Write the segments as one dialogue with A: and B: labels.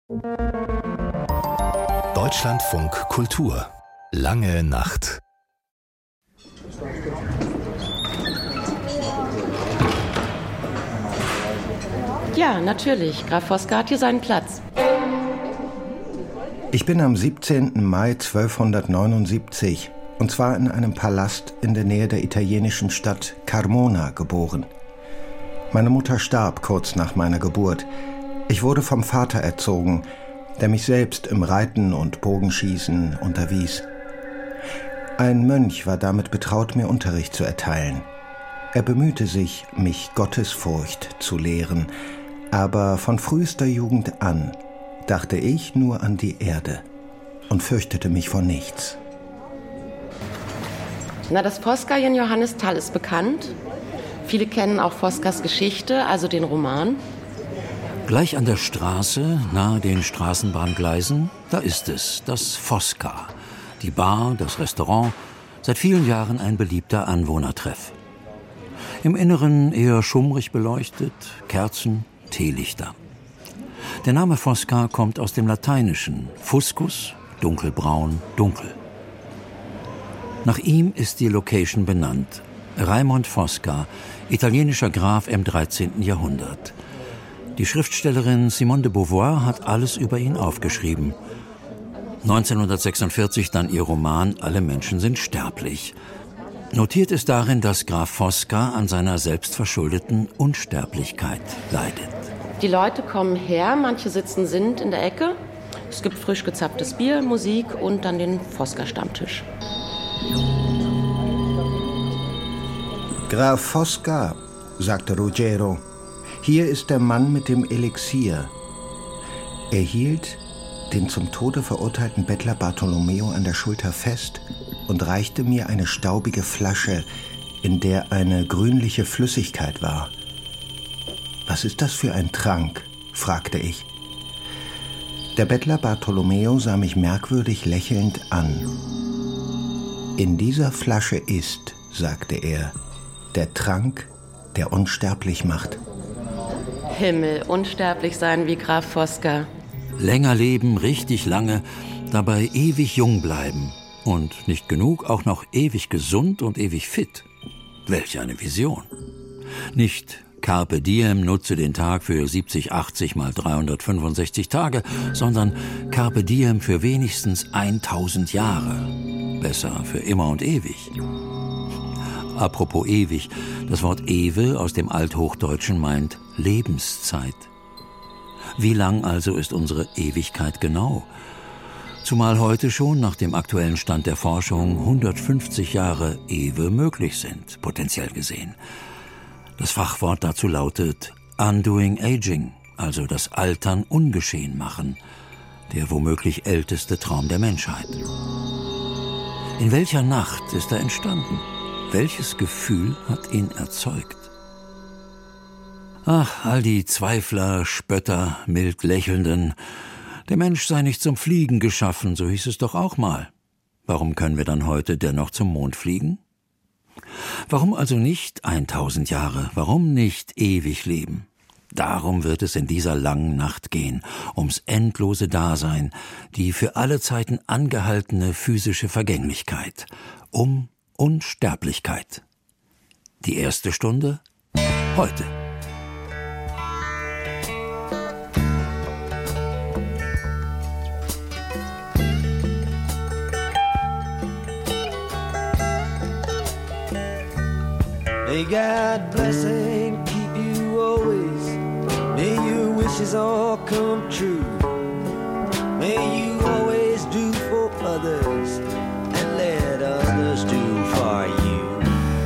A: Deutschlandfunk Kultur. Lange Nacht.
B: Ja, natürlich. Graf Foscke hat hier seinen Platz.
C: Ich bin am 17. Mai 1279, und zwar in einem Palast in der Nähe der italienischen Stadt Carmona geboren. Meine Mutter starb kurz nach meiner Geburt. Ich wurde vom Vater erzogen, der mich selbst im Reiten und Bogenschießen unterwies. Ein Mönch war damit betraut, mir Unterricht zu erteilen. Er bemühte sich, mich Gottesfurcht zu lehren, aber von frühester Jugend an dachte ich nur an die Erde und fürchtete mich vor nichts.
B: Na, das Foscaien Johannisthal ist bekannt. Viele kennen auch Foscas Geschichte, also den Roman.
D: Gleich an der Straße, nahe den Straßenbahngleisen, da ist es, das Fosca. Die Bar, das Restaurant, seit vielen Jahren ein beliebter Anwohnertreff. Im Inneren eher schummrig beleuchtet, Kerzen, Teelichter. Der Name Fosca kommt aus dem Lateinischen, fuscus, dunkelbraun, dunkel. Nach ihm ist die Location benannt. Raimond Fosca, italienischer Graf im 13. Jahrhundert. Die Schriftstellerin Simone de Beauvoir hat alles über ihn aufgeschrieben. 1946 dann ihr Roman »Alle Menschen sind sterblich«. Notiert ist darin, dass Graf Fosca an seiner selbstverschuldeten Unsterblichkeit leidet.
B: Die Leute kommen her, manche sitzen sinnend in der Ecke. Es gibt frisch gezapftes Bier, Musik und dann den Fosca-Stammtisch.
C: Graf Fosca, sagte Ruggiero, hier ist der Mann mit dem Elixier. Er hielt den zum Tode verurteilten Bettler Bartolomeo an der Schulter fest und reichte mir eine staubige Flasche, in der eine grünliche Flüssigkeit war. »Was ist das für ein Trank?« fragte ich. Der Bettler Bartolomeo sah mich merkwürdig lächelnd an. »In dieser Flasche ist«, sagte er, »der Trank, der unsterblich macht.«
B: Himmel, unsterblich sein wie Graf Fosca.
D: Länger leben, richtig lange, dabei ewig jung bleiben. Und nicht genug, auch noch ewig gesund und ewig fit. Welch eine Vision. Nicht Carpe diem, nutze den Tag für 70, 80 mal 365 Tage, sondern Carpe diem für wenigstens 1000 Jahre. Besser für immer und ewig. Apropos ewig, das Wort Ewe aus dem Althochdeutschen meint Lebenszeit. Wie lang also ist unsere Ewigkeit genau? Zumal heute schon nach dem aktuellen Stand der Forschung 150 Jahre Ewe möglich sind, potenziell gesehen. Das Fachwort dazu lautet Undoing Aging, also das Altern ungeschehen machen, der womöglich älteste Traum der Menschheit. In welcher Nacht ist er entstanden? Welches Gefühl hat ihn erzeugt? Ach, all die Zweifler, Spötter, mild Lächelnden. Der Mensch sei nicht zum Fliegen geschaffen, so hieß es doch auch mal. Warum können wir dann heute dennoch zum Mond fliegen? Warum also nicht 1000 Jahre? Warum nicht ewig leben? Darum wird es in dieser langen Nacht gehen, ums endlose Dasein, die für alle Zeiten angehaltene physische Vergänglichkeit, um Unsterblichkeit. Die erste Stunde heute.
E: May God bless and keep you always. May your wishes all come true. May you always do for others and let others do for you.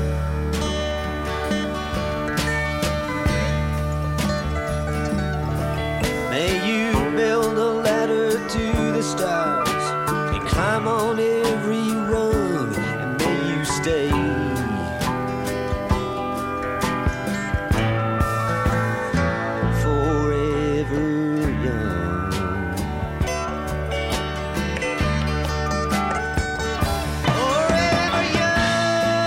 E: May you build a ladder to the stars and climb on every rung, and may you stay forever young.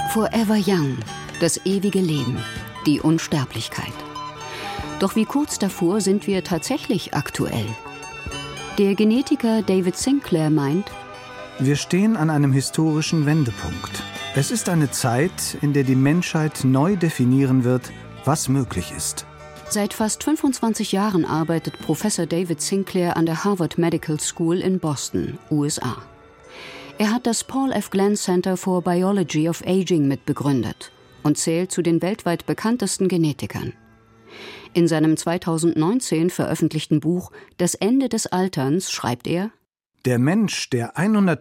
F: Forever Young, das ewige Leben, die Unsterblichkeit. Doch wie kurz davor sind wir tatsächlich aktuell? Der Genetiker David Sinclair meint:
G: Wir stehen an einem historischen Wendepunkt. Es ist eine Zeit, in der die Menschheit neu definieren wird, was möglich ist.
F: Seit fast 25 Jahren arbeitet Professor David Sinclair an der Harvard Medical School in Boston, USA. Er hat das Paul F. Glenn Center for Biology of Aging mitbegründet und zählt zu den weltweit bekanntesten Genetikern. In seinem 2019 veröffentlichten Buch »Das Ende des Alterns« schreibt er:
G: Der Mensch, der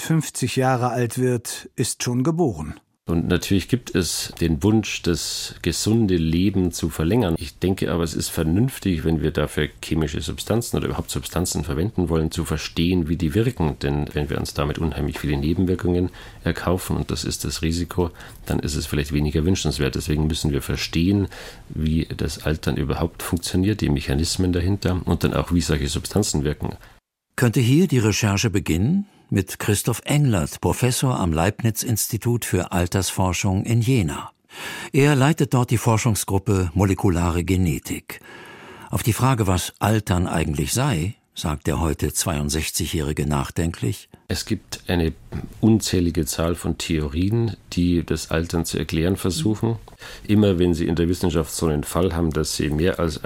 G: 150 Jahre alt wird, ist schon geboren.
H: Und natürlich gibt es den Wunsch, das gesunde Leben zu verlängern. Ich denke aber, es ist vernünftig, wenn wir dafür chemische Substanzen oder überhaupt Substanzen verwenden wollen, zu verstehen, wie die wirken. Denn wenn wir uns damit unheimlich viele Nebenwirkungen erkaufen, und das ist das Risiko, dann ist es vielleicht weniger wünschenswert. Deswegen müssen wir verstehen, wie das Altern überhaupt funktioniert, die Mechanismen dahinter und dann auch, wie solche Substanzen wirken.
D: Könnte hier die Recherche beginnen? Mit Christoph Englert, Professor am Leibniz-Institut für Altersforschung in Jena. Er leitet dort die Forschungsgruppe Molekulare Genetik. Auf die Frage, was Altern eigentlich sei, sagt der heute 62-Jährige nachdenklich:
H: Es gibt eine unzählige Zahl von Theorien, die das Altern zu erklären versuchen. Immer wenn Sie in der Wissenschaft so einen Fall haben, dass Sie mehr als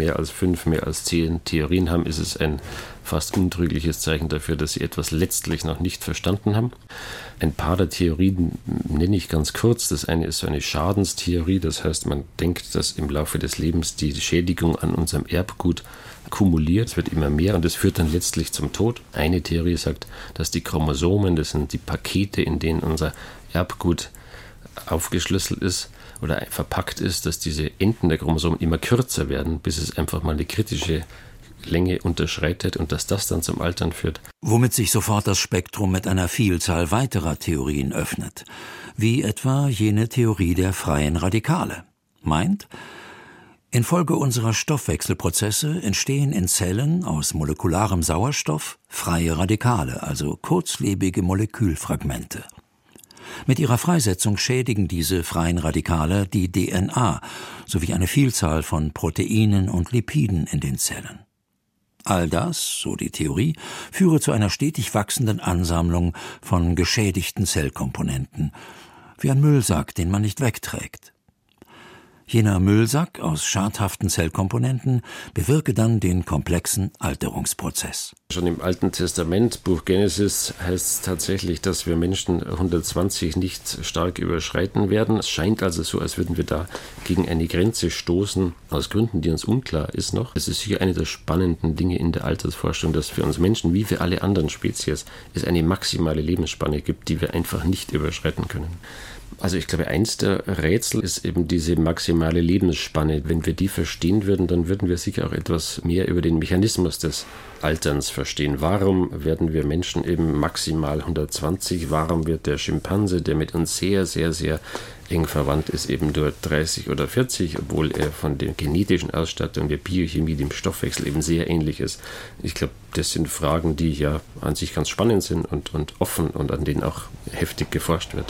H: 5, mehr als 10 Theorien haben, ist es ein fast untrügliches Zeichen dafür, dass Sie etwas letztlich noch nicht verstanden haben. Ein paar der Theorien nenne ich ganz kurz. Das eine ist so eine Schadenstheorie, das heißt, man denkt, dass im Laufe des Lebens die Schädigung an unserem Erbgut kumuliert, es wird immer mehr und es führt dann letztlich zum Tod. Eine Theorie sagt, dass die Chromosomen, das sind die Pakete, in denen unser Erbgut aufgeschlüsselt ist oder verpackt ist, dass diese Enden der Chromosomen immer kürzer werden, bis es einfach mal eine kritische Länge unterschreitet und dass das dann zum Altern führt.
D: Womit sich sofort das Spektrum mit einer Vielzahl weiterer Theorien öffnet, wie etwa jene Theorie der freien Radikale. Meint, infolge unserer Stoffwechselprozesse entstehen in Zellen aus molekularem Sauerstoff freie Radikale, also kurzlebige Molekülfragmente. Mit ihrer Freisetzung schädigen diese freien Radikale die DNA sowie eine Vielzahl von Proteinen und Lipiden in den Zellen. All das, so die Theorie, führe zu einer stetig wachsenden Ansammlung von geschädigten Zellkomponenten, wie ein Müllsack, den man nicht wegträgt. Jener Müllsack aus schadhaften Zellkomponenten bewirke dann den komplexen Alterungsprozess.
H: Schon im Alten Testament, Buch Genesis, heißt es tatsächlich, dass wir Menschen 120 nicht stark überschreiten werden. Es scheint also so, als würden wir da gegen eine Grenze stoßen, aus Gründen, die uns unklar ist noch. Es ist sicher eine der spannenden Dinge in der Altersforschung, dass für uns Menschen, wie für alle anderen Spezies, es eine maximale Lebensspanne gibt, die wir einfach nicht überschreiten können. Also ich glaube, eins der Rätsel ist eben diese maximale Lebensspanne. Wenn wir die verstehen würden, dann würden wir sicher auch etwas mehr über den Mechanismus des Alterns verstehen. Warum werden wir Menschen eben maximal 120? Warum wird der Schimpanse, der mit uns sehr, sehr, sehr eng verwandt ist, eben nur 30 oder 40, obwohl er von der genetischen Ausstattung, der Biochemie, dem Stoffwechsel eben sehr ähnlich ist? Ich glaube, das sind Fragen, die ja an sich ganz spannend sind und offen und an denen auch heftig geforscht wird.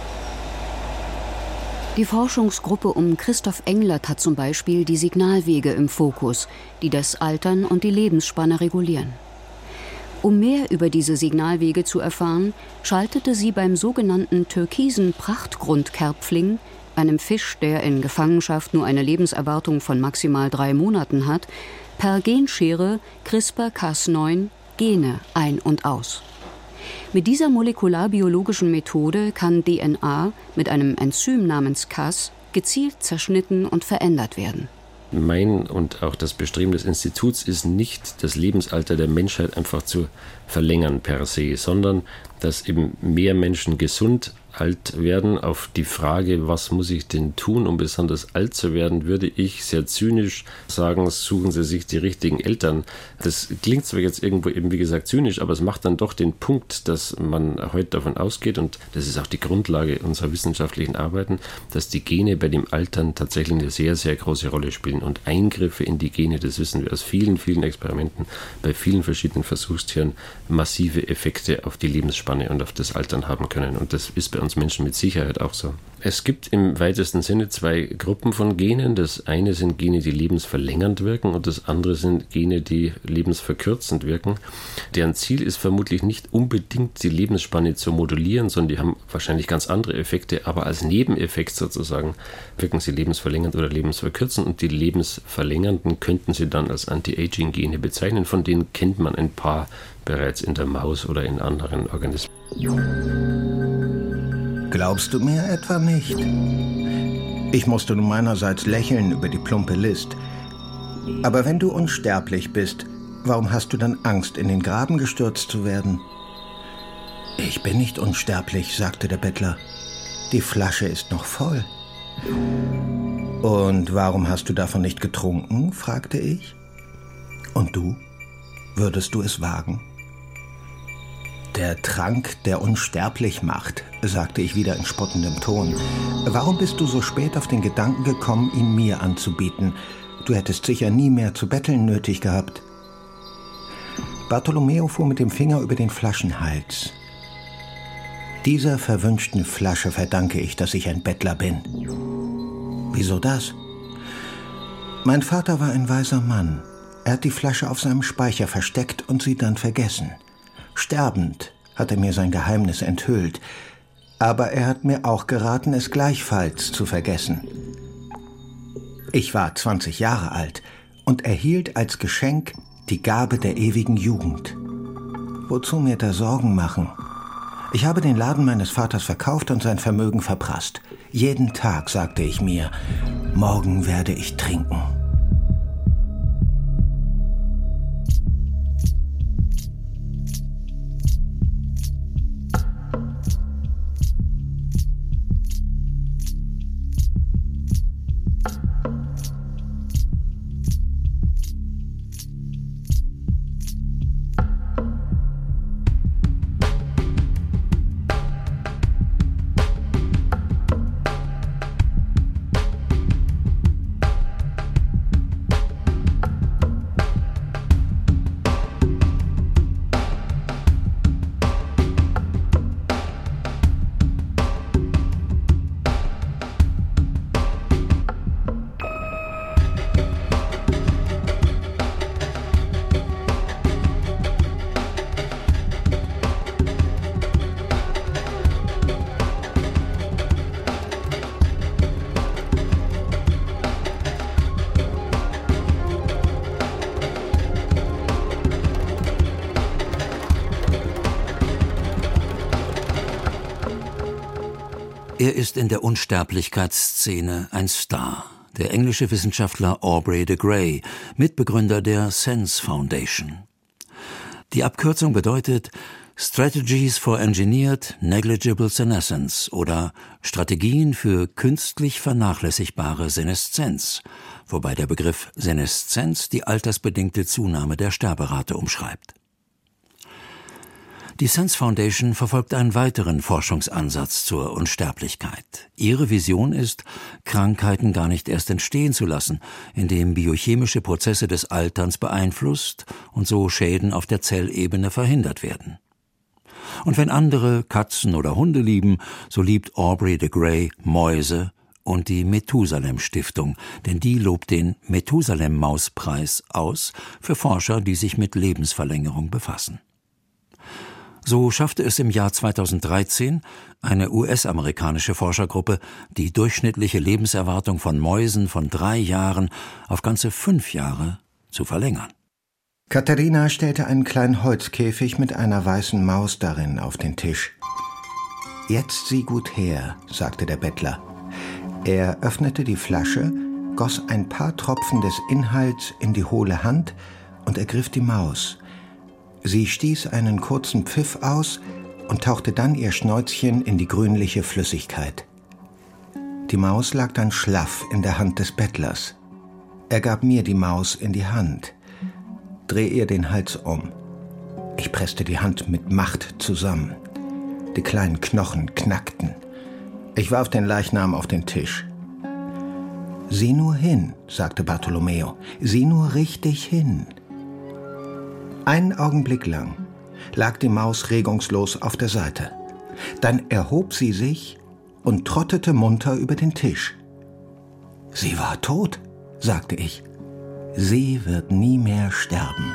F: Die Forschungsgruppe um Christoph Englert hat zum Beispiel die Signalwege im Fokus, die das Altern und die Lebensspanne regulieren. Um mehr über diese Signalwege zu erfahren, schaltete sie beim sogenannten türkisen Prachtgrundkerpfling, einem Fisch, der in Gefangenschaft nur eine Lebenserwartung von maximal 3 Monaten hat, per Genschere CRISPR-Cas9 Gene ein und aus. Mit dieser molekularbiologischen Methode kann DNA mit einem Enzym namens Cas gezielt zerschnitten und verändert werden.
H: Mein und auch das Bestreben des Instituts ist nicht, das Lebensalter der Menschheit einfach zu verlängern per se, sondern dass eben mehr Menschen gesund alt werden. Auf die Frage, was muss ich denn tun, um besonders alt zu werden, würde ich sehr zynisch sagen, suchen Sie sich die richtigen Eltern. Das klingt zwar jetzt irgendwo eben, wie gesagt, zynisch, aber es macht dann doch den Punkt, dass man heute davon ausgeht, und das ist auch die Grundlage unserer wissenschaftlichen Arbeiten, dass die Gene bei dem Altern tatsächlich eine sehr, sehr große Rolle spielen. Und Eingriffe in die Gene, das wissen wir aus vielen, vielen Experimenten, bei vielen verschiedenen Versuchstieren, massive Effekte auf die Lebensspanne und auf das Altern haben können. Und das ist bei uns uns Menschen mit Sicherheit auch so. Es gibt im weitesten Sinne 2 Gruppen von Genen. Das eine sind Gene, die lebensverlängernd wirken, und das andere sind Gene, die lebensverkürzend wirken. Deren Ziel ist vermutlich nicht unbedingt, die Lebensspanne zu modulieren, sondern die haben wahrscheinlich ganz andere Effekte, aber als Nebeneffekt sozusagen wirken sie lebensverlängernd oder lebensverkürzend, und die lebensverlängernden könnten sie dann als Anti-Aging-Gene bezeichnen. Von denen kennt man ein paar bereits in der Maus oder in anderen Organismen.
C: Glaubst du mir etwa nicht? Ich musste nun meinerseits lächeln über die plumpe List. Aber wenn du unsterblich bist, warum hast du dann Angst, in den Graben gestürzt zu werden? Ich bin nicht unsterblich, sagte der Bettler. Die Flasche ist noch voll. Und warum hast du davon nicht getrunken? Fragte ich. Und du? Würdest du es wagen? Der Trank, der unsterblich macht, sagte ich wieder in spottendem Ton. Warum bist du so spät auf den Gedanken gekommen, ihn mir anzubieten? Du hättest sicher nie mehr zu betteln nötig gehabt. Bartolomeo fuhr mit dem Finger über den Flaschenhals. Dieser verwünschten Flasche verdanke ich, dass ich ein Bettler bin. Wieso das? Mein Vater war ein weiser Mann. Er hat die Flasche auf seinem Speicher versteckt und sie dann vergessen. Sterbend hat er mir sein Geheimnis enthüllt, aber er hat mir auch geraten, es gleichfalls zu vergessen. Ich war 20 Jahre alt und erhielt als Geschenk die Gabe der ewigen Jugend. Wozu mir da Sorgen machen? Ich habe den Laden meines Vaters verkauft und sein Vermögen verprasst. Jeden Tag sagte ich mir, morgen werde ich trinken.
D: Er ist in der Unsterblichkeitsszene ein Star. Der englische Wissenschaftler Aubrey de Grey, Mitbegründer der Sense Foundation. Die Abkürzung bedeutet Strategies for Engineered Negligible Senescence oder Strategien für künstlich vernachlässigbare Seneszenz, wobei der Begriff Seneszenz die altersbedingte Zunahme der Sterberate umschreibt. Die Sense Foundation verfolgt einen weiteren Forschungsansatz zur Unsterblichkeit. Ihre Vision ist, Krankheiten gar nicht erst entstehen zu lassen, indem biochemische Prozesse des Alterns beeinflusst und so Schäden auf der Zellebene verhindert werden. Und wenn andere Katzen oder Hunde lieben, so liebt Aubrey de Grey Mäuse und die Methusalem-Stiftung, denn die lobt den Methusalem-Mauspreis aus für Forscher, die sich mit Lebensverlängerung befassen. So schaffte es im Jahr 2013 eine US-amerikanische Forschergruppe, die durchschnittliche Lebenserwartung von Mäusen von 3 Jahren auf ganze 5 Jahre zu verlängern.
C: Katharina stellte einen kleinen Holzkäfig mit einer weißen Maus darin auf den Tisch. »Jetzt sieh gut her«, sagte der Bettler. Er öffnete die Flasche, goss ein paar Tropfen des Inhalts in die hohle Hand und ergriff die Maus. Sie stieß einen kurzen Pfiff aus und tauchte dann ihr Schnäuzchen in die grünliche Flüssigkeit. Die Maus lag dann schlaff in der Hand des Bettlers. Er gab mir die Maus in die Hand. »Dreh ihr den Hals um.« Ich presste die Hand mit Macht zusammen. Die kleinen Knochen knackten. Ich warf den Leichnam auf den Tisch. »Sieh nur hin«, sagte Bartolomeo. »Sieh nur richtig hin.« Einen Augenblick lang lag die Maus regungslos auf der Seite. Dann erhob sie sich und trottete munter über den Tisch. »Sie war tot«, sagte ich. »Sie wird nie mehr sterben.«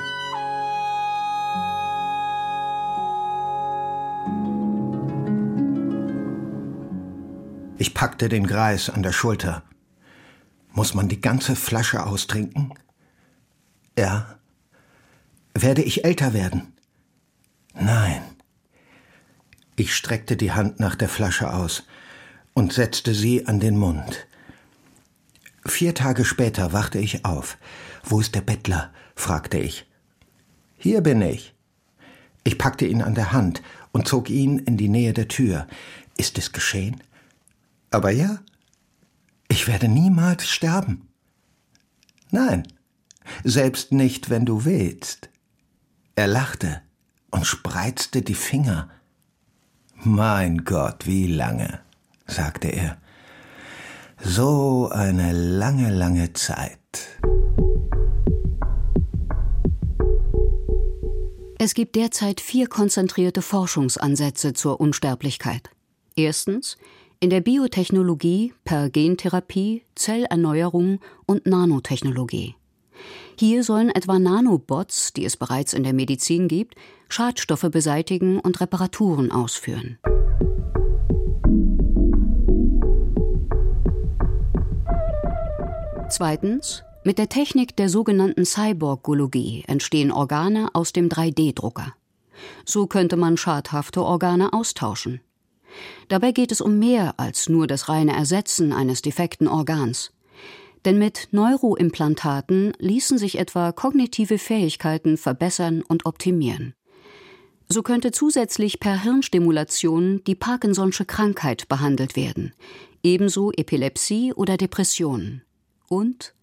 C: Ich packte den Greis an der Schulter. »Muss man die ganze Flasche austrinken?« »Ja.« »Werde ich älter werden?« »Nein.« Ich streckte die Hand nach der Flasche aus und setzte sie an den Mund. 4 Tage später wachte ich auf. »Wo ist der Bettler?« fragte ich. »Hier bin ich.« Ich packte ihn an der Hand und zog ihn in die Nähe der Tür. »Ist es geschehen?« »Aber ja. Ich werde niemals sterben.« »Nein, selbst nicht, wenn du willst.« Er lachte und spreizte die Finger. »Mein Gott, wie lange«, sagte er. »So eine lange, lange Zeit.«
F: Es gibt derzeit 4 konzentrierte Forschungsansätze zur Unsterblichkeit. Erstens in der Biotechnologie per Gentherapie, Zellerneuerung und Nanotechnologie. Hier sollen etwa Nanobots, die es bereits in der Medizin gibt, Schadstoffe beseitigen und Reparaturen ausführen. Zweitens, mit der Technik der sogenannten Cyborgologie entstehen Organe aus dem 3D-Drucker. So könnte man schadhafte Organe austauschen. Dabei geht es um mehr als nur das reine Ersetzen eines defekten Organs. Denn mit Neuroimplantaten ließen sich etwa kognitive Fähigkeiten verbessern und optimieren. So könnte zusätzlich per Hirnstimulation die Parkinson'sche Krankheit behandelt werden, ebenso Epilepsie oder Depressionen. Und.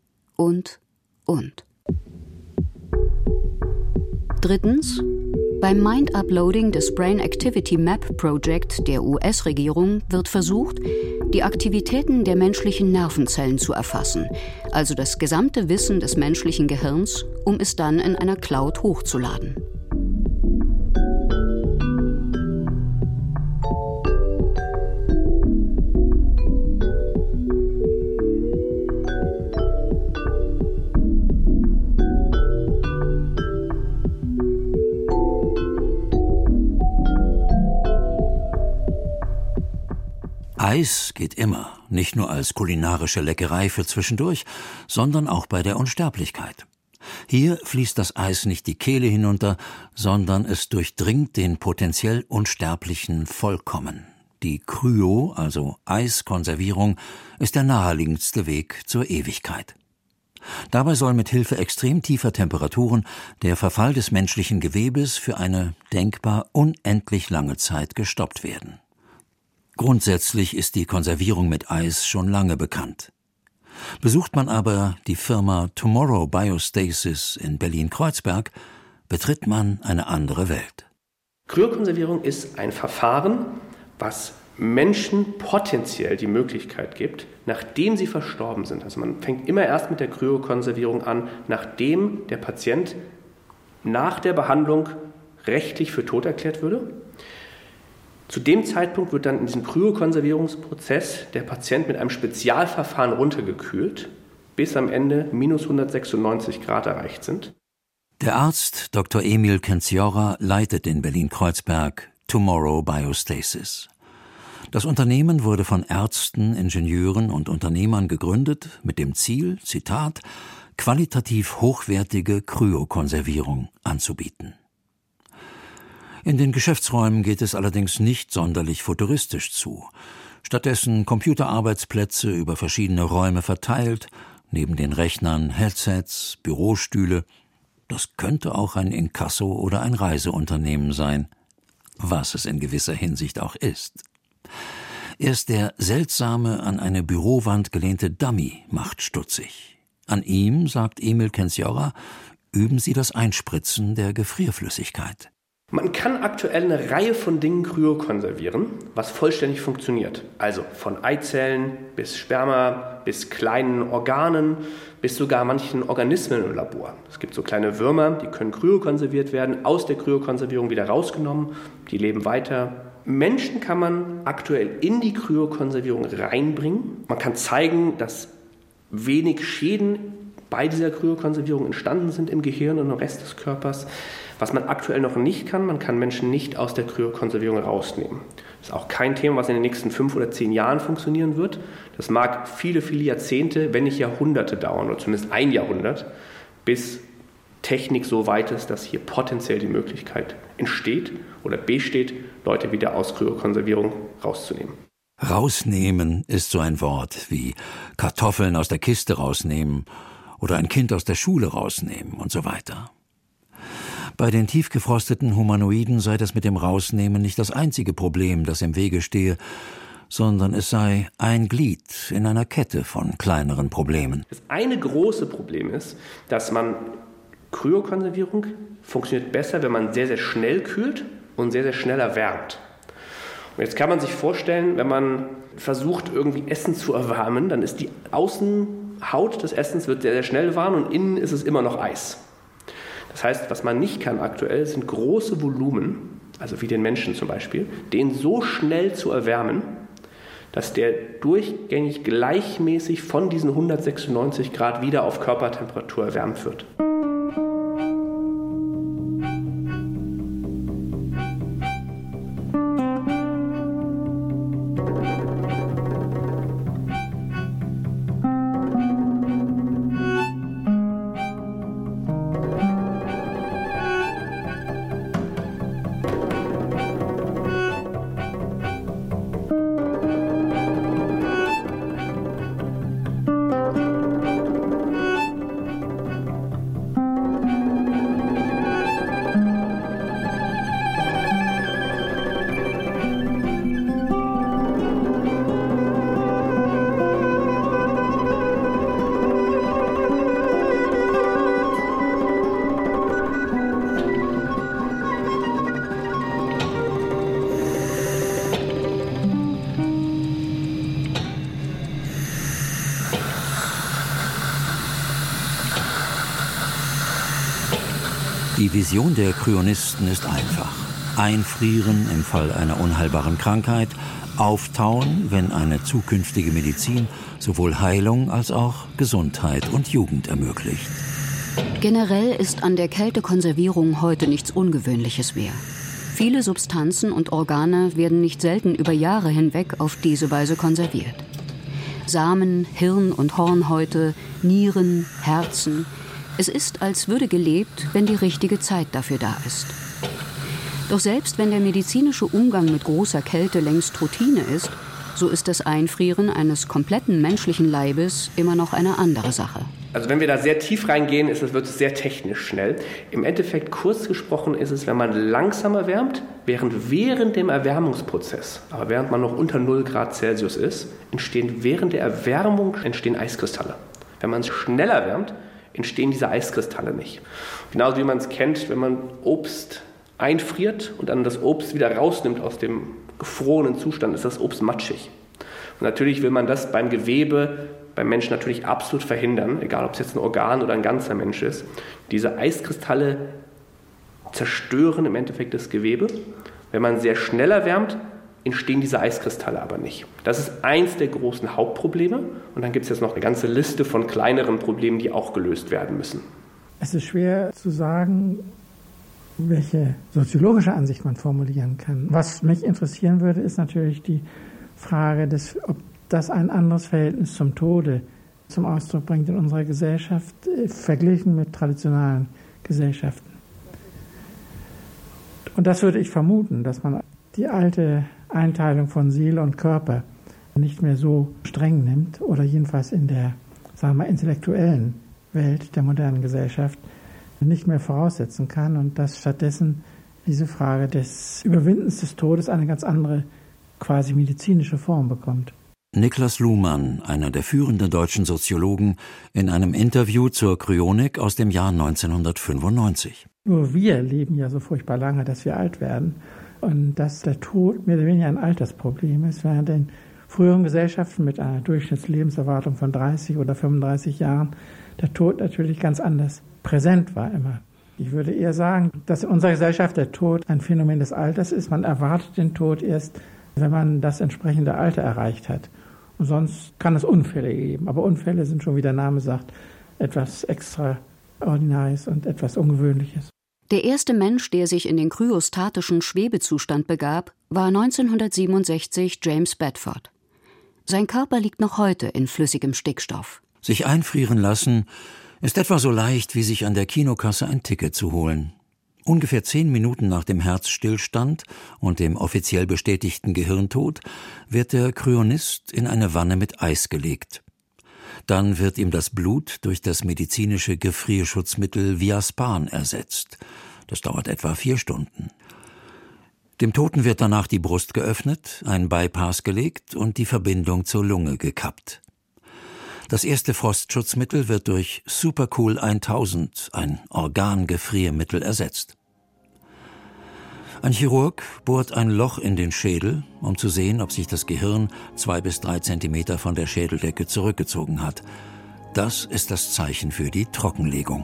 F: Drittens, beim Mind-Uploading des Brain Activity Map Project der US-Regierung wird versucht, die Aktivitäten der menschlichen Nervenzellen zu erfassen, also das gesamte Wissen des menschlichen Gehirns, um es dann in einer Cloud hochzuladen.
D: Eis geht immer, nicht nur als kulinarische Leckerei für zwischendurch, sondern auch bei der Unsterblichkeit. Hier fließt das Eis nicht die Kehle hinunter, sondern es durchdringt den potenziell Unsterblichen vollkommen. Die Kryo, also Eiskonservierung, ist der naheliegendste Weg zur Ewigkeit. Dabei soll mit Hilfe extrem tiefer Temperaturen der Verfall des menschlichen Gewebes für eine denkbar unendlich lange Zeit gestoppt werden. Grundsätzlich ist die Konservierung mit Eis schon lange bekannt. Besucht man aber die Firma Tomorrow Biostasis in Berlin-Kreuzberg, betritt man eine andere Welt.
I: Kryokonservierung ist ein Verfahren, was Menschen potenziell die Möglichkeit gibt, nachdem sie verstorben sind. Also man fängt immer erst mit der Kryokonservierung an, nachdem der Patient nach der Behandlung rechtlich für tot erklärt würde. Zu dem Zeitpunkt wird dann in diesem Kryokonservierungsprozess der Patient mit einem Spezialverfahren runtergekühlt, bis am Ende minus 196 Grad erreicht sind.
D: Der Arzt Dr. Emil Kenziora leitet in Berlin-Kreuzberg Tomorrow Biostasis. Das Unternehmen wurde von Ärzten, Ingenieuren und Unternehmern gegründet mit dem Ziel, Zitat, qualitativ hochwertige Kryokonservierung anzubieten. In den Geschäftsräumen geht es allerdings nicht sonderlich futuristisch zu. Stattdessen Computerarbeitsplätze über verschiedene Räume verteilt, neben den Rechnern Headsets, Bürostühle. Das könnte auch ein Inkasso- oder ein Reiseunternehmen sein, was es in gewisser Hinsicht auch ist. Erst der seltsame, an eine Bürowand gelehnte Dummy macht stutzig. An ihm, sagt Emil Kenziora, üben sie das Einspritzen der Gefrierflüssigkeit.
I: Man kann aktuell eine Reihe von Dingen kryokonservieren, was vollständig funktioniert. Also von Eizellen bis Sperma, bis kleinen Organen, bis sogar manchen Organismen im Labor. Es gibt so kleine Würmer, die können kryokonserviert werden, aus der Kryokonservierung wieder rausgenommen, die leben weiter, Menschen kann man aktuell in die Kryokonservierung reinbringen. Man kann zeigen, dass wenig Schäden bei dieser Kryokonservierung entstanden sind im Gehirn und im Rest des Körpers. Was man aktuell noch nicht kann, man kann Menschen nicht aus der Kryokonservierung rausnehmen. Das ist auch kein Thema, was in den nächsten 5 oder 10 Jahren funktionieren wird. Das mag viele, viele Jahrzehnte, wenn nicht Jahrhunderte dauern, oder zumindest ein Jahrhundert, bis Technik so weit ist, dass hier potenziell die Möglichkeit entsteht oder besteht, Leute wieder aus Kryokonservierung rauszunehmen.
D: Rausnehmen ist so ein Wort wie Kartoffeln aus der Kiste rausnehmen oder ein Kind aus der Schule rausnehmen und so weiter. Bei den tiefgefrosteten Humanoiden sei das mit dem Rausnehmen nicht das einzige Problem, das im Wege stehe, sondern es sei ein Glied in einer Kette von kleineren Problemen.
I: Das eine große Problem ist, dass Kryokonservierung funktioniert besser, wenn man sehr, sehr schnell kühlt und sehr, sehr schnell erwärmt. Und jetzt kann man sich vorstellen, wenn man versucht, irgendwie Essen zu erwärmen, dann ist die Außenhaut des Essens wird sehr, sehr schnell warm und innen ist es immer noch Eis. Das heißt, was man nicht kann aktuell, sind große Volumen, also wie den Menschen zum Beispiel, den so schnell zu erwärmen, dass der durchgängig gleichmäßig von diesen 196 Grad wieder auf Körpertemperatur erwärmt wird.
D: Die Vision der Kryonisten ist einfach. Einfrieren im Fall einer unheilbaren Krankheit, auftauen, wenn eine zukünftige Medizin sowohl Heilung als auch Gesundheit und Jugend ermöglicht.
F: Generell ist an der Kältekonservierung heute nichts Ungewöhnliches mehr. Viele Substanzen und Organe werden nicht selten über Jahre hinweg auf diese Weise konserviert. Samen, Hirn- und Hornhäute, Nieren, Herzen. Es ist, als würde gelebt, wenn die richtige Zeit dafür da ist. Doch selbst wenn der medizinische Umgang mit großer Kälte längst Routine ist, so ist das Einfrieren eines kompletten menschlichen Leibes immer noch eine andere Sache.
I: Also wenn wir da sehr tief reingehen, wird es sehr technisch schnell. Im Endeffekt, kurz gesprochen, ist es, wenn man langsam erwärmt, während dem Erwärmungsprozess, aber während man noch unter 0 Grad Celsius ist, während der Erwärmung entstehen Eiskristalle. Wenn man es schnell erwärmt, entstehen diese Eiskristalle nicht. Genauso wie man es kennt, wenn man Obst einfriert und dann das Obst wieder rausnimmt aus dem gefrorenen Zustand, ist das Obst matschig. Und natürlich will man das beim Gewebe, beim Menschen natürlich absolut verhindern, egal ob es jetzt ein Organ oder ein ganzer Mensch ist. Diese Eiskristalle zerstören im Endeffekt das Gewebe. Wenn man sehr schnell erwärmt, entstehen diese Eiskristalle aber nicht. Das ist eins der großen Hauptprobleme. Und dann gibt es jetzt noch eine ganze Liste von kleineren Problemen, die auch gelöst werden müssen.
J: Es ist schwer zu sagen, welche soziologische Ansicht man formulieren kann. Was mich interessieren würde, ist natürlich die Frage, ob das ein anderes Verhältnis zum Tode zum Ausdruck bringt in unserer Gesellschaft, verglichen mit traditionellen Gesellschaften. Und das würde ich vermuten, dass man die alte Einteilung von Seele und Körper nicht mehr so streng nimmt oder jedenfalls in der, sagen wir mal, intellektuellen Welt der modernen Gesellschaft nicht mehr voraussetzen kann und dass stattdessen diese Frage des Überwindens des Todes eine ganz andere, quasi medizinische Form bekommt.
D: Niklas Luhmann, einer der führenden deutschen Soziologen, in einem Interview zur Kryonik aus dem Jahr 1995.
J: Nur wir leben ja so furchtbar lange, dass wir alt werden. Und dass der Tod mehr oder weniger ein Altersproblem ist, während in früheren Gesellschaften mit einer Durchschnittslebenserwartung von 30 oder 35 Jahren der Tod natürlich ganz anders präsent war immer. Ich würde eher sagen, dass in unserer Gesellschaft der Tod ein Phänomen des Alters ist. Man erwartet den Tod erst, wenn man das entsprechende Alter erreicht hat. Und sonst kann es Unfälle geben. Aber Unfälle sind schon, wie der Name sagt, etwas Extraordinares und etwas Ungewöhnliches.
F: Der erste Mensch, der sich in den kryostatischen Schwebezustand begab, war 1967 James Bedford. Sein Körper liegt noch heute in flüssigem Stickstoff.
D: Sich einfrieren lassen ist etwa so leicht, wie sich an der Kinokasse ein Ticket zu holen. Ungefähr 10 Minuten nach dem Herzstillstand und dem offiziell bestätigten Gehirntod wird der Kryonist in eine Wanne mit Eis gelegt. Dann wird ihm das Blut durch das medizinische Gefrierschutzmittel Viaspan ersetzt. Das dauert etwa 4 Stunden. Dem Toten wird danach die Brust geöffnet, ein Bypass gelegt und die Verbindung zur Lunge gekappt. Das erste Frostschutzmittel wird durch Supercool 1000, ein Organgefriermittel, ersetzt. Ein Chirurg bohrt ein Loch in den Schädel, um zu sehen, ob sich das Gehirn 2 bis 3 Zentimeter von der Schädeldecke zurückgezogen hat. Das ist das Zeichen für die Trockenlegung.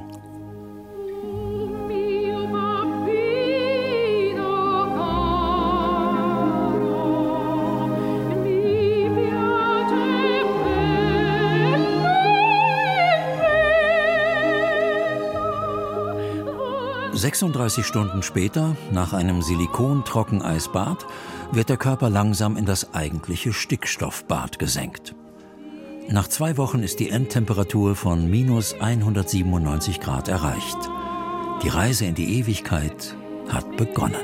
D: ...36 Stunden später, nach einem Silikon-Trockeneisbad, wird der Körper langsam in das eigentliche Stickstoffbad gesenkt. Nach 2 Wochen ist die Endtemperatur von -197 Grad erreicht. Die Reise in die Ewigkeit hat begonnen.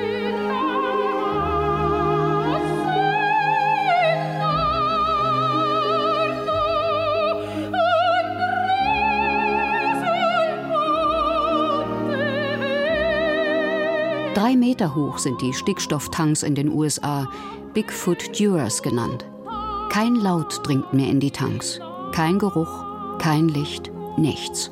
F: Drei Meter hoch sind die Stickstofftanks in den USA, Bigfoot Dewars genannt. Kein Laut dringt mehr in die Tanks. Kein Geruch, kein Licht, nichts.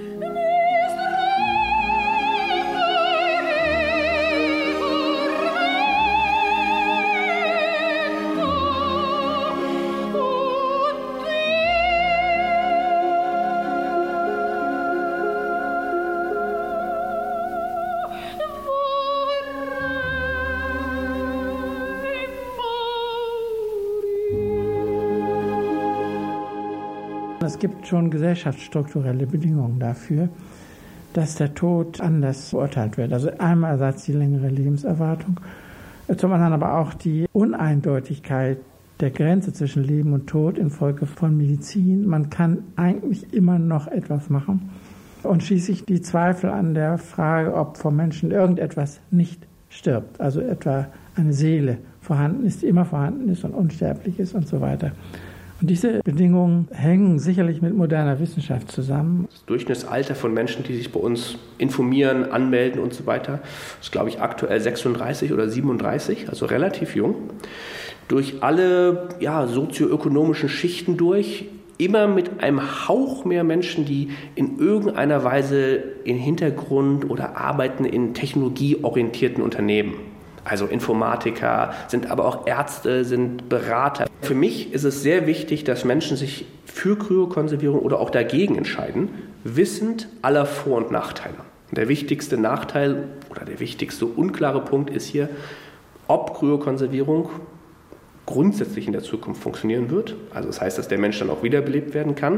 J: Es gibt schon gesellschaftsstrukturelle Bedingungen dafür, dass der Tod anders beurteilt wird. Also einerseits die längere Lebenserwartung, zum anderen aber auch die Uneindeutigkeit der Grenze zwischen Leben und Tod infolge von Medizin. Man kann eigentlich immer noch etwas machen. Und schließlich die Zweifel an der Frage, ob vom Menschen irgendetwas nicht stirbt. Also etwa eine Seele vorhanden ist, die immer vorhanden ist und unsterblich ist und so weiter. Und diese Bedingungen hängen sicherlich mit moderner Wissenschaft zusammen.
I: Das Durchschnittsalter von Menschen, die sich bei uns informieren, anmelden und so weiter, ist, glaube ich, aktuell 36 oder 37, also relativ jung. Durch alle sozioökonomischen Schichten durch, immer mit einem Hauch mehr Menschen, die in irgendeiner Weise im Hintergrund oder arbeiten in technologieorientierten Unternehmen. Also Informatiker, sind aber auch Ärzte, sind Berater. Für mich ist es sehr wichtig, dass Menschen sich für Kryokonservierung oder auch dagegen entscheiden, wissend aller Vor- und Nachteile. Und der wichtigste Nachteil oder der wichtigste unklare Punkt ist hier, ob Kryokonservierung grundsätzlich in der Zukunft funktionieren wird. Also das heißt, dass der Mensch dann auch wiederbelebt werden kann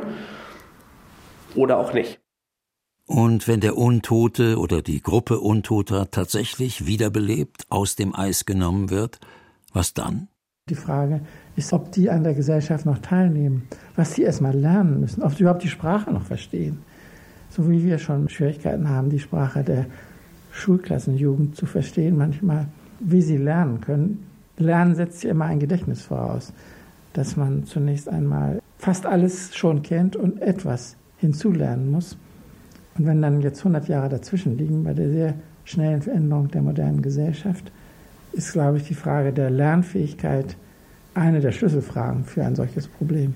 I: oder auch nicht.
D: Und wenn der Untote oder die Gruppe Untoter tatsächlich wiederbelebt aus dem Eis genommen wird, was dann?
J: Die Frage ist, ob die an der Gesellschaft noch teilnehmen, was sie erstmal lernen müssen, ob sie überhaupt die Sprache noch verstehen. So wie wir schon Schwierigkeiten haben, die Sprache der Schulklassenjugend zu verstehen, manchmal, wie sie lernen können. Lernen setzt ja immer ein Gedächtnis voraus, dass man zunächst einmal fast alles schon kennt und etwas hinzulernen muss. Und wenn dann jetzt 100 Jahre dazwischen liegen bei der sehr schnellen Veränderung der modernen Gesellschaft, ist, glaube ich, die Frage der Lernfähigkeit eine der Schlüsselfragen für ein solches Problem.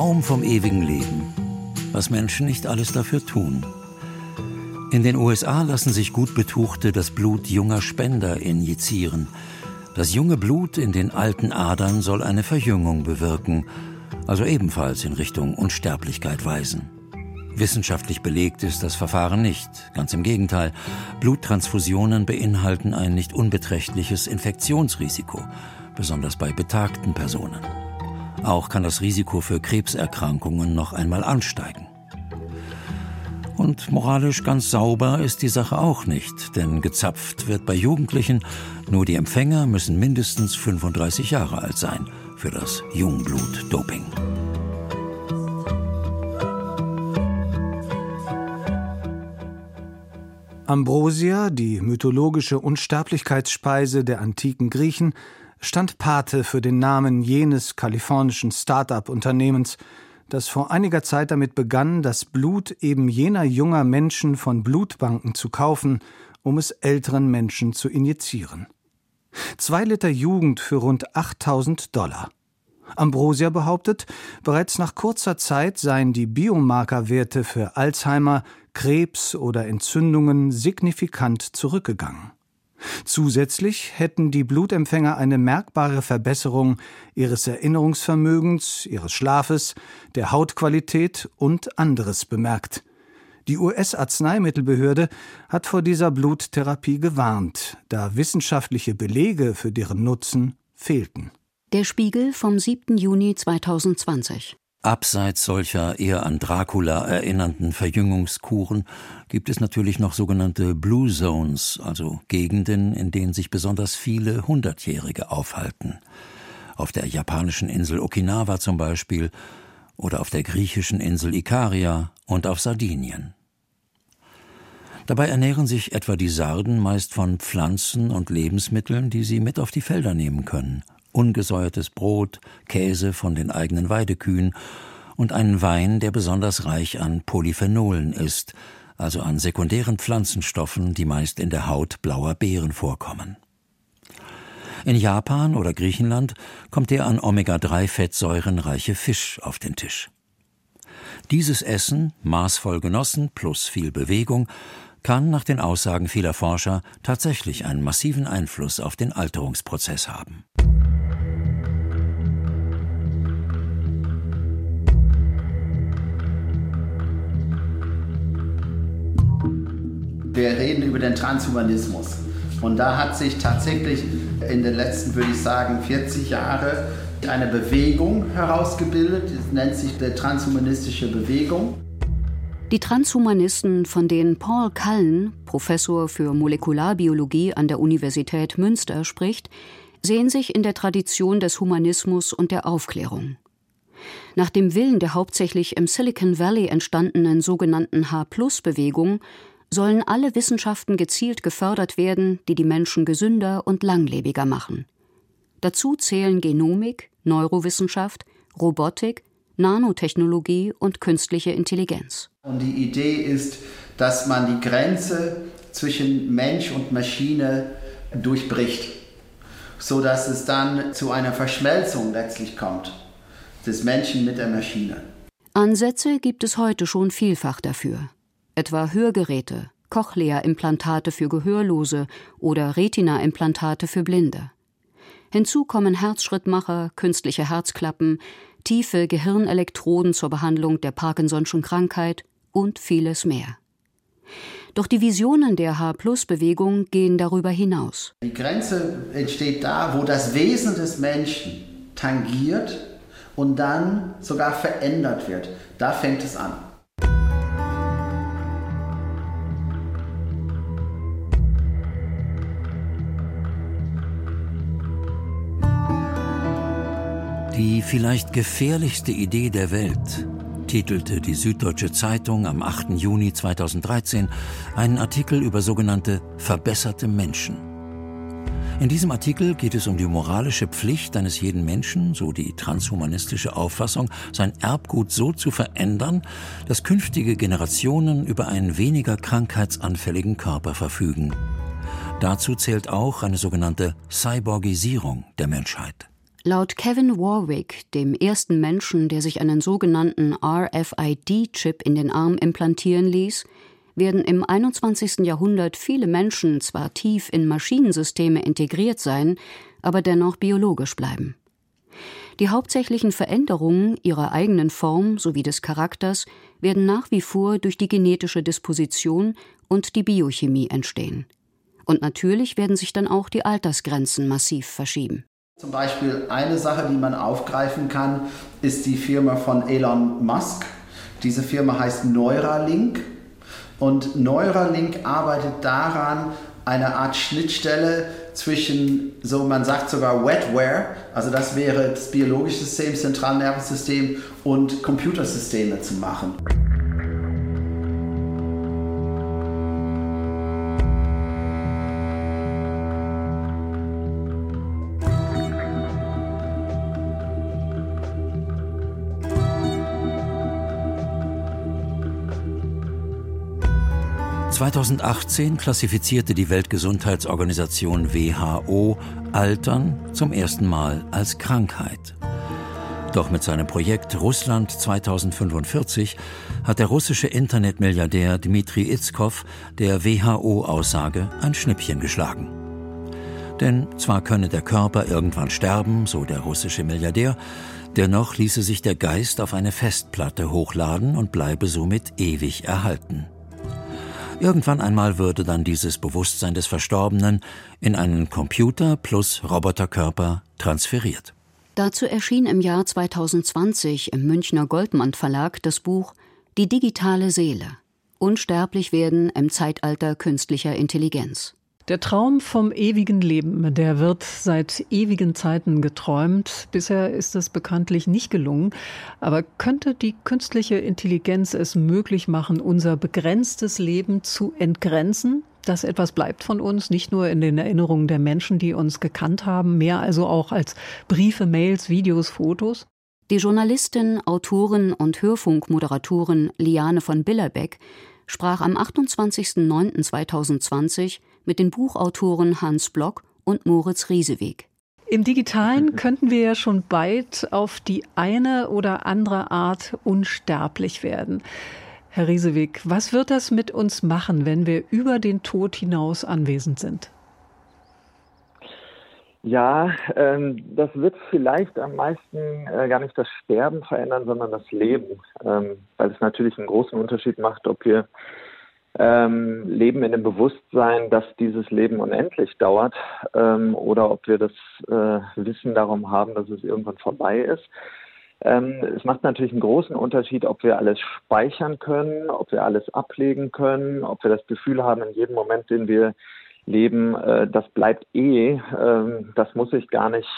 D: Traum vom ewigen Leben. Was Menschen nicht alles dafür tun. In den USA lassen sich gut Betuchte das Blut junger Spender injizieren. Das junge Blut in den alten Adern soll eine Verjüngung bewirken, also ebenfalls in Richtung Unsterblichkeit weisen. Wissenschaftlich belegt ist das Verfahren nicht. Ganz im Gegenteil. Bluttransfusionen beinhalten ein nicht unbeträchtliches Infektionsrisiko, besonders bei betagten Personen. Auch kann das Risiko für Krebserkrankungen noch einmal ansteigen. Und moralisch ganz sauber ist die Sache auch nicht, denn gezapft wird bei Jugendlichen, nur die Empfänger müssen mindestens 35 Jahre alt sein für das Jungblut-Doping.
G: Ambrosia, die mythologische Unsterblichkeitsspeise der antiken Griechen, stand Pate für den Namen jenes kalifornischen Start-up-Unternehmens, das vor einiger Zeit damit begann, das Blut eben jener junger Menschen von Blutbanken zu kaufen, um es älteren Menschen zu injizieren. 2 Liter Jugend für rund $8.000. Ambrosia behauptet, bereits nach kurzer Zeit seien die Biomarkerwerte für Alzheimer, Krebs oder Entzündungen signifikant zurückgegangen. Zusätzlich hätten die Blutempfänger eine merkbare Verbesserung ihres Erinnerungsvermögens, ihres Schlafes, der Hautqualität und anderes bemerkt. Die US-Arzneimittelbehörde hat vor dieser Bluttherapie gewarnt, da wissenschaftliche Belege für deren Nutzen fehlten.
F: Der Spiegel vom 7. Juni 2020.
D: Abseits solcher eher an Dracula erinnernden Verjüngungskuren gibt es natürlich noch sogenannte Blue Zones, also Gegenden, in denen sich besonders viele Hundertjährige aufhalten. Auf der japanischen Insel Okinawa zum Beispiel oder auf der griechischen Insel Ikaria und auf Sardinien. Dabei ernähren sich etwa die Sarden meist von Pflanzen und Lebensmitteln, die sie mit auf die Felder nehmen können. Ungesäuertes Brot, Käse von den eigenen Weidekühen und einen Wein, der besonders reich an Polyphenolen ist, also an sekundären Pflanzenstoffen, die meist in der Haut blauer Beeren vorkommen. In Japan oder Griechenland kommt der an Omega-3-Fettsäuren reiche Fisch auf den Tisch. Dieses Essen, maßvoll genossen plus viel Bewegung, kann nach den Aussagen vieler Forscher tatsächlich einen massiven Einfluss auf den Alterungsprozess haben.
K: Wir reden über den Transhumanismus. Und da hat sich tatsächlich in den letzten, würde ich sagen, 40 Jahren eine Bewegung herausgebildet. Das nennt sich die transhumanistische Bewegung.
F: Die Transhumanisten, von denen Paul Cullen, Professor für Molekularbiologie an der Universität Münster, spricht, sehen sich in der Tradition des Humanismus und der Aufklärung. Nach dem Willen der hauptsächlich im Silicon Valley entstandenen sogenannten H+-Bewegung sollen alle Wissenschaften gezielt gefördert werden, die die Menschen gesünder und langlebiger machen. Dazu zählen Genomik, Neurowissenschaft, Robotik, Nanotechnologie und künstliche Intelligenz.
K: Und die Idee ist, dass man die Grenze zwischen Mensch und Maschine durchbricht, sodass es dann zu einer Verschmelzung letztlich kommt, des Menschen mit der Maschine.
F: Ansätze gibt es heute schon vielfach dafür. Etwa Hörgeräte, Cochlea-Implantate für Gehörlose oder Retina-Implantate für Blinde. Hinzu kommen Herzschrittmacher, künstliche Herzklappen, tiefe Gehirnelektroden zur Behandlung der Parkinson'schen Krankheit und vieles mehr. Doch die Visionen der H+-Bewegung gehen darüber hinaus.
K: Die Grenze entsteht da, wo das Wesen des Menschen tangiert und dann sogar verändert wird. Da fängt es an.
D: Die vielleicht gefährlichste Idee der Welt, titelte die Süddeutsche Zeitung am 8. Juni 2013 einen Artikel über sogenannte verbesserte Menschen. In diesem Artikel geht es um die moralische Pflicht eines jeden Menschen, so die transhumanistische Auffassung, sein Erbgut so zu verändern, dass künftige Generationen über einen weniger krankheitsanfälligen Körper verfügen. Dazu zählt auch eine sogenannte Cyborgisierung der Menschheit.
F: Laut Kevin Warwick, dem ersten Menschen, der sich einen sogenannten RFID-Chip in den Arm implantieren ließ, werden im 21. Jahrhundert viele Menschen zwar tief in Maschinensysteme integriert sein, aber dennoch biologisch bleiben. Die hauptsächlichen Veränderungen ihrer eigenen Form sowie des Charakters werden nach wie vor durch die genetische Disposition und die Biochemie entstehen. Und natürlich werden sich dann auch die Altersgrenzen massiv verschieben.
K: Zum Beispiel eine Sache, die man aufgreifen kann, ist die Firma von Elon Musk. Diese Firma heißt Neuralink. Und Neuralink arbeitet daran, eine Art Schnittstelle zwischen, so man sagt sogar Wetware, also das wäre das biologische System, Zentralnervensystem und Computersysteme zu machen.
D: (2018) klassifizierte die Weltgesundheitsorganisation WHO Altern zum ersten Mal als Krankheit. Doch mit seinem Projekt Russland 2045 hat der russische Internetmilliardär Dmitri Izhkov der WHO-Aussage ein Schnippchen geschlagen. Denn zwar könne der Körper irgendwann sterben, so der russische Milliardär, dennoch ließe sich der Geist auf eine Festplatte hochladen und bleibe somit ewig erhalten. Irgendwann einmal würde dann dieses Bewusstsein des Verstorbenen in einen Computer plus Roboterkörper transferiert.
F: Dazu erschien im Jahr 2020 im Münchner Goldmann Verlag das Buch »Die digitale Seele – Unsterblich werden im Zeitalter künstlicher Intelligenz«.
L: Der Traum vom ewigen Leben, der wird seit ewigen Zeiten geträumt. Bisher ist es bekanntlich nicht gelungen. Aber könnte die künstliche Intelligenz es möglich machen, unser begrenztes Leben zu entgrenzen? Dass etwas bleibt von uns, nicht nur in den Erinnerungen der Menschen, die uns gekannt haben, mehr also auch als Briefe, Mails, Videos, Fotos?
F: Die Journalistin, Autorin und Hörfunkmoderatorin Liane von Billerbeck sprach am 28.09.2020 mit den Buchautoren Hans Block und Moritz Rieseweg.
L: Im Digitalen könnten wir ja schon bald auf die eine oder andere Art unsterblich werden. Herr Rieseweg, was wird das mit uns machen, wenn wir über den Tod hinaus anwesend sind?
M: Ja, das wird vielleicht am meisten gar nicht das Sterben verändern, sondern das Leben, weil es natürlich einen großen Unterschied macht, ob wir leben in dem Bewusstsein, dass dieses Leben unendlich dauert, oder ob wir das Wissen darum haben, dass es irgendwann vorbei ist. Es macht natürlich einen großen Unterschied, ob wir alles speichern können, ob wir alles ablegen können, ob wir das Gefühl haben, in jedem Moment, den wir leben, das bleibt das muss ich gar nicht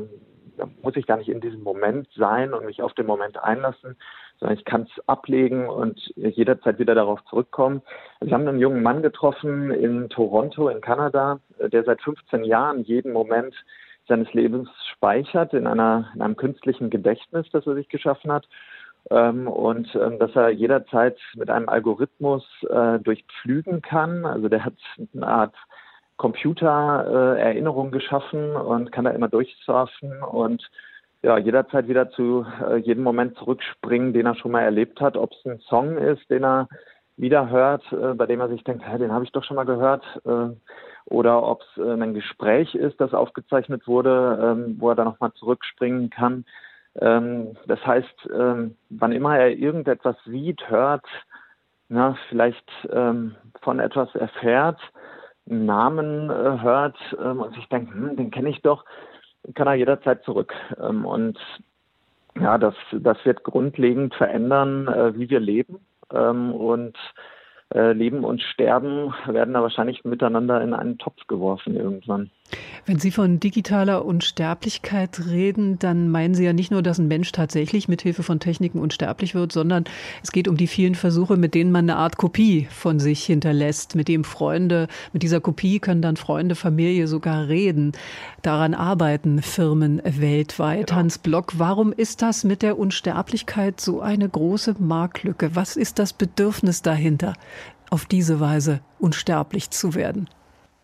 M: in diesem Moment sein und mich auf den Moment einlassen, sondern ich kann es ablegen und jederzeit wieder darauf zurückkommen. Wir haben einen jungen Mann getroffen in Toronto in Kanada, der seit 15 Jahren jeden Moment seines Lebens speichert in einem künstlichen Gedächtnis, das er sich geschaffen hat. Und dass er jederzeit mit einem Algorithmus durchpflügen kann. Also der hat eine Art Computererinnerung geschaffen und kann da immer durchsurfen und ja, jederzeit wieder zu jedem Moment zurückspringen, den er schon mal erlebt hat. Ob es ein Song ist, den er wieder hört, bei dem er sich denkt, den habe ich doch schon mal gehört. Oder ob es ein Gespräch ist, das aufgezeichnet wurde, wo er dann nochmal zurückspringen kann. Das heißt, wann immer er irgendetwas sieht, hört, vielleicht von etwas erfährt, einen Namen hört und sich denkt, den kenne ich doch, kann er jederzeit zurück. Und ja, das wird grundlegend verändern, wie wir leben. Und Leben und Sterben werden da wahrscheinlich miteinander in einen Topf geworfen irgendwann.
L: Wenn Sie von digitaler Unsterblichkeit reden, dann meinen Sie ja nicht nur, dass ein Mensch tatsächlich mit Hilfe von Techniken unsterblich wird, sondern es geht um die vielen Versuche, mit denen man eine Art Kopie von sich hinterlässt, mit dieser Kopie können dann Freunde, Familie sogar reden. Daran arbeiten Firmen weltweit. Genau. Hans Block, warum ist das mit der Unsterblichkeit so eine große Marktlücke? Was ist das Bedürfnis dahinter, auf diese Weise unsterblich zu werden?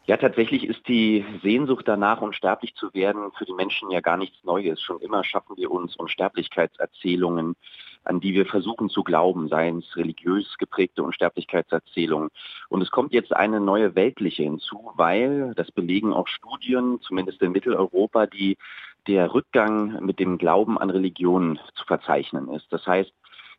N: Ja, tatsächlich ist die Sehnsucht danach, unsterblich zu werden, für die Menschen ja gar nichts Neues. Schon immer schaffen wir uns Unsterblichkeitserzählungen, an die wir versuchen zu glauben, seien es religiös geprägte Unsterblichkeitserzählungen. Und es kommt jetzt eine neue weltliche hinzu, weil, das belegen auch Studien, zumindest in Mitteleuropa, der Rückgang mit dem Glauben an Religionen zu verzeichnen ist. Das heißt,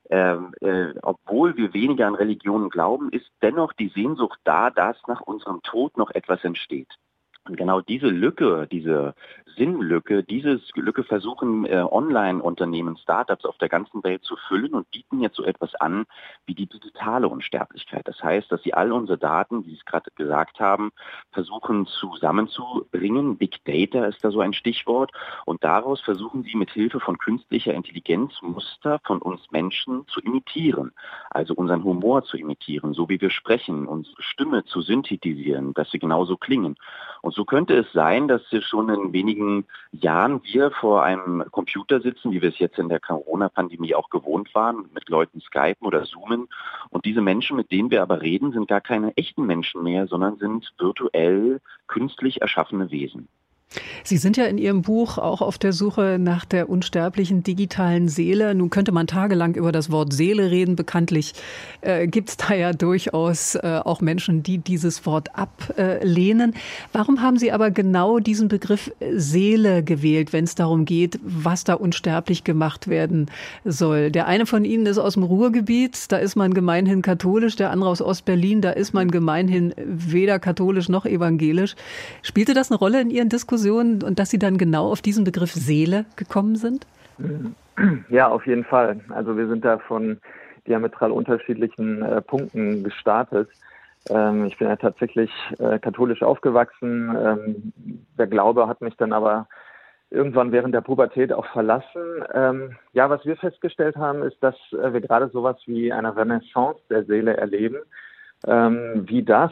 N: obwohl wir weniger an Religionen glauben, ist dennoch die Sehnsucht da, dass nach unserem Tod noch etwas entsteht. Und genau diese Lücke, diese Sinnlücke, diese Lücke versuchen Online-Unternehmen, Startups auf der ganzen Welt zu füllen und bieten jetzt so etwas an wie die digitale Unsterblichkeit. Das heißt, dass sie all unsere Daten, wie Sie es gerade gesagt haben, versuchen zusammenzubringen. Big Data ist da so ein Stichwort. Und daraus versuchen sie mit Hilfe von künstlicher Intelligenz Muster von uns Menschen zu imitieren. Also unseren Humor zu imitieren, so wie wir sprechen, unsere Stimme zu synthetisieren, dass sie genauso klingen. Und so könnte es sein, dass wir schon in wenigen Jahren vor einem Computer sitzen, wie wir es jetzt in der Corona-Pandemie auch gewohnt waren, mit Leuten skypen oder zoomen. Und diese Menschen, mit denen wir aber reden, sind gar keine echten Menschen mehr, sondern sind virtuell, künstlich erschaffene Wesen.
L: Sie sind ja in Ihrem Buch auch auf der Suche nach der unsterblichen digitalen Seele. Nun könnte man tagelang über das Wort Seele reden. Bekanntlich gibt es da ja durchaus auch Menschen, die dieses Wort ablehnen. Warum haben Sie aber genau diesen Begriff Seele gewählt, wenn es darum geht, was da unsterblich gemacht werden soll? Der eine von Ihnen ist aus dem Ruhrgebiet, da ist man gemeinhin katholisch. Der andere aus Ostberlin, da ist man gemeinhin weder katholisch noch evangelisch. Spielte das eine Rolle in Ihren Diskussionen? Und dass Sie dann genau auf diesen Begriff Seele gekommen sind?
M: Ja, auf jeden Fall. Also wir sind da von diametral unterschiedlichen Punkten gestartet. Ich bin ja tatsächlich katholisch aufgewachsen. Der Glaube hat mich dann aber irgendwann während der Pubertät auch verlassen. Ja, was wir festgestellt haben, ist, dass wir gerade sowas wie eine Renaissance der Seele erleben. Wie das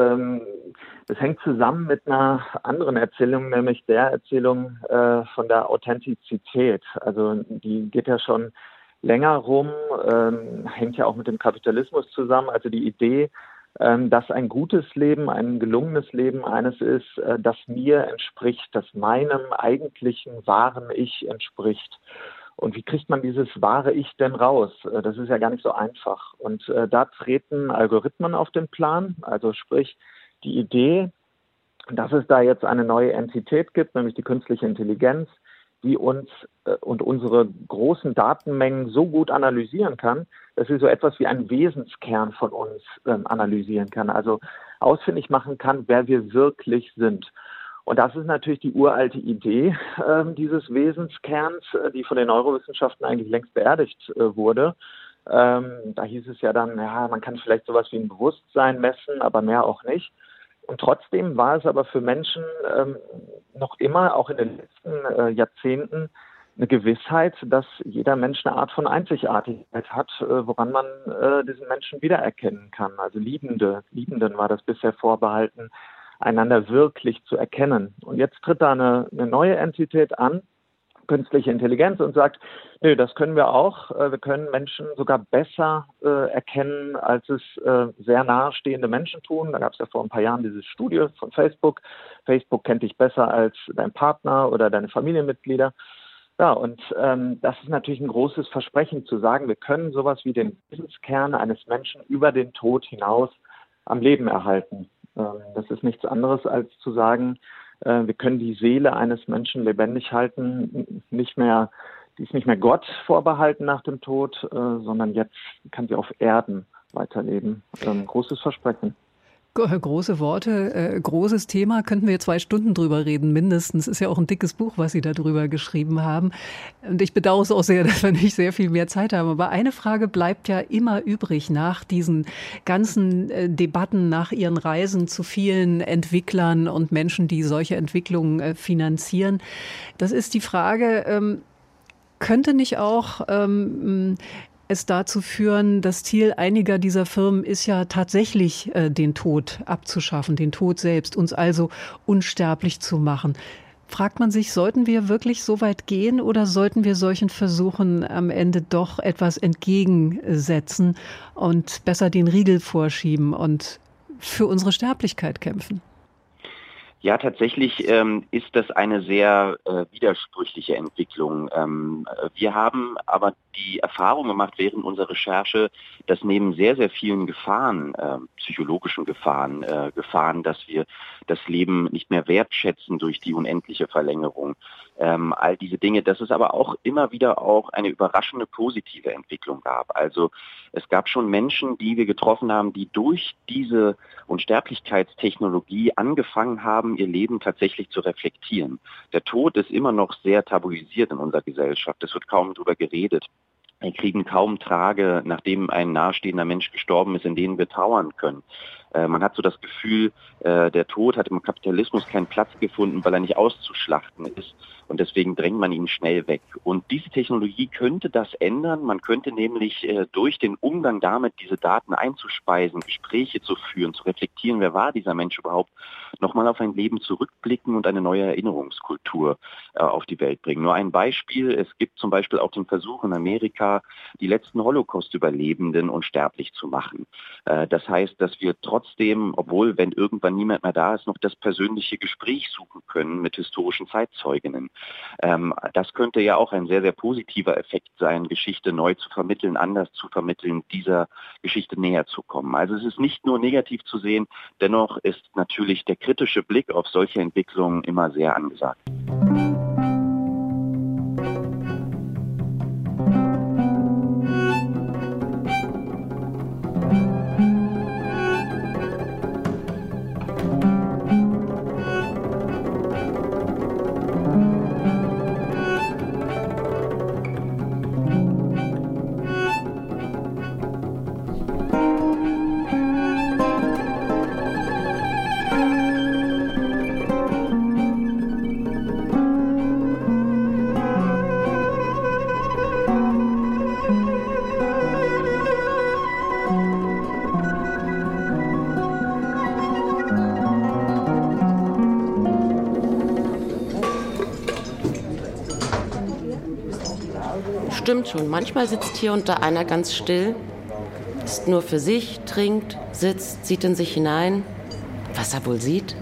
M: hängt zusammen mit einer anderen Erzählung, nämlich der Erzählung von der Authentizität. Also die geht ja schon länger rum, hängt ja auch mit dem Kapitalismus zusammen. Also die Idee, dass ein gutes Leben, ein gelungenes Leben eines ist, das mir entspricht, das meinem eigentlichen wahren Ich entspricht. Und wie kriegt man dieses wahre Ich denn raus? Das ist ja gar nicht so einfach. Und da treten Algorithmen auf den Plan, also sprich die Idee, dass es da jetzt eine neue Entität gibt, nämlich die künstliche Intelligenz, die uns und unsere großen Datenmengen so gut analysieren kann, dass sie so etwas wie einen Wesenskern von uns analysieren kann, also ausfindig machen kann, wer wir wirklich sind. Und das ist natürlich die uralte Idee dieses Wesenskerns, die von den Neurowissenschaften eigentlich längst beerdigt wurde. Da hieß es ja dann, ja, man kann vielleicht sowas wie ein Bewusstsein messen, aber mehr auch nicht. Und trotzdem war es aber für Menschen noch immer, auch in den letzten Jahrzehnten, eine Gewissheit, dass jeder Mensch eine Art von Einzigartigkeit hat, woran man diesen Menschen wiedererkennen kann. Also Liebenden war das bisher vorbehalten, einander wirklich zu erkennen. Und jetzt tritt da eine neue Entität an, künstliche Intelligenz, und sagt, nö, das können wir auch. Wir können Menschen sogar besser erkennen, als es sehr nahestehende Menschen tun. Da gab es ja vor ein paar Jahren diese Studie von Facebook. Facebook kennt dich besser als dein Partner oder deine Familienmitglieder. Ja, und das ist natürlich ein großes Versprechen zu sagen, wir können sowas wie den Wesenskern eines Menschen über den Tod hinaus am Leben erhalten. Das ist nichts anderes als zu sagen, wir können die Seele eines Menschen lebendig halten, die ist nicht mehr Gott vorbehalten nach dem Tod, sondern jetzt kann sie auf Erden weiterleben. Großes Versprechen.
L: Große Worte, großes Thema, könnten wir 2 Stunden drüber reden, mindestens. Ist ja auch ein dickes Buch, was Sie da drüber geschrieben haben. Und ich bedauere es auch sehr, dass wir nicht sehr viel mehr Zeit haben. Aber eine Frage bleibt ja immer übrig nach diesen ganzen Debatten, nach Ihren Reisen zu vielen Entwicklern und Menschen, die solche Entwicklungen finanzieren. Das ist die Frage, könnte nicht auch es dazu führen, das Ziel einiger dieser Firmen ist ja tatsächlich, den Tod abzuschaffen, den Tod selbst, uns also unsterblich zu machen. Fragt man sich, sollten wir wirklich so weit gehen oder sollten wir solchen Versuchen am Ende doch etwas entgegensetzen und besser den Riegel vorschieben und für unsere Sterblichkeit kämpfen?
N: Ja, tatsächlich ist das eine sehr widersprüchliche Entwicklung. Wir haben aber die Erfahrung gemacht während unserer Recherche, dass neben sehr, sehr vielen Gefahren, psychologischen Gefahren, dass wir das Leben nicht mehr wertschätzen durch die unendliche Verlängerung, all diese Dinge, dass es aber auch immer wieder auch eine überraschende positive Entwicklung gab. Also es gab schon Menschen, die wir getroffen haben, die durch diese Unsterblichkeitstechnologie angefangen haben, ihr Leben tatsächlich zu reflektieren. Der Tod ist immer noch sehr tabuisiert in unserer Gesellschaft. Es wird kaum darüber geredet. Wir kriegen kaum Tage, nachdem ein nahestehender Mensch gestorben ist, in denen wir trauern können. Man hat so das Gefühl, der Tod hat im Kapitalismus keinen Platz gefunden, weil er nicht auszuschlachten ist. Und deswegen drängt man ihn schnell weg. Und diese Technologie könnte das ändern. Man könnte nämlich durch den Umgang damit, diese Daten einzuspeisen, Gespräche zu führen, zu reflektieren, wer war dieser Mensch überhaupt, nochmal auf ein Leben zurückblicken und eine neue Erinnerungskultur auf die Welt bringen. Nur ein Beispiel, es gibt zum Beispiel auch den Versuch in Amerika, die letzten Holocaust-Überlebenden unsterblich zu machen. Das heißt, dass wir trotzdem, obwohl, wenn irgendwann niemand mehr da ist, noch das persönliche Gespräch suchen können mit historischen Zeitzeuginnen. Das könnte ja auch ein sehr, sehr positiver Effekt sein, Geschichte neu zu vermitteln, anders zu vermitteln, dieser Geschichte näher zu kommen. Also es ist nicht nur negativ zu sehen, dennoch ist natürlich der kritische Blick auf solche Entwicklungen immer sehr angesagt.
B: Stimmt schon, manchmal sitzt hier und da einer ganz still, ist nur für sich, trinkt, sitzt, sieht in sich hinein. Was er wohl sieht?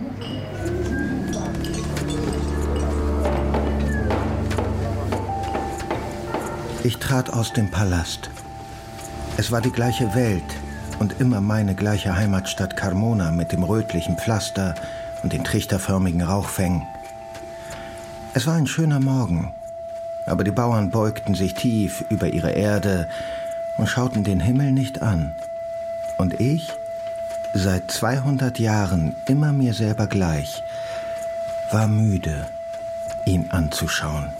C: Ich trat aus dem Palast. Es war die gleiche Welt und immer meine gleiche Heimatstadt Carmona mit dem rötlichen Pflaster und den trichterförmigen Rauchfängen. Es war ein schöner Morgen. Aber die Bauern beugten sich tief über ihre Erde und schauten den Himmel nicht an. Und ich, seit 200 Jahren immer mir selber gleich, war müde, ihn anzuschauen.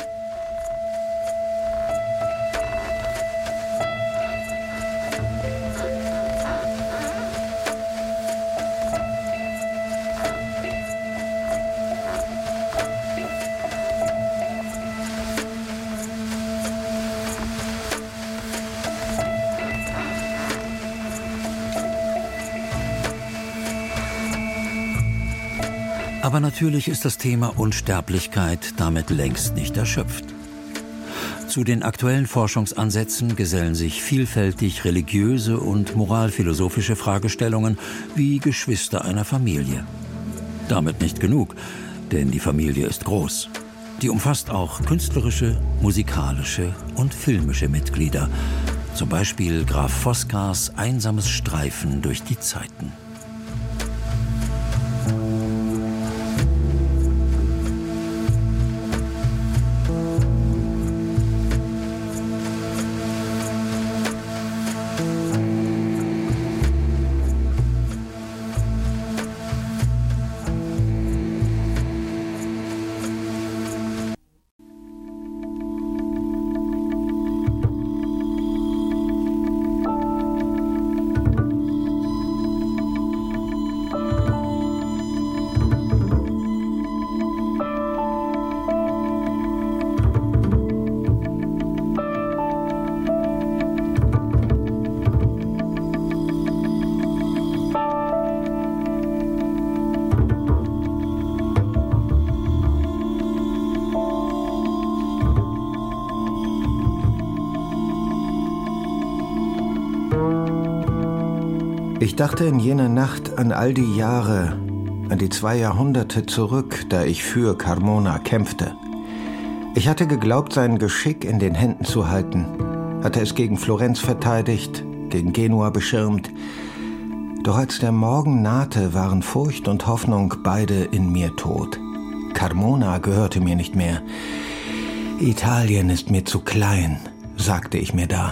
D: Aber natürlich ist das Thema Unsterblichkeit damit längst nicht erschöpft. Zu den aktuellen Forschungsansätzen gesellen sich vielfältig religiöse und moralphilosophische Fragestellungen wie Geschwister einer Familie. Damit nicht genug, denn die Familie ist groß. Die umfasst auch künstlerische, musikalische und filmische Mitglieder. Zum Beispiel Graf Foscars einsames Streifen durch die Zeiten.
C: Ich dachte in jener Nacht an all die Jahre, an die 2 Jahrhunderte zurück, da ich für Carmona kämpfte. Ich hatte geglaubt, sein Geschick in den Händen zu halten, hatte es gegen Florenz verteidigt, gegen Genua beschirmt. Doch als der Morgen nahte, waren Furcht und Hoffnung beide in mir tot. Carmona gehörte mir nicht mehr. Italien ist mir zu klein, sagte ich mir da.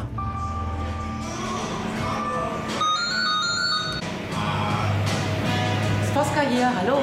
B: Fosca hier, hallo.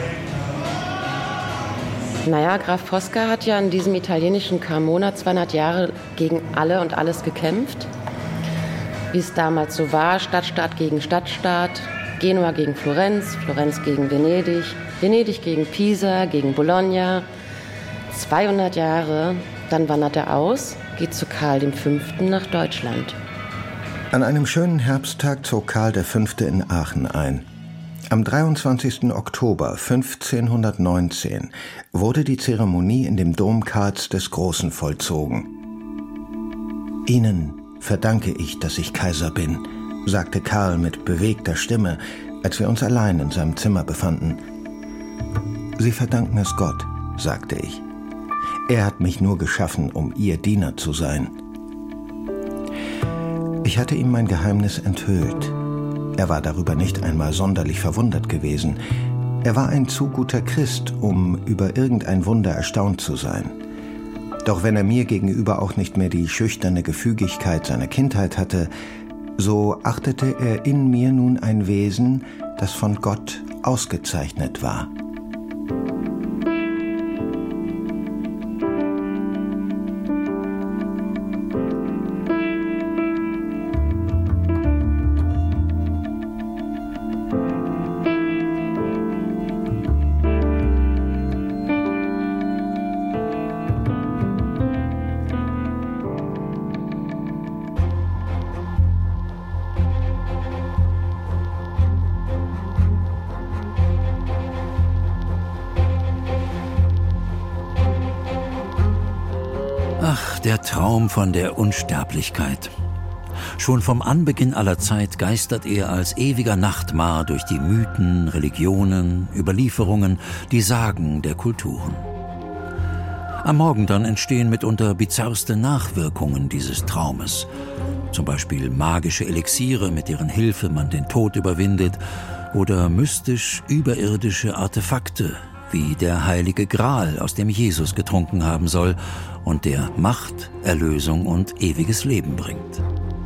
B: Naja, Graf Fosca hat ja in diesem italienischen Carmona 200 Jahre gegen alle und alles gekämpft. Wie es damals so war, Stadtstaat gegen Stadtstaat, Genua gegen Florenz, Florenz gegen Venedig, Venedig gegen Pisa, gegen Bologna. 200 Jahre, dann wandert er aus, geht zu Karl V. nach Deutschland.
C: An einem schönen Herbsttag zog Karl V. in Aachen ein. Am 23. Oktober 1519 wurde die Zeremonie in dem Dom Karls des Großen vollzogen. Ihnen verdanke ich, dass ich Kaiser bin, sagte Karl mit bewegter Stimme, als wir uns allein in seinem Zimmer befanden. Sie verdanken es Gott, sagte ich. Er hat mich nur geschaffen, um Ihr Diener zu sein. Ich hatte ihm mein Geheimnis enthüllt. Er war darüber nicht einmal sonderlich verwundert gewesen. Er war ein zu guter Christ, um über irgendein Wunder erstaunt zu sein. Doch wenn er mir gegenüber auch nicht mehr die schüchterne Gefügigkeit seiner Kindheit hatte, so achtete er in mir nun ein Wesen, das von Gott ausgezeichnet war.
D: Der Traum von der Unsterblichkeit. Schon vom Anbeginn aller Zeit geistert er als ewiger Nachtmar durch die Mythen, Religionen, Überlieferungen, die Sagen der Kulturen. Am Morgen dann entstehen mitunter bizarrste Nachwirkungen dieses Traumes. Zum Beispiel magische Elixiere, mit deren Hilfe man den Tod überwindet, oder mystisch überirdische Artefakte, wie der heilige Gral, aus dem Jesus getrunken haben soll und der Macht, Erlösung und ewiges Leben bringt.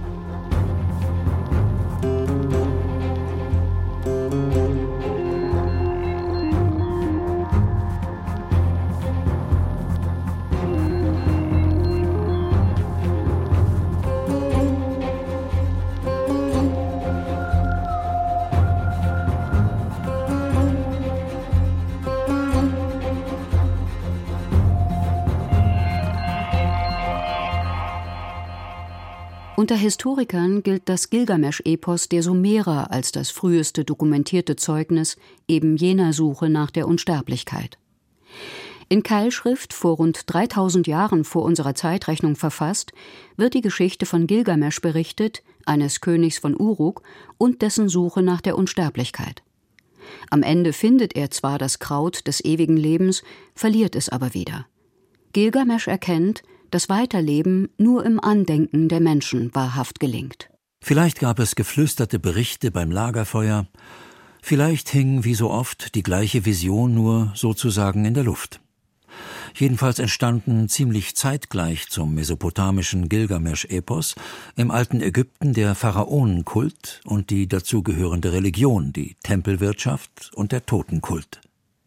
F: Unter Historikern gilt das Gilgamesch-Epos der Sumerer als das früheste dokumentierte Zeugnis eben jener Suche nach der Unsterblichkeit. In Keilschrift, vor rund 3000 Jahren vor unserer Zeitrechnung verfasst, wird die Geschichte von Gilgamesch berichtet, eines Königs von Uruk, und dessen Suche nach der Unsterblichkeit. Am Ende findet er zwar das Kraut des ewigen Lebens, verliert es aber wieder. Gilgamesch erkennt, das Weiterleben nur im Andenken der Menschen wahrhaft gelingt.
D: Vielleicht gab es geflüsterte Berichte beim Lagerfeuer, vielleicht hing, wie so oft, die gleiche Vision nur sozusagen in der Luft. Jedenfalls entstanden ziemlich zeitgleich zum mesopotamischen Gilgamesch-Epos im alten Ägypten der Pharaonenkult und die dazugehörende Religion, die Tempelwirtschaft und der Totenkult.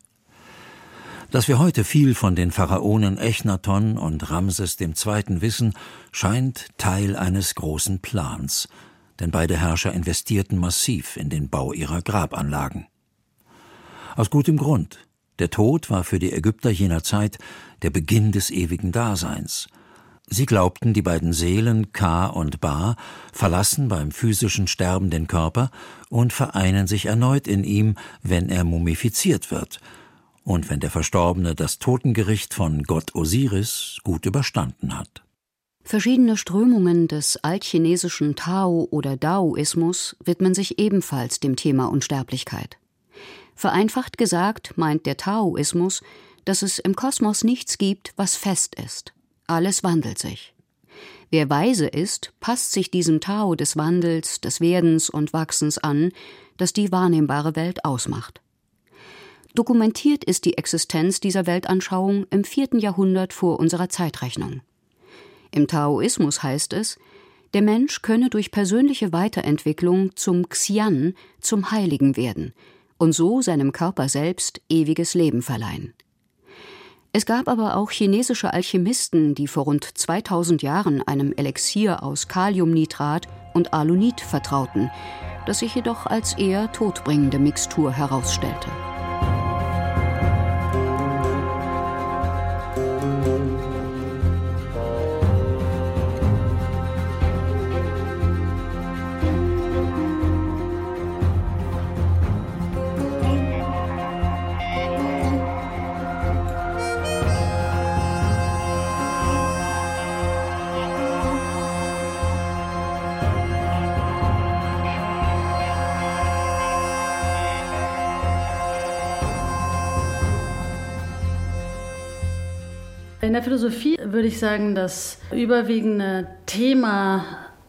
D: Dass wir heute viel von den Pharaonen Echnaton und Ramses II. Wissen, scheint Teil eines großen Plans, denn beide Herrscher investierten massiv in den Bau ihrer Grabanlagen. Aus gutem Grund. Der Tod war für die Ägypter jener Zeit der Beginn des ewigen Daseins. Sie glaubten, die beiden Seelen Ka und Ba verlassen beim physischen Sterben den Körper und vereinen sich erneut in ihm, wenn er mumifiziert wird und wenn der Verstorbene das Totengericht von Gott Osiris gut überstanden hat.
F: Verschiedene Strömungen des altchinesischen Tao oder Daoismus widmen sich ebenfalls dem Thema Unsterblichkeit. Vereinfacht gesagt meint der Taoismus, dass es im Kosmos nichts gibt, was fest ist. Alles wandelt sich. Wer weise ist, passt sich diesem Tao des Wandels, des Werdens und Wachsens an, das die wahrnehmbare Welt ausmacht. Dokumentiert ist die Existenz dieser Weltanschauung im 4. Jahrhundert vor unserer Zeitrechnung. Im Taoismus heißt es, der Mensch könne durch persönliche Weiterentwicklung zum Xian, zum Heiligen werden und so seinem Körper selbst ewiges Leben verleihen. Es gab aber auch chinesische Alchemisten, die vor rund 2000 Jahren einem Elixier aus Kaliumnitrat und Alunit vertrauten, das sich jedoch als eher todbringende Mixtur herausstellte.
O: In der Philosophie würde ich sagen, das überwiegende Thema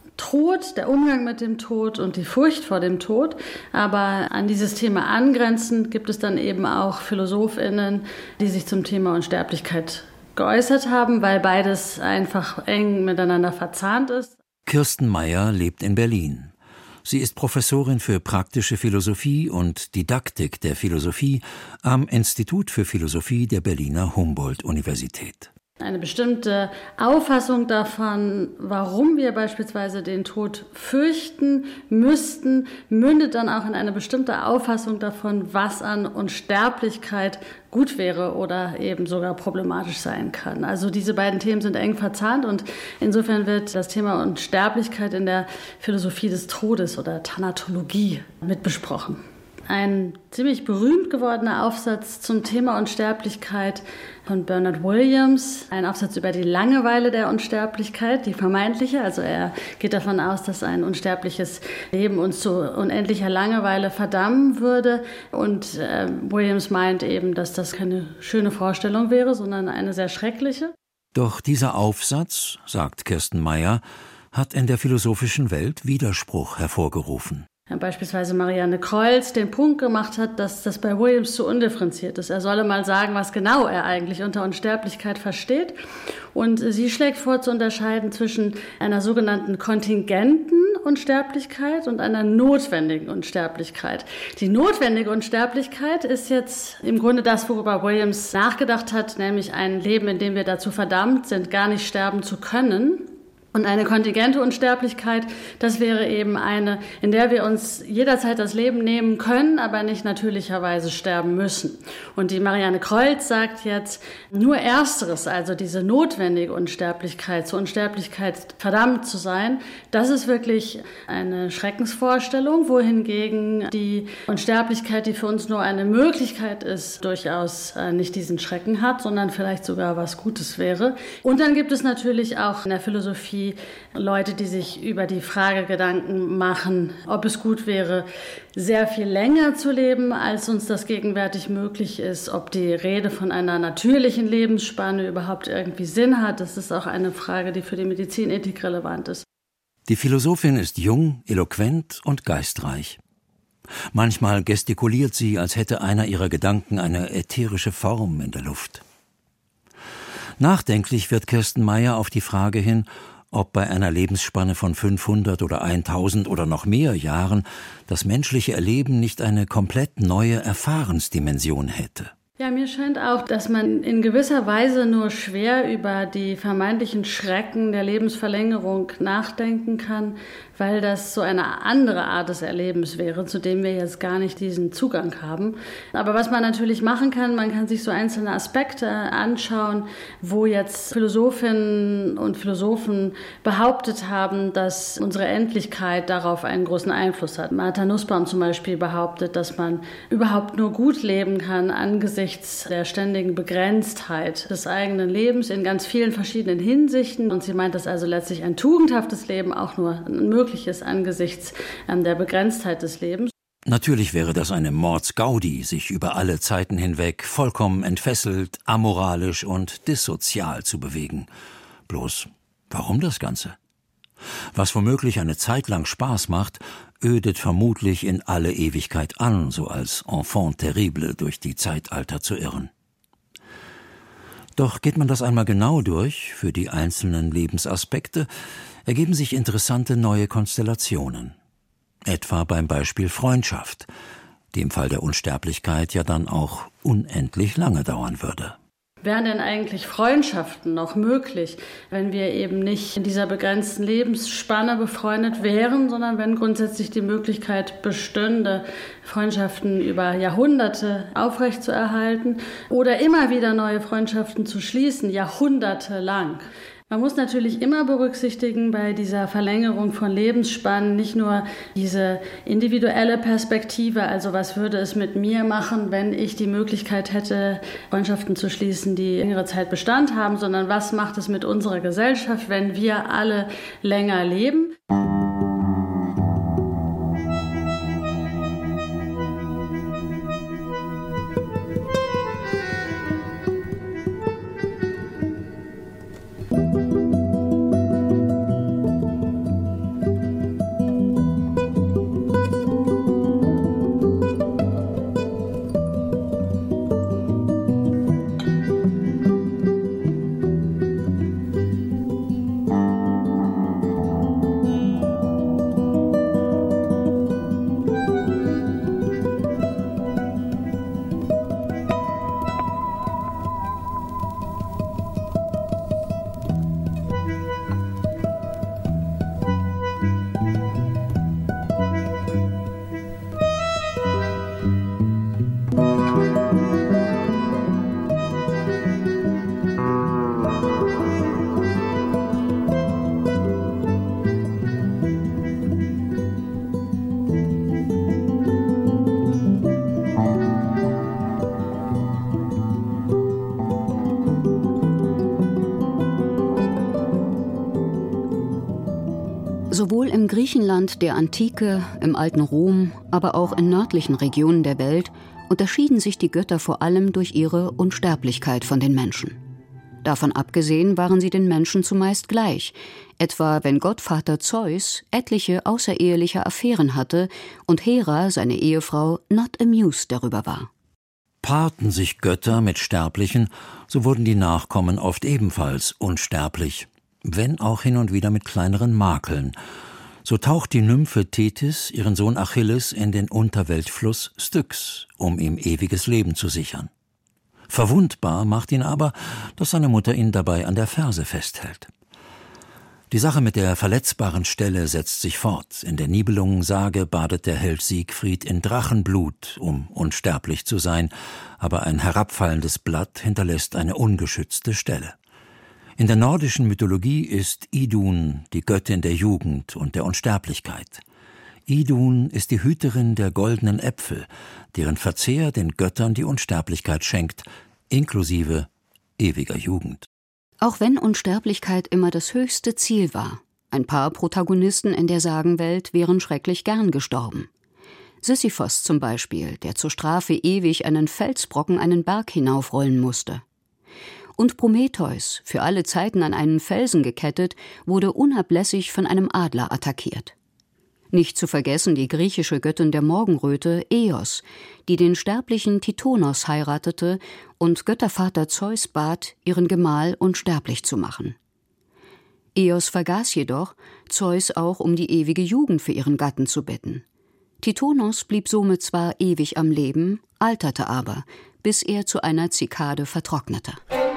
O: Tod, der Umgang mit dem Tod und die Furcht vor dem Tod. Aber an dieses Thema angrenzend gibt es dann eben auch PhilosophInnen, die sich zum Thema Unsterblichkeit geäußert haben, weil beides einfach eng miteinander verzahnt ist.
D: Kirsten Meyer lebt in Berlin. Sie ist Professorin für praktische Philosophie und Didaktik der Philosophie am Institut für Philosophie der Berliner Humboldt-Universität.
O: Eine bestimmte Auffassung davon, warum wir beispielsweise den Tod fürchten müssten, mündet dann auch in eine bestimmte Auffassung davon, was an Unsterblichkeit gut wäre oder eben sogar problematisch sein kann. Also diese beiden Themen sind eng verzahnt und insofern wird das Thema Unsterblichkeit in der Philosophie des Todes oder Thanatologie mit besprochen. Ein ziemlich berühmt gewordener Aufsatz zum Thema Unsterblichkeit von Bernard Williams, ein Aufsatz über die Langeweile der Unsterblichkeit, die vermeintliche. Also er geht davon aus, dass ein unsterbliches Leben uns zu unendlicher Langeweile verdammen würde. Und Williams meint eben, dass das keine schöne Vorstellung wäre, sondern eine sehr schreckliche.
D: Doch dieser Aufsatz, sagt Kirsten Meyer, hat in der philosophischen Welt Widerspruch hervorgerufen.
O: Beispielsweise Marianne Kreuz den Punkt gemacht hat, dass das bei Williams zu undifferenziert ist. Er solle mal sagen, was genau er eigentlich unter Unsterblichkeit versteht. Und sie schlägt vor, zu unterscheiden zwischen einer sogenannten kontingenten Unsterblichkeit und einer notwendigen Unsterblichkeit. Die notwendige Unsterblichkeit ist jetzt im Grunde das, worüber Williams nachgedacht hat, nämlich ein Leben, in dem wir dazu verdammt sind, gar nicht sterben zu können. Und eine kontingente Unsterblichkeit, das wäre eben eine, in der wir uns jederzeit das Leben nehmen können, aber nicht natürlicherweise sterben müssen. Und die Marianne Kreuz sagt jetzt, nur Ersteres, also diese notwendige Unsterblichkeit, zur Unsterblichkeit verdammt zu sein, das ist wirklich eine Schreckensvorstellung, wohingegen die Unsterblichkeit, die für uns nur eine Möglichkeit ist, durchaus nicht diesen Schrecken hat, sondern vielleicht sogar was Gutes wäre. Und dann gibt es natürlich auch in der Philosophie Leute, die sich über die Frage Gedanken machen, ob es gut wäre, sehr viel länger zu leben, als uns das gegenwärtig möglich ist, ob die Rede von einer natürlichen Lebensspanne überhaupt irgendwie Sinn hat. Das ist auch eine Frage, die für die Medizinethik relevant ist.
D: Die Philosophin ist jung, eloquent und geistreich. Manchmal gestikuliert sie, als hätte einer ihrer Gedanken eine ätherische Form in der Luft. Nachdenklich wird Kirsten Meyer auf die Frage hin, ob bei einer Lebensspanne von 500 oder 1000 oder noch mehr Jahren das menschliche Erleben nicht eine komplett neue Erfahrensdimension hätte.
O: Ja, mir scheint auch, dass man in gewisser Weise nur schwer über die vermeintlichen Schrecken der Lebensverlängerung nachdenken kann, weil das so eine andere Art des Erlebens wäre, zu dem wir jetzt gar nicht diesen Zugang haben. Aber was man natürlich machen kann, man kann sich so einzelne Aspekte anschauen, wo jetzt Philosophinnen und Philosophen behauptet haben, dass unsere Endlichkeit darauf einen großen Einfluss hat. Martha Nussbaum zum Beispiel behauptet, dass man überhaupt nur gut leben kann angesichts der ständigen Begrenztheit des eigenen Lebens in ganz vielen verschiedenen Hinsichten. Und sie meint, dass also letztlich ein tugendhaftes Leben auch nur möglich ist angesichts der Begrenztheit des Lebens.
D: Natürlich wäre das eine Mordsgaudi, sich über alle Zeiten hinweg vollkommen entfesselt, amoralisch und dissozial zu bewegen. Bloß, warum das Ganze? Was womöglich eine Zeit lang Spaß macht, ödet vermutlich in alle Ewigkeit an, so als Enfant terrible durch die Zeitalter zu irren. Doch geht man das einmal genau durch, für die einzelnen Lebensaspekte, ergeben sich interessante neue Konstellationen. Etwa beim Beispiel Freundschaft, die im Fall der Unsterblichkeit ja dann auch unendlich lange dauern würde.
O: Wären denn eigentlich Freundschaften noch möglich, wenn wir eben nicht in dieser begrenzten Lebensspanne befreundet wären, sondern wenn grundsätzlich die Möglichkeit bestünde, Freundschaften über Jahrhunderte aufrechtzuerhalten oder immer wieder neue Freundschaften zu schließen, jahrhundertelang? Man muss natürlich immer berücksichtigen bei dieser Verlängerung von Lebensspannen nicht nur diese individuelle Perspektive, also was würde es mit mir machen, wenn ich die Möglichkeit hätte, Freundschaften zu schließen, die längere Zeit Bestand haben, sondern was macht es mit unserer Gesellschaft, wenn wir alle länger leben.
F: Sowohl im Griechenland der Antike, im alten Rom, aber auch in nördlichen Regionen der Welt unterschieden sich die Götter vor allem durch ihre Unsterblichkeit von den Menschen. Davon abgesehen waren sie den Menschen zumeist gleich, etwa wenn Gottvater Zeus etliche außereheliche Affären hatte und Hera, seine Ehefrau, not amused darüber war.
D: Paarten sich Götter mit Sterblichen, so wurden die Nachkommen oft ebenfalls unsterblich, wenn auch hin und wieder mit kleineren Makeln. So taucht die Nymphe Thetis ihren Sohn Achilles in den Unterweltfluss Styx, um ihm ewiges Leben zu sichern. Verwundbar macht ihn aber, dass seine Mutter ihn dabei an der Ferse festhält. Die Sache mit der verletzbaren Stelle setzt sich fort. In der Nibelungensage badet der Held Siegfried in Drachenblut, um unsterblich zu sein, aber ein herabfallendes Blatt hinterlässt eine ungeschützte Stelle. In der nordischen Mythologie ist Idun die Göttin der Jugend und der Unsterblichkeit. Idun ist die Hüterin der goldenen Äpfel, deren Verzehr den Göttern die Unsterblichkeit schenkt, inklusive ewiger Jugend.
F: Auch wenn Unsterblichkeit immer das höchste Ziel war, ein paar Protagonisten in der Sagenwelt wären schrecklich gern gestorben. Sisyphos zum Beispiel, der zur Strafe ewig einen Felsbrocken einen Berg hinaufrollen musste. Und Prometheus, für alle Zeiten an einen Felsen gekettet, wurde unablässig von einem Adler attackiert. Nicht zu vergessen die griechische Göttin der Morgenröte, Eos, die den sterblichen Tithonus heiratete und Göttervater Zeus bat, ihren Gemahl unsterblich zu machen. Eos vergaß jedoch, Zeus auch um die ewige Jugend für ihren Gatten zu bitten. Tithonus blieb somit zwar ewig am Leben, alterte aber, bis er zu einer Zikade vertrocknete.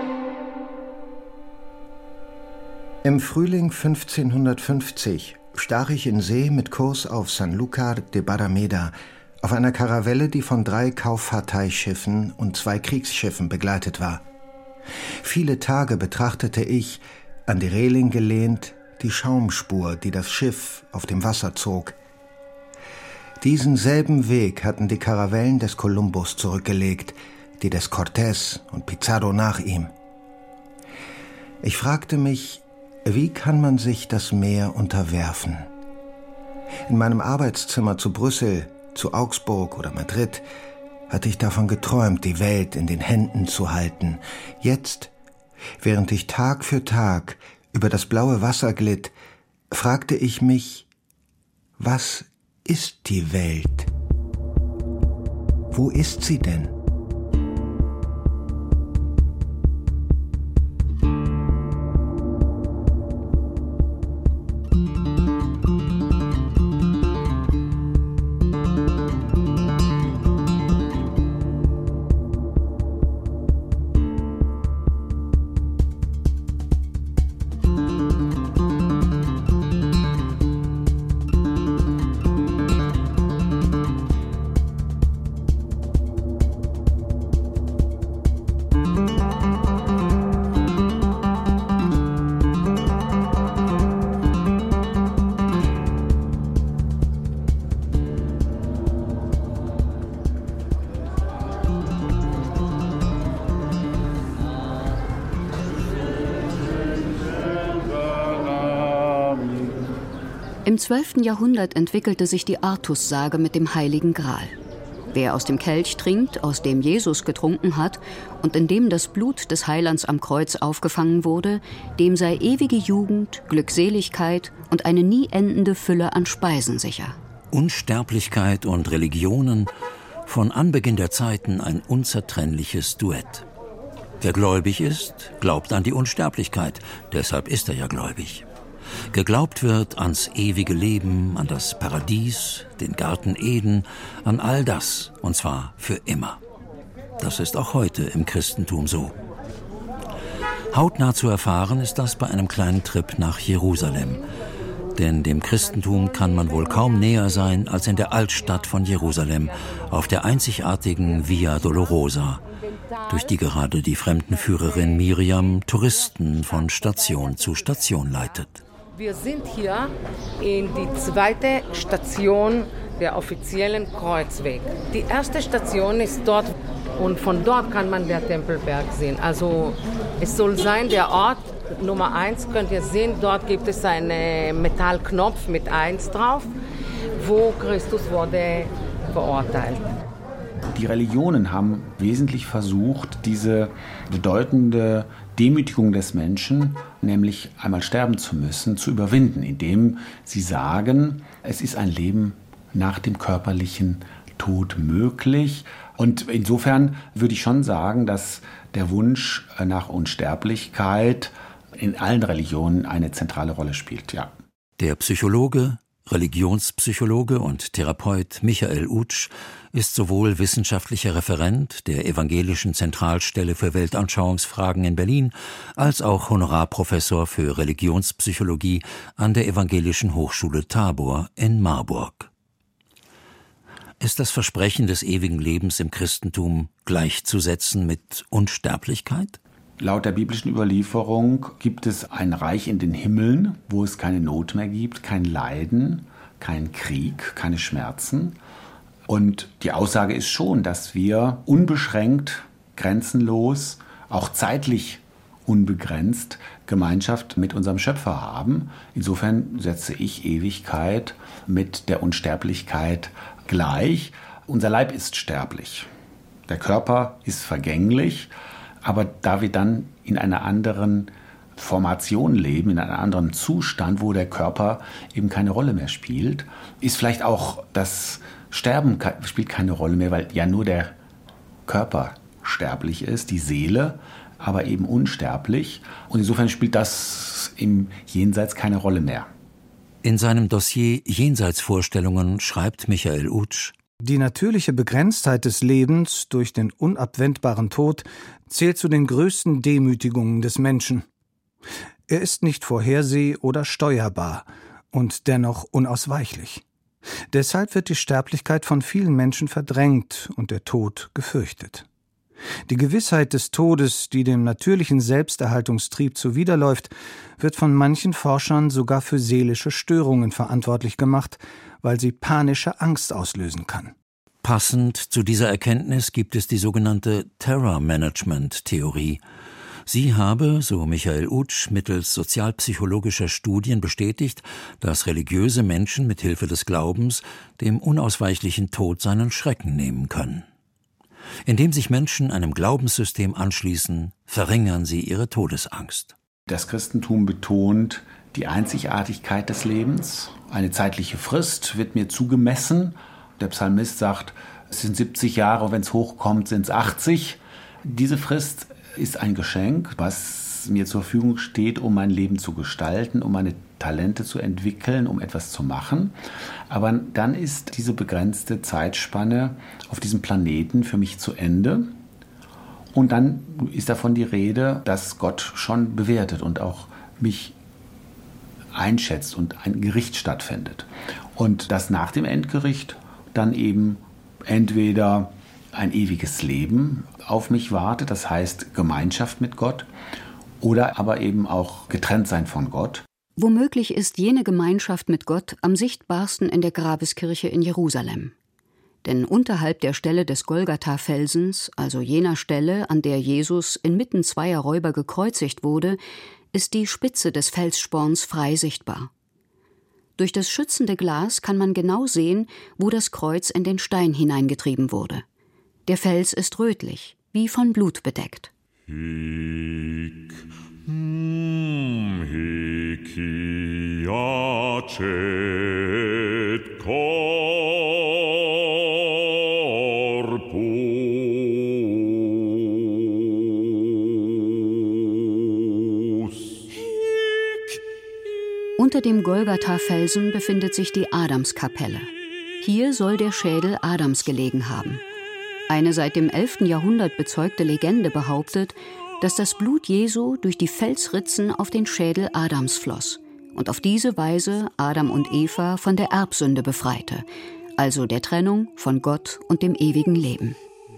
C: Im Frühling 1550 stach ich in See mit Kurs auf Sanlúcar de Barrameda, auf einer Karavelle, die von 3 Kauffahrteischiffen und 2 Kriegsschiffen begleitet war. Viele Tage betrachtete ich, an die Reling gelehnt, die Schaumspur, die das Schiff auf dem Wasser zog. Diesen selben Weg hatten die Karavellen des Kolumbus zurückgelegt, die des Cortés und Pizarro nach ihm. Ich fragte mich, wie kann man sich das Meer unterwerfen? In meinem Arbeitszimmer zu Brüssel zu Augsburg oder Madrid, hatte ich davon geträumt, die Welt in den Händen zu halten. Jetzt, während ich Tag für Tag über das blaue Wasser glitt, fragte ich mich, was ist die Welt? Wo ist sie denn?
F: Im 12. Jahrhundert entwickelte sich die Artussage mit dem Heiligen Gral. Wer aus dem Kelch trinkt, aus dem Jesus getrunken hat und in dem das Blut des Heilands am Kreuz aufgefangen wurde, dem sei ewige Jugend, Glückseligkeit und eine nie endende Fülle an Speisen sicher.
D: Unsterblichkeit und Religionen, von Anbeginn der Zeiten ein unzertrennliches Duett. Wer gläubig ist, glaubt an die Unsterblichkeit, deshalb ist er ja gläubig. Geglaubt wird ans ewige Leben, an das Paradies, den Garten Eden, an all das, und zwar für immer. Das ist auch heute im Christentum so. Hautnah zu erfahren ist das bei einem kleinen Trip nach Jerusalem. Denn dem Christentum kann man wohl kaum näher sein als in der Altstadt von Jerusalem, auf der einzigartigen Via Dolorosa, durch die gerade die Fremdenführerin Miriam Touristen von Station zu Station leitet.
P: Wir sind hier in die zweite Station der offiziellen Kreuzweg. Die erste Station ist dort und von dort kann man den Tempelberg sehen. Also es soll sein, der Ort Nummer 1, könnt ihr sehen, dort gibt es einen Metallknopf mit 1 drauf, wo Christus wurde verurteilt.
Q: Die Religionen haben wesentlich versucht, diese bedeutende Demütigung des Menschen, nämlich einmal sterben zu müssen, zu überwinden, indem sie sagen, es ist ein Leben nach dem körperlichen Tod möglich. Und insofern würde ich schon sagen, dass der Wunsch nach Unsterblichkeit in allen Religionen eine zentrale Rolle spielt, ja.
D: Der Psychologe, Religionspsychologe und Therapeut Michael Utsch ist sowohl wissenschaftlicher Referent der Evangelischen Zentralstelle für Weltanschauungsfragen in Berlin als auch Honorarprofessor für Religionspsychologie an der Evangelischen Hochschule Tabor in Marburg. Ist das Versprechen des ewigen Lebens im Christentum gleichzusetzen mit Unsterblichkeit?
Q: Laut der biblischen Überlieferung gibt es ein Reich in den Himmeln, wo es keine Not mehr gibt, kein Leiden, kein Krieg, keine Schmerzen. Und die Aussage ist schon, dass wir unbeschränkt, grenzenlos, auch zeitlich unbegrenzt Gemeinschaft mit unserem Schöpfer haben. Insofern setze ich Ewigkeit mit der Unsterblichkeit gleich. Unser Leib ist sterblich. Der Körper ist vergänglich. Aber da wir dann in einer anderen Formation leben, in einem anderen Zustand, wo der Körper eben keine Rolle mehr spielt, ist vielleicht auch das Sterben spielt keine Rolle mehr, weil ja nur der Körper sterblich ist, die Seele, aber eben unsterblich. Und insofern spielt das im Jenseits keine Rolle mehr.
D: In seinem Dossier Jenseitsvorstellungen schreibt Michael Utsch:
G: Die natürliche Begrenztheit des Lebens durch den unabwendbaren Tod zählt zu den größten Demütigungen des Menschen. Er ist nicht vorherseh- oder steuerbar und dennoch unausweichlich. Deshalb wird die Sterblichkeit von vielen Menschen verdrängt und der Tod gefürchtet. Die Gewissheit des Todes, die dem natürlichen Selbsterhaltungstrieb zuwiderläuft, wird von manchen Forschern sogar für seelische Störungen verantwortlich gemacht, weil sie panische Angst auslösen kann.
D: Passend zu dieser Erkenntnis gibt es die sogenannte Terror-Management-Theorie. Sie habe, so Michael Utsch, mittels sozialpsychologischer Studien bestätigt, dass religiöse Menschen mit Hilfe des Glaubens dem unausweichlichen Tod seinen Schrecken nehmen können. Indem sich Menschen einem Glaubenssystem anschließen, verringern sie ihre Todesangst.
Q: Das Christentum betont die Einzigartigkeit des Lebens. Eine zeitliche Frist wird mir zugemessen. Der Psalmist sagt, es sind 70 Jahre, wenn es hochkommt, sind es 80. Diese Frist ist ein Geschenk, was mir zur Verfügung steht, um mein Leben zu gestalten, um meine Talente zu entwickeln, um etwas zu machen. Aber dann ist diese begrenzte Zeitspanne auf diesem Planeten für mich zu Ende. Und dann ist davon die Rede, dass Gott schon bewertet und auch mich einschätzt und ein Gericht stattfindet. Und dass nach dem Endgericht dann eben entweder ein ewiges Leben auf mich wartet, das heißt Gemeinschaft mit Gott, oder aber eben auch getrennt sein von Gott.
F: Womöglich ist jene Gemeinschaft mit Gott am sichtbarsten in der Grabeskirche in Jerusalem. Denn unterhalb der Stelle des Golgatha-Felsens, also jener Stelle, an der Jesus inmitten zweier Räuber gekreuzigt wurde, ist die Spitze des Felssporns frei sichtbar. Durch das schützende Glas kann man genau sehen, wo das Kreuz in den Stein hineingetrieben wurde. Der Fels ist rötlich, wie von Blut bedeckt.
R: Hic jacet corpus.
F: Unter dem Golgatha-Felsen befindet sich die Adamskapelle. Hier soll der Schädel Adams gelegen haben. Eine seit dem 11. Jahrhundert bezeugte Legende behauptet, dass das Blut Jesu durch die Felsritzen auf den Schädel Adams floss und auf diese Weise Adam und Eva von der Erbsünde befreite, also der Trennung von Gott und dem ewigen Leben.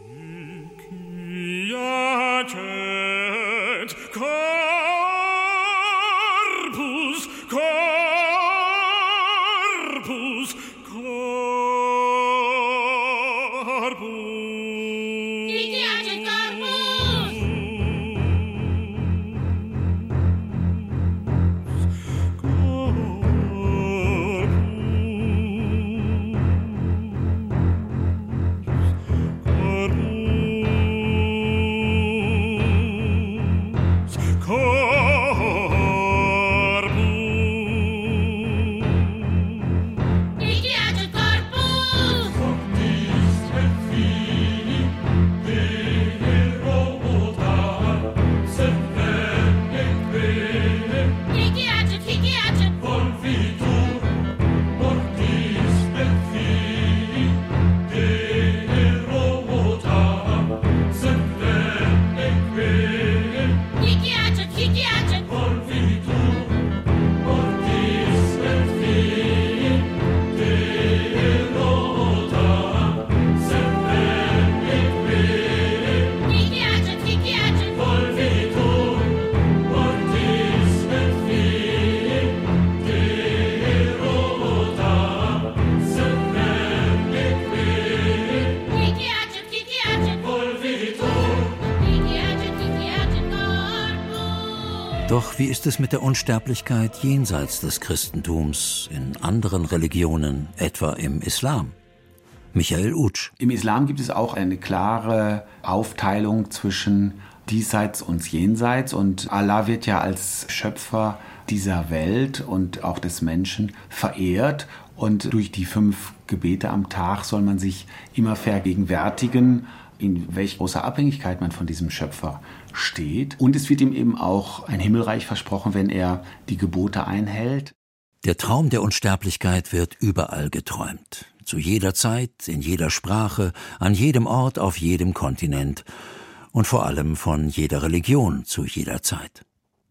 D: Doch wie ist es mit der Unsterblichkeit jenseits des Christentums, in anderen Religionen, etwa im Islam? Michael Utsch.
Q: Im Islam gibt es auch eine klare Aufteilung zwischen diesseits und jenseits. Und Allah wird ja als Schöpfer dieser Welt und auch des Menschen verehrt. Und durch die 5 Gebete am Tag soll man sich immer vergegenwärtigen, in welch großer Abhängigkeit man von diesem Schöpfer steht. Und es wird ihm eben auch ein Himmelreich versprochen, wenn er die Gebote einhält.
D: Der Traum der Unsterblichkeit wird überall geträumt. Zu jeder Zeit, in jeder Sprache, an jedem Ort, auf jedem Kontinent. Und vor allem von jeder Religion zu jeder Zeit.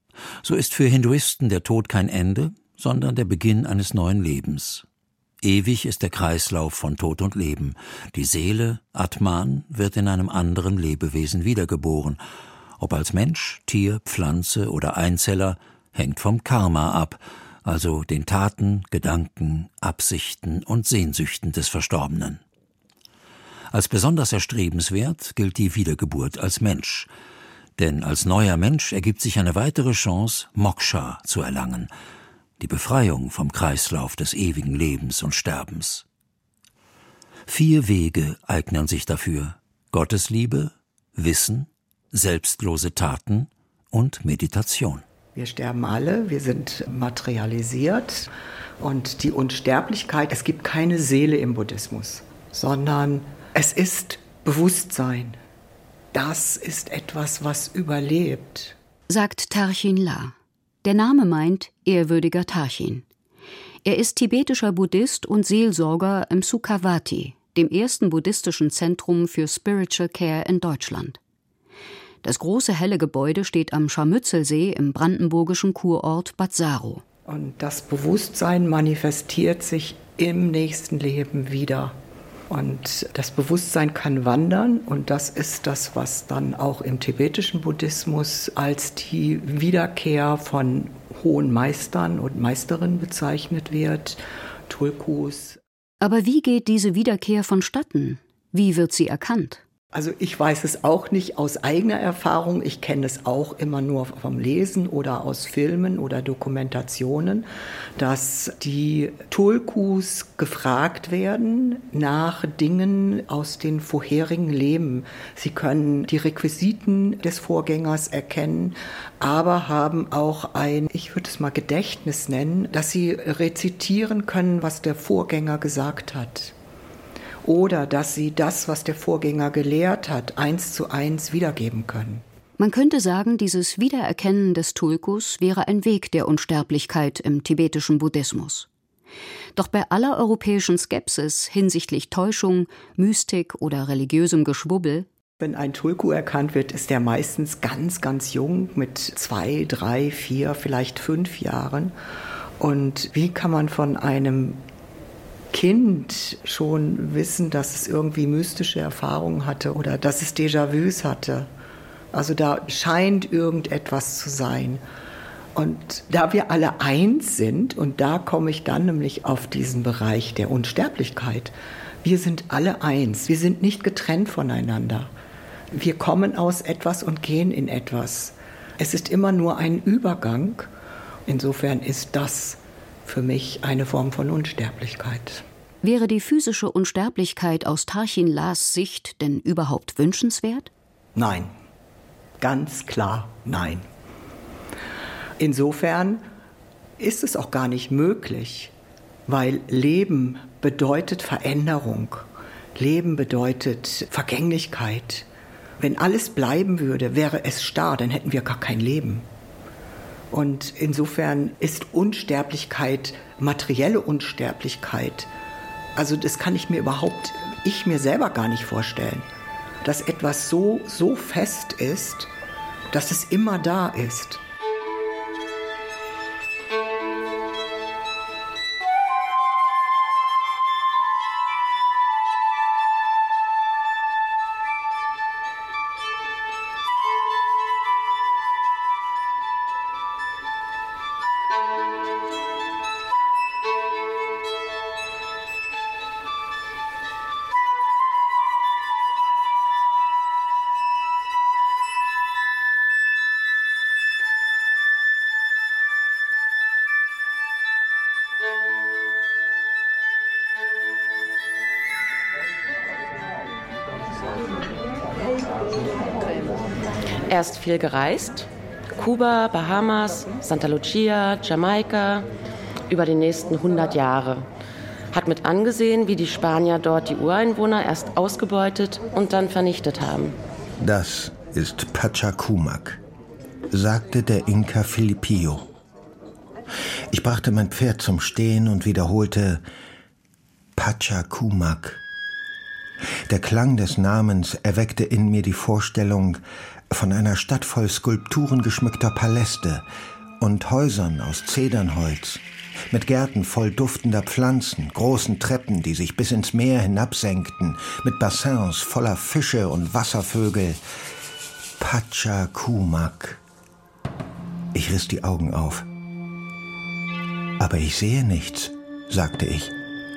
D: So ist für Hinduisten der Tod kein Ende, sondern der Beginn eines neuen Lebens. Ewig ist der Kreislauf von Tod und Leben. Die Seele, Atman, wird in einem anderen Lebewesen wiedergeboren. Ob als Mensch, Tier, Pflanze oder Einzeller, hängt vom Karma ab, also den Taten, Gedanken, Absichten und Sehnsüchten des Verstorbenen. Als besonders erstrebenswert gilt die Wiedergeburt als Mensch. Denn als neuer Mensch ergibt sich eine weitere Chance, Moksha zu erlangen, die Befreiung vom Kreislauf des ewigen Lebens und Sterbens. 4 Wege eignen sich dafür: Gottesliebe, Wissen, selbstlose Taten und Meditation.
S: Wir sterben alle, wir sind materialisiert und die Unsterblichkeit, es gibt keine Seele im Buddhismus, sondern es ist Bewusstsein. Das ist etwas, was überlebt,
F: sagt Tarchin La. Der Name meint ehrwürdiger Tarchin. Er ist tibetischer Buddhist und Seelsorger im Sukhavati, dem ersten buddhistischen Zentrum für Spiritual Care in Deutschland. Das große helle Gebäude steht am Scharmützelsee im brandenburgischen Kurort Bad Saro.
S: Und das Bewusstsein manifestiert sich im nächsten Leben wieder. Und das Bewusstsein kann wandern, und das ist das, was dann auch im tibetischen Buddhismus als die Wiederkehr von hohen Meistern und Meisterinnen bezeichnet wird, Tulkus.
F: Aber wie geht diese Wiederkehr vonstatten? Wie wird sie erkannt?
S: Also ich weiß es auch nicht aus eigener Erfahrung. Ich kenne es auch immer nur vom Lesen oder aus Filmen oder Dokumentationen, dass die Tulkus gefragt werden nach Dingen aus den vorherigen Leben. Sie können die Requisiten des Vorgängers erkennen, aber haben auch ein, ich würde es mal Gedächtnis nennen, dass sie rezitieren können, was der Vorgänger gesagt hat. Oder dass sie das, was der Vorgänger gelehrt hat, 1:1 wiedergeben können.
F: Man könnte sagen, dieses Wiedererkennen des Tulkus wäre ein Weg der Unsterblichkeit im tibetischen Buddhismus. Doch bei aller europäischen Skepsis hinsichtlich Täuschung, Mystik oder religiösem Geschwubbel:
S: Wenn ein Tulku erkannt wird, ist er meistens ganz, ganz jung, mit 2, 3, 4, vielleicht 5 Jahren. Und wie kann man von einem Kind schon wissen, dass es irgendwie mystische Erfahrungen hatte oder dass es Déjà-vus hatte? Also da scheint irgendetwas zu sein. Und da wir alle eins sind, und da komme ich dann nämlich auf diesen Bereich der Unsterblichkeit, wir sind alle eins, wir sind nicht getrennt voneinander. Wir kommen aus etwas und gehen in etwas. Es ist immer nur ein Übergang. Insofern ist das für mich eine Form von Unsterblichkeit.
F: Wäre die physische Unsterblichkeit aus Tarchin Las Sicht denn überhaupt wünschenswert?
S: Nein, ganz klar nein. Insofern ist es auch gar nicht möglich, weil Leben bedeutet Veränderung. Leben bedeutet Vergänglichkeit. Wenn alles bleiben würde, wäre es starr, dann hätten wir gar kein Leben. Und insofern ist Unsterblichkeit, materielle Unsterblichkeit, also das kann ich mir selber gar nicht vorstellen, dass etwas so fest ist, dass es immer da ist.
B: Er ist viel gereist. Kuba, Bahamas, Santa Lucia, Jamaika, über die nächsten 100 Jahre. Hat mit angesehen, wie die Spanier dort die Ureinwohner erst ausgebeutet und dann vernichtet haben.
C: Das ist Pachacumac, sagte der Inka Filipillo. Ich brachte mein Pferd zum Stehen und wiederholte Pachacumac. Der Klang des Namens erweckte in mir die Vorstellung von einer Stadt voll Skulpturen geschmückter Paläste und Häusern aus Zedernholz, mit Gärten voll duftender Pflanzen, großen Treppen, die sich bis ins Meer hinabsenkten, mit Bassins voller Fische und Wasservögel. Pachacumac. Ich riss die Augen auf. Aber ich sehe nichts, sagte ich.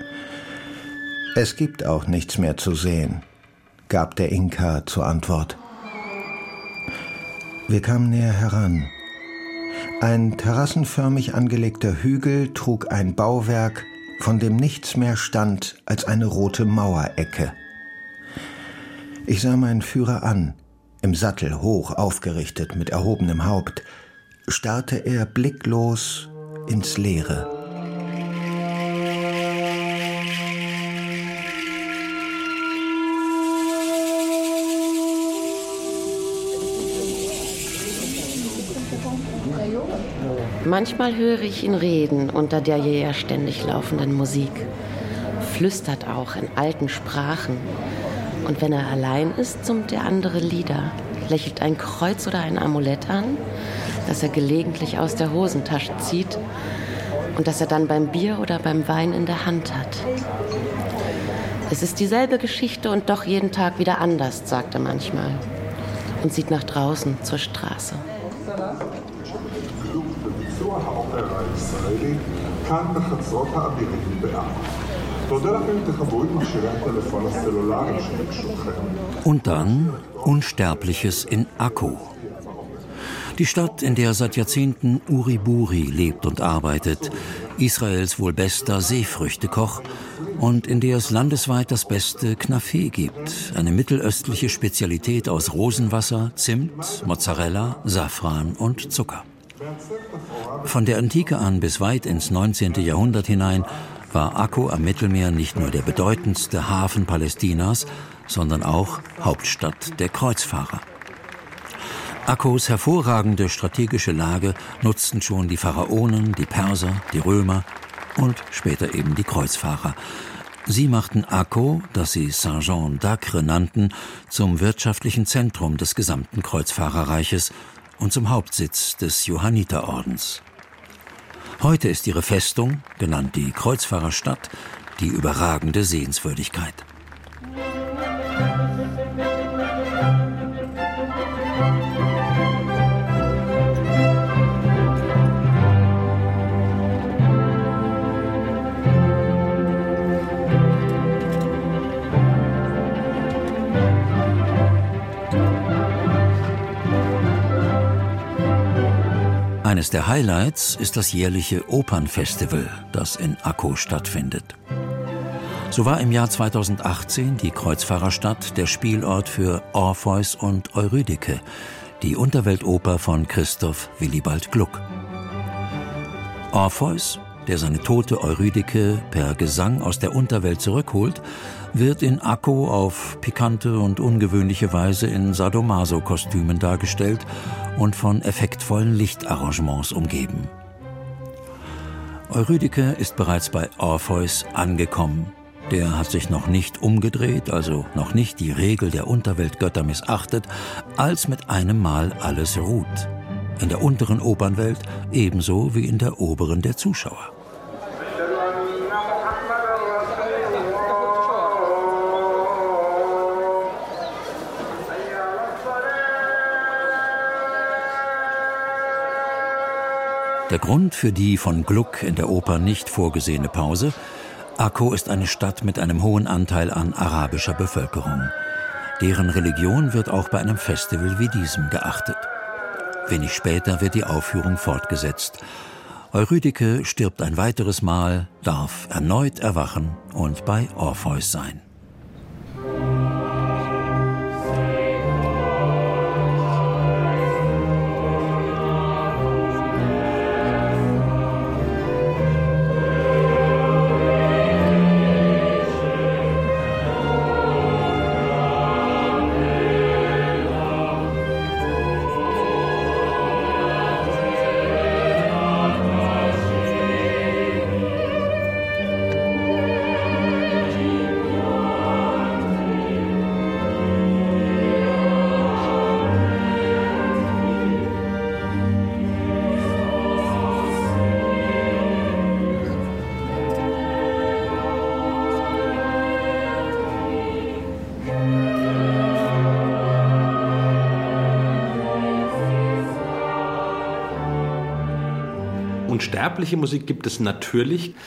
C: Es gibt auch nichts mehr zu sehen, gab der Inka zur Antwort. Wir kamen näher heran. Ein terrassenförmig angelegter Hügel trug ein Bauwerk, von dem nichts mehr stand als eine rote Mauerecke. Ich sah meinen Führer an, im Sattel hoch aufgerichtet mit erhobenem Haupt, starrte er blicklos ins Leere.
B: Manchmal höre ich ihn reden unter der ja ständig laufenden Musik. Flüstert auch in alten Sprachen. Und wenn er allein ist, summt er andere Lieder, lächelt ein Kreuz oder ein Amulett an, das er gelegentlich aus der Hosentasche zieht und das er dann beim Bier oder beim Wein in der Hand hat. Es ist dieselbe Geschichte und doch jeden Tag wieder anders, sagt er manchmal. Und sieht nach draußen zur Straße.
D: Und dann Unsterbliches in Akko. Die Stadt, in der seit Jahrzehnten Uri Buri lebt und arbeitet, Israels wohl bester Seefrüchtekoch und in der es landesweit das beste Knafé gibt, eine mittelöstliche Spezialität aus Rosenwasser, Zimt, Mozzarella, Safran und Zucker. Von der Antike an bis weit ins 19. Jahrhundert hinein war Akko am Mittelmeer nicht nur der bedeutendste Hafen Palästinas, sondern auch Hauptstadt der Kreuzfahrer. Akkos hervorragende strategische Lage nutzten schon die Pharaonen, die Perser, die Römer und später eben die Kreuzfahrer. Sie machten Akko, das sie Saint-Jean d'Acre nannten, zum wirtschaftlichen Zentrum des gesamten Kreuzfahrerreiches und zum Hauptsitz des Johanniterordens. Heute ist ihre Festung, genannt die Kreuzfahrerstadt, die überragende Sehenswürdigkeit. Eines der Highlights ist das jährliche Opernfestival, das in Akko stattfindet. So war im Jahr 2018 die Kreuzfahrerstadt der Spielort für Orpheus und Eurydike, die Unterweltoper von Christoph Willibald Gluck. Orpheus, der seine tote Eurydike per Gesang aus der Unterwelt zurückholt, wird in Akko auf pikante und ungewöhnliche Weise in Sadomaso-Kostümen dargestellt und von effektvollen Lichtarrangements umgeben. Eurydike ist bereits bei Orpheus angekommen. Der hat sich noch nicht umgedreht, also noch nicht die Regel der Unterweltgötter missachtet, als mit einem Mal alles ruht. In der unteren Opernwelt ebenso wie in der oberen der Zuschauer. Der Grund für die von Gluck in der Oper nicht vorgesehene Pause: Akko ist eine Stadt mit einem hohen Anteil an arabischer Bevölkerung. Deren Religion wird auch bei einem Festival wie diesem geachtet. Wenig später wird die Aufführung fortgesetzt. Eurydike stirbt ein weiteres Mal, darf erneut erwachen und bei Orpheus sein.
T: Unsterbliche Musik gibt es natürlich.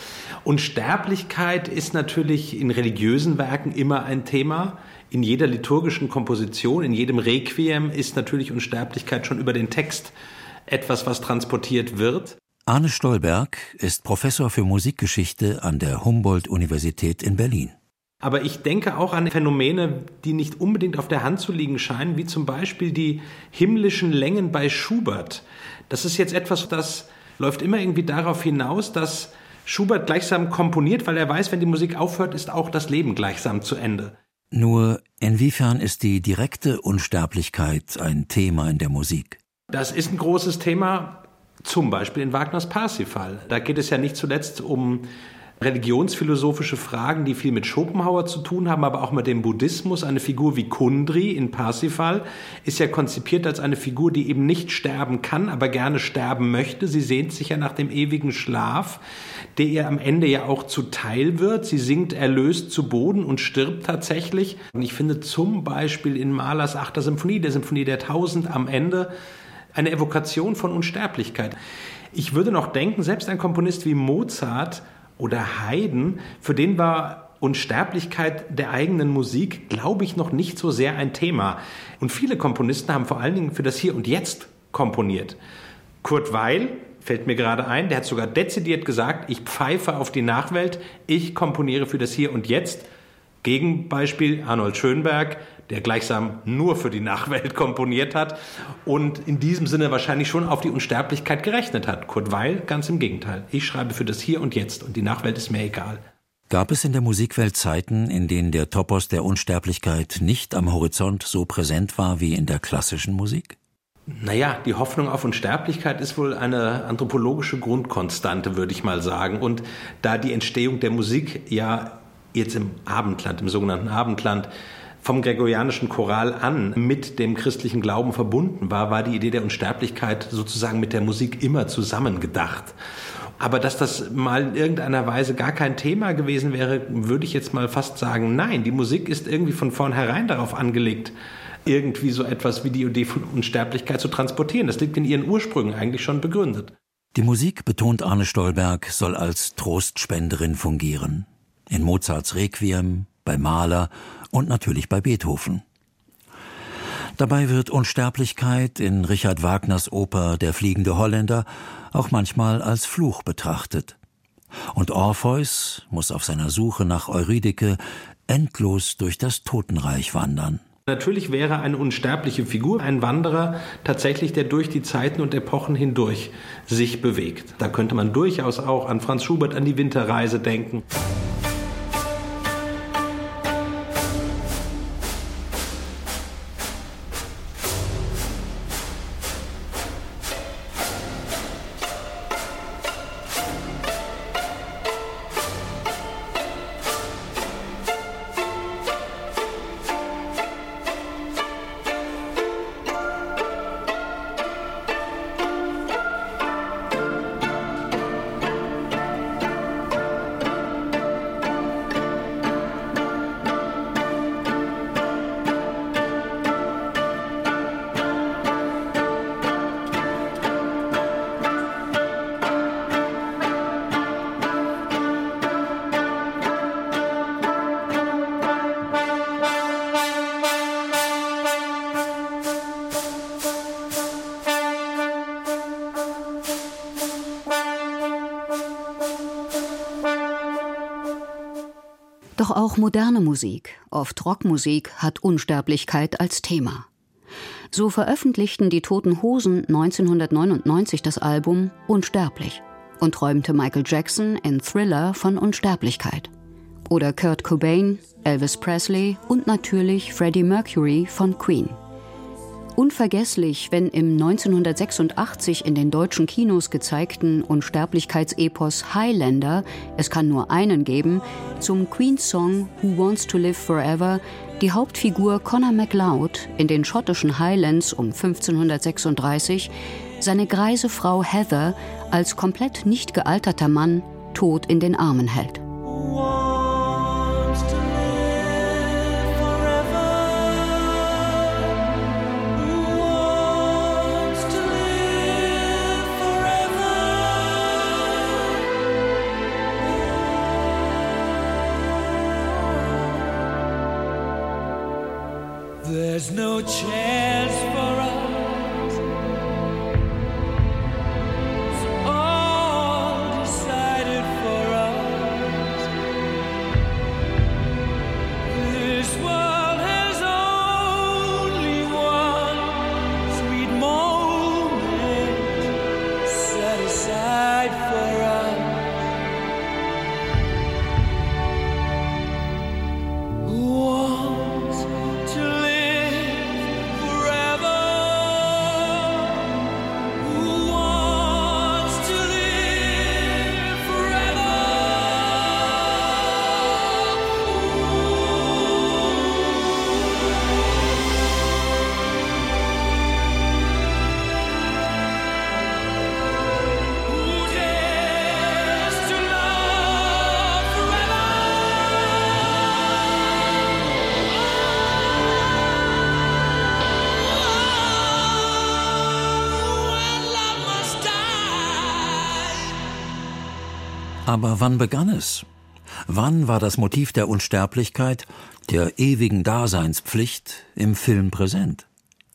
T: Unsterblichkeit ist natürlich in religiösen Werken immer ein Thema. In jeder liturgischen Komposition, in jedem Requiem ist natürlich Unsterblichkeit schon über den Text etwas, was transportiert wird.
D: Arne Stolberg ist Professor für Musikgeschichte an der Humboldt-Universität in Berlin.
T: Aber ich denke auch an Phänomene, die nicht unbedingt auf der Hand zu liegen scheinen, wie zum Beispiel die himmlischen Längen bei Schubert. Das ist jetzt etwas, das läuft immer irgendwie darauf hinaus, dass Schubert gleichsam komponiert, weil er weiß, wenn die Musik aufhört, ist auch das Leben gleichsam zu Ende.
D: Nur inwiefern ist die direkte Unsterblichkeit ein Thema in der Musik?
T: Das ist ein großes Thema. Zum Beispiel in Wagners Parsifal. Da geht es ja nicht zuletzt um religionsphilosophische Fragen, die viel mit Schopenhauer zu tun haben, aber auch mit dem Buddhismus. Eine Figur wie Kundry in Parsifal ist ja konzipiert als eine Figur, die eben nicht sterben kann, aber gerne sterben möchte. Sie sehnt sich ja nach dem ewigen Schlaf, der ihr am Ende ja auch zuteil wird. Sie sinkt erlöst zu Boden und stirbt tatsächlich. Und ich finde zum Beispiel in Mahlers 8. Symphonie, der Symphonie der 1000 am Ende, eine Evokation von Unsterblichkeit. Ich würde noch denken, selbst ein Komponist wie Mozart oder Haydn, für den war Unsterblichkeit der eigenen Musik, glaube ich, noch nicht so sehr ein Thema. Und viele Komponisten haben vor allen Dingen für das Hier und Jetzt komponiert. Kurt Weill fällt mir gerade ein, der hat sogar dezidiert gesagt, ich pfeife auf die Nachwelt, ich komponiere für das Hier und Jetzt. Gegenbeispiel Arnold Schönberg, der gleichsam nur für die Nachwelt komponiert hat und in diesem Sinne wahrscheinlich schon auf die Unsterblichkeit gerechnet hat. Kurt Weill ganz im Gegenteil. Ich schreibe für das Hier und Jetzt und die Nachwelt ist mir egal.
D: Gab es in der Musikwelt Zeiten, in denen der Topos der Unsterblichkeit nicht am Horizont so präsent war wie in der klassischen Musik?
T: Naja, die Hoffnung auf Unsterblichkeit ist wohl eine anthropologische Grundkonstante, würde ich mal sagen. Und da die Entstehung der Musik ja jetzt im Abendland, im sogenannten Abendland, vom gregorianischen Choral an mit dem christlichen Glauben verbunden war, war die Idee der Unsterblichkeit sozusagen mit der Musik immer zusammengedacht. Aber dass das mal in irgendeiner Weise gar kein Thema gewesen wäre, würde ich jetzt mal fast sagen, nein, die Musik ist irgendwie von vornherein darauf angelegt, irgendwie so etwas wie die Idee von Unsterblichkeit zu transportieren. Das liegt in ihren Ursprüngen eigentlich schon begründet.
D: Die Musik, betont Arne Stolberg, soll als Trostspenderin fungieren. In Mozarts Requiem, bei Mahler und natürlich bei Beethoven. Dabei wird Unsterblichkeit in Richard Wagners Oper Der fliegende Holländer auch manchmal als Fluch betrachtet. Und Orpheus muss auf seiner Suche nach Eurydike endlos durch das Totenreich wandern.
T: Natürlich wäre eine unsterbliche Figur ein Wanderer tatsächlich, der durch die Zeiten und Epochen hindurch sich bewegt. Da könnte man durchaus auch an Franz Schubert, an die Winterreise denken.
F: Doch auch moderne Musik, oft Rockmusik, hat Unsterblichkeit als Thema. So veröffentlichten die Toten Hosen 1999 das Album Unsterblich und träumte Michael Jackson in Thriller von Unsterblichkeit. Oder Kurt Cobain, Elvis Presley und natürlich Freddie Mercury von Queen. Unvergesslich, wenn im 1986 in den deutschen Kinos gezeigten Unsterblichkeitsepos Highlander, es kann nur einen geben, zum Queen-Song Who Wants to Live Forever die Hauptfigur Conor MacLeod in den schottischen Highlands um 1536 seine greise Frau Heather als komplett nicht gealterter Mann tot in den Armen hält.
E: There's no chance for us. It's all decided for us. This world has only one sweet moment set aside for us. Who wants to live forever? Who wants to live forever? Who dares to love forever?
D: Aber wann begann es? Wann war das Motiv der Unsterblichkeit, der ewigen Daseinspflicht im Film präsent?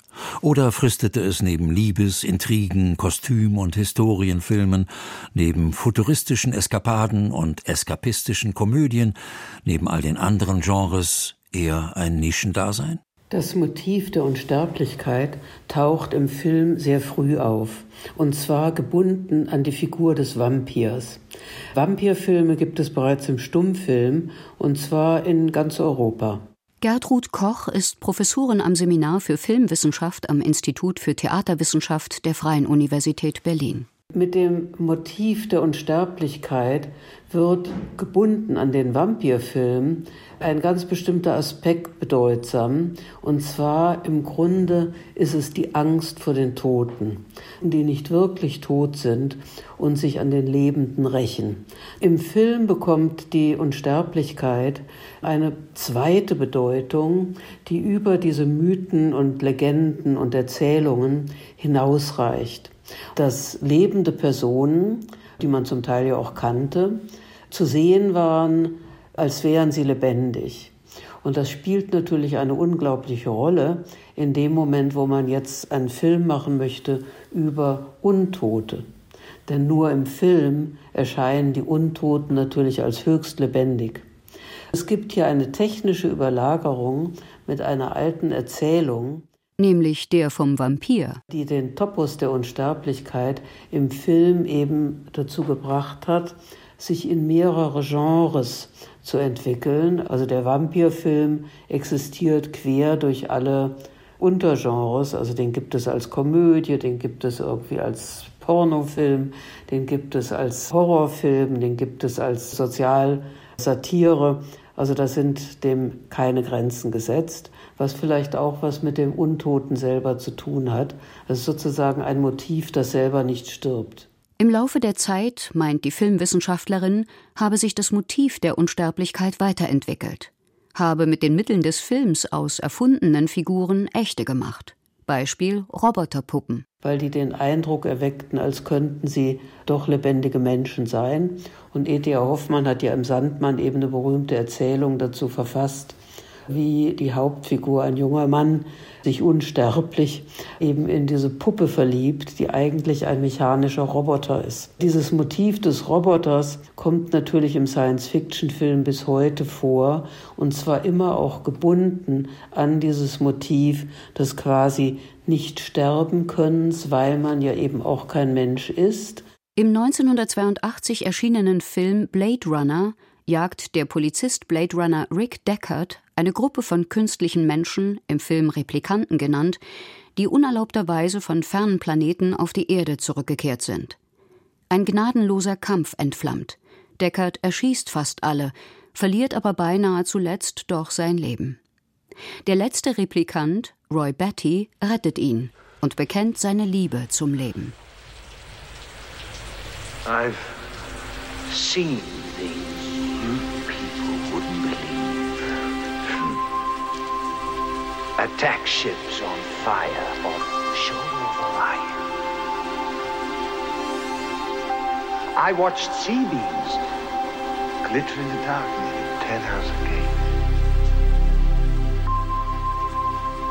D: Oder fristete es neben Liebes-, Intrigen-, Kostüm- und Historienfilmen, neben futuristischen Eskapaden und eskapistischen Komödien, neben all den anderen Genres eher ein Nischendasein?
B: Das Motiv der Unsterblichkeit taucht im Film sehr früh auf, und zwar gebunden an die Figur des Vampirs. Vampirfilme gibt es bereits im Stummfilm, und zwar in ganz Europa.
F: Gertrud Koch ist Professorin am Seminar für Filmwissenschaft am Institut für Theaterwissenschaft der Freien Universität Berlin.
B: Mit dem Motiv der Unsterblichkeit wird gebunden an den Vampirfilm ein ganz bestimmter Aspekt bedeutsam. Und zwar im Grunde ist es die Angst vor den Toten, die nicht wirklich tot sind und sich an den Lebenden rächen. Im Film bekommt die Unsterblichkeit eine zweite Bedeutung, die über diese Mythen und Legenden und Erzählungen hinausreicht. Dass lebende Personen, die man zum Teil ja auch kannte, zu sehen waren, als wären sie lebendig. Und das spielt natürlich eine unglaubliche Rolle in dem Moment, wo man jetzt einen Film machen möchte über Untote. Denn nur im Film erscheinen die Untoten natürlich als höchst lebendig. Es gibt hier eine technische Überlagerung mit einer alten Erzählung,
F: nämlich der vom Vampir,
B: die den Topos der Unsterblichkeit im Film eben dazu gebracht hat, sich in mehrere Genres zu entwickeln. Also der Vampirfilm existiert quer durch alle Untergenres. Also den gibt es als Komödie, den gibt es irgendwie als Pornofilm, den gibt es als Horrorfilm, den gibt es als Sozialsatire. Also da sind dem keine Grenzen gesetzt, was vielleicht auch was mit dem Untoten selber zu tun hat. Das ist sozusagen ein Motiv, das selber nicht stirbt.
F: Im Laufe der Zeit, meint die Filmwissenschaftlerin, habe sich das Motiv der Unsterblichkeit weiterentwickelt, habe mit den Mitteln des Films aus erfundenen Figuren echte gemacht. Beispiel Roboterpuppen.
B: Weil die den Eindruck erweckten, als könnten sie doch lebendige Menschen sein. Und E.T.A. Hoffmann hat ja im Sandmann eben eine berühmte Erzählung dazu verfasst, wie die Hauptfigur, ein junger Mann, sich unsterblich eben in diese Puppe verliebt, die eigentlich ein mechanischer Roboter ist. Dieses Motiv des Roboters kommt natürlich im Science-Fiction-Film bis heute vor, und zwar immer auch gebunden an dieses Motiv des quasi Nicht-Sterben-Könnens, weil man ja eben auch kein Mensch ist.
F: Im 1982 erschienenen Film Blade Runner jagt der Polizist Blade Runner Rick Deckard eine Gruppe von künstlichen Menschen, im Film Replikanten genannt, die unerlaubterweise von fernen Planeten auf die Erde zurückgekehrt sind. Ein gnadenloser Kampf entflammt. Deckard erschießt fast alle, verliert aber beinahe zuletzt doch sein Leben. Der letzte Replikant, Roy Batty, rettet ihn und bekennt seine Liebe zum Leben.
U: I've seen things you people wouldn't believe. Attack ships on fire off the shore of Orion. I watched sea beams glitter in the dark near the 10,000 gate.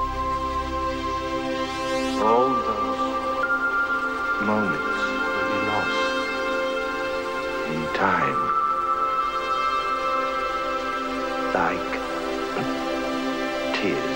U: tears.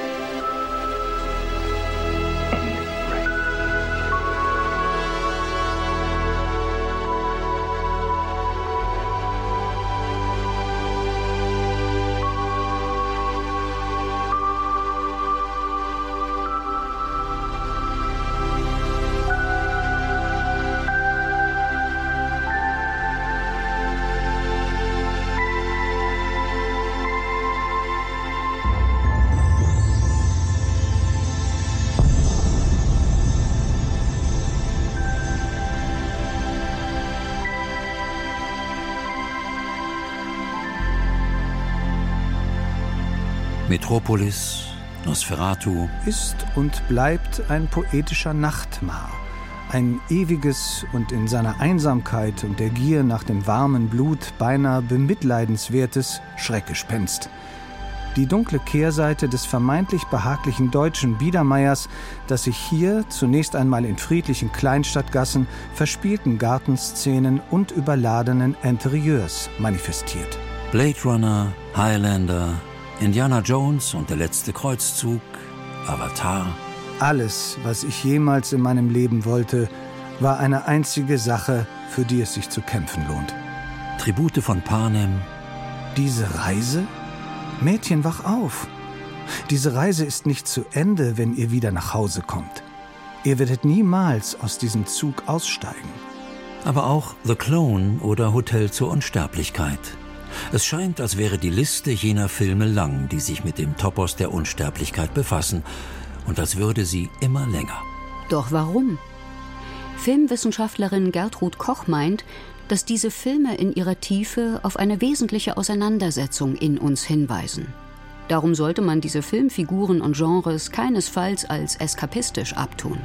D: Metropolis, Nosferatu
G: ist und bleibt ein poetischer Nachtmar, ein ewiges und in seiner Einsamkeit und der Gier nach dem warmen Blut beinahe bemitleidenswertes Schreckgespenst. Die dunkle Kehrseite des vermeintlich behaglichen deutschen Biedermeiers, das sich hier zunächst einmal in friedlichen Kleinstadtgassen, verspielten Gartenszenen und überladenen Interieurs manifestiert.
D: Blade Runner, Highlander, Indiana Jones und der letzte Kreuzzug, Avatar.
G: Alles, was ich jemals in meinem Leben wollte, war eine einzige Sache, für die es sich zu kämpfen lohnt.
D: Tribute von Panem.
G: Diese Reise? Mädchen, wach auf! Diese Reise ist nicht zu Ende, wenn ihr wieder nach Hause kommt. Ihr werdet niemals aus diesem Zug aussteigen.
D: Aber auch The Clone oder Hotel zur Unsterblichkeit. Es scheint, als wäre die Liste jener Filme lang, die sich mit dem Topos der Unsterblichkeit befassen, und als würde sie immer länger.
F: Doch warum? Filmwissenschaftlerin Gertrud Koch meint, dass diese Filme in ihrer Tiefe auf eine wesentliche Auseinandersetzung in uns hinweisen. Darum sollte man diese Filmfiguren und Genres keinesfalls als eskapistisch abtun.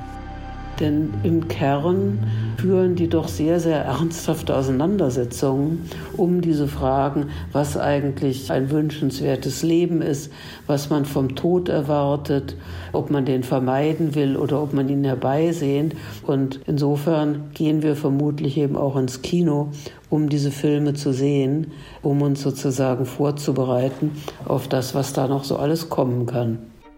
A: Denn im Kern führen die doch sehr, sehr ernsthafte Auseinandersetzungen um diese Fragen, was eigentlich ein wünschenswertes Leben ist, was man vom Tod erwartet, ob man den vermeiden will oder ob man ihn herbeisehnt. Und insofern gehen wir vermutlich eben auch ins Kino, um diese Filme zu sehen, um uns sozusagen vorzubereiten auf das, was da noch so alles kommen kann.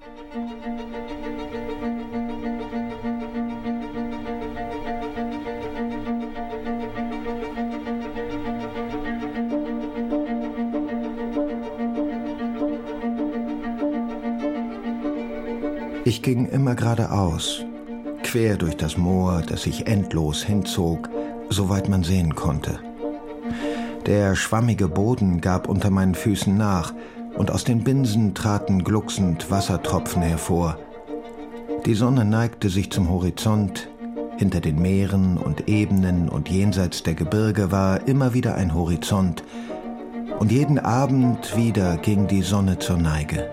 C: Ich ging immer geradeaus, quer durch das Moor, das sich endlos hinzog, soweit man sehen konnte. Der schwammige Boden gab unter meinen Füßen nach, und aus den Binsen traten glucksend Wassertropfen hervor. Die Sonne neigte sich zum Horizont. Hinter den Meeren und Ebenen und jenseits der Gebirge war immer wieder ein Horizont. Und jeden Abend wieder ging die Sonne zur Neige.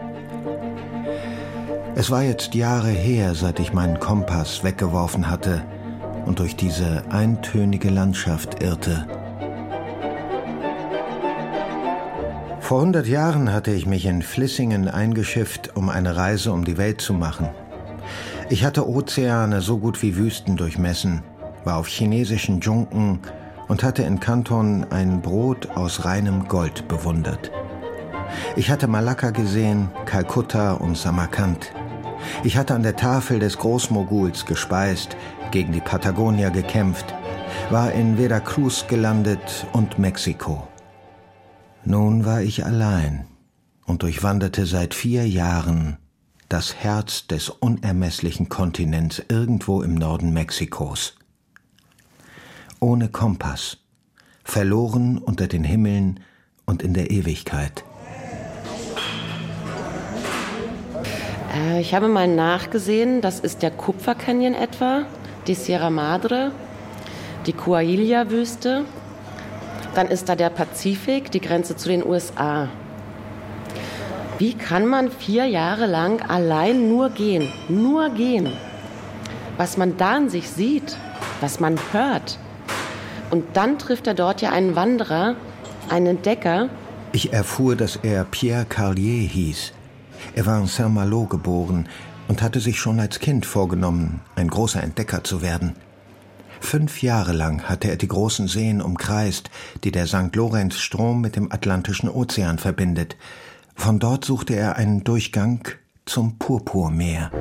C: Es war jetzt Jahre her, seit ich meinen Kompass weggeworfen hatte und durch diese eintönige Landschaft irrte. Vor 100 Jahren hatte ich mich in Vlissingen eingeschifft, um eine Reise um die Welt zu machen. Ich hatte Ozeane so gut wie Wüsten durchmessen, war auf chinesischen Dschunken und hatte in Kanton ein Brot aus reinem Gold bewundert. Ich hatte Malakka gesehen, Kalkutta und Samarkand. Ich hatte an der Tafel des Großmoguls gespeist, gegen die Patagonier gekämpft, war in Veracruz gelandet und Mexiko. Nun war ich allein und durchwanderte seit 4 Jahren das Herz des unermesslichen Kontinents irgendwo im Norden Mexikos. Ohne Kompass, verloren unter den Himmeln und in der Ewigkeit.
B: Ich habe mal nachgesehen, das ist der Kupfer-Canyon etwa, die Sierra Madre, die Coahuila-Wüste. Dann ist da der Pazifik, die Grenze zu den USA. Wie kann man 4 Jahre lang allein nur gehen? Was man da an sich sieht, was man hört. Und dann trifft er dort ja einen Wanderer, einen Entdecker.
C: Ich erfuhr, dass er Pierre Carlier hieß. Er war in Saint-Malo geboren und hatte sich schon als Kind vorgenommen, ein großer Entdecker zu werden. 5 Jahre lang hatte er die großen Seen umkreist, die der St. Lorenz-Strom mit dem Atlantischen Ozean verbindet, Von dort suchte er einen Durchgang zum Purpurmeer.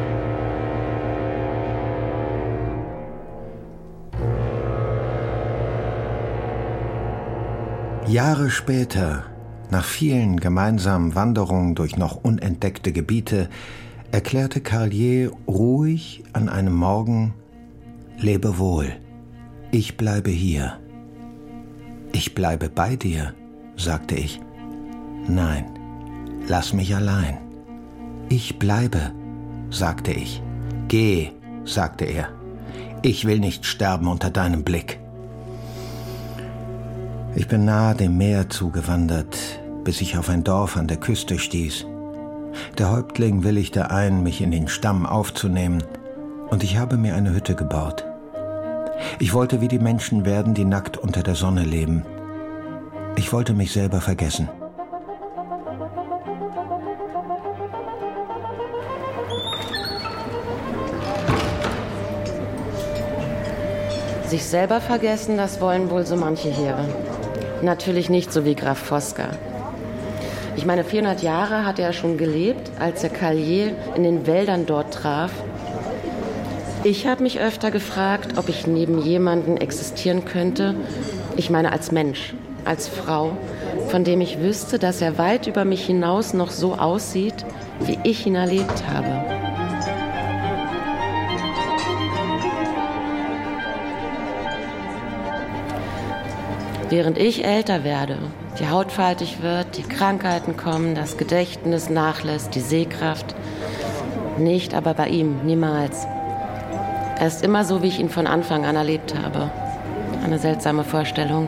C: Jahre später, nach vielen gemeinsamen Wanderungen durch noch unentdeckte Gebiete, erklärte Carlier ruhig an einem Morgen: Lebe wohl, ich bleibe hier. Ich bleibe bei dir, sagte ich. Nein, lass mich allein. Ich bleibe, sagte ich. Geh, sagte er. Ich will nicht sterben unter deinem Blick. Ich bin nahe dem Meer zugewandert, bis ich auf ein Dorf an der Küste stieß. Der Häuptling willigte ein, mich in den Stamm aufzunehmen, und ich habe mir eine Hütte gebaut. Ich wollte wie die Menschen werden, die nackt unter der Sonne leben. Ich wollte mich selber vergessen.
B: Sich selber vergessen, das wollen wohl so manche Heere. Natürlich nicht so wie Graf Fosca. Ich meine, 400 Jahre hatte er schon gelebt, als er Carlier in den Wäldern dort traf. Ich habe mich öfter gefragt, ob ich neben jemandem existieren könnte, ich meine als Mensch, als Frau, von dem ich wüsste, dass er weit über mich hinaus noch so aussieht, wie ich ihn erlebt habe. Während ich älter werde, die Haut faltig wird, die Krankheiten kommen, das Gedächtnis nachlässt, die Sehkraft. Nicht aber bei ihm, niemals. Er ist immer so, wie ich ihn von Anfang an erlebt habe. Eine seltsame Vorstellung.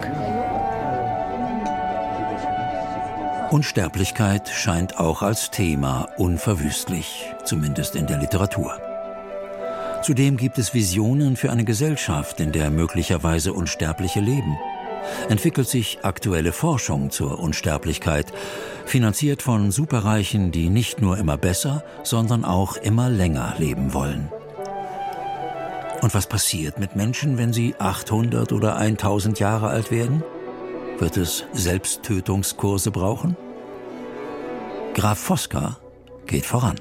D: Unsterblichkeit scheint auch als Thema unverwüstlich, zumindest in der Literatur. Zudem gibt es Visionen für eine Gesellschaft, in der möglicherweise Unsterbliche leben. Entwickelt sich aktuelle Forschung zur Unsterblichkeit, finanziert von Superreichen, die nicht nur immer besser, sondern auch immer länger leben wollen. Und was passiert mit Menschen, wenn sie 800 oder 1000 Jahre alt werden? Wird es Selbsttötungskurse brauchen? Graf Fosca geht voran.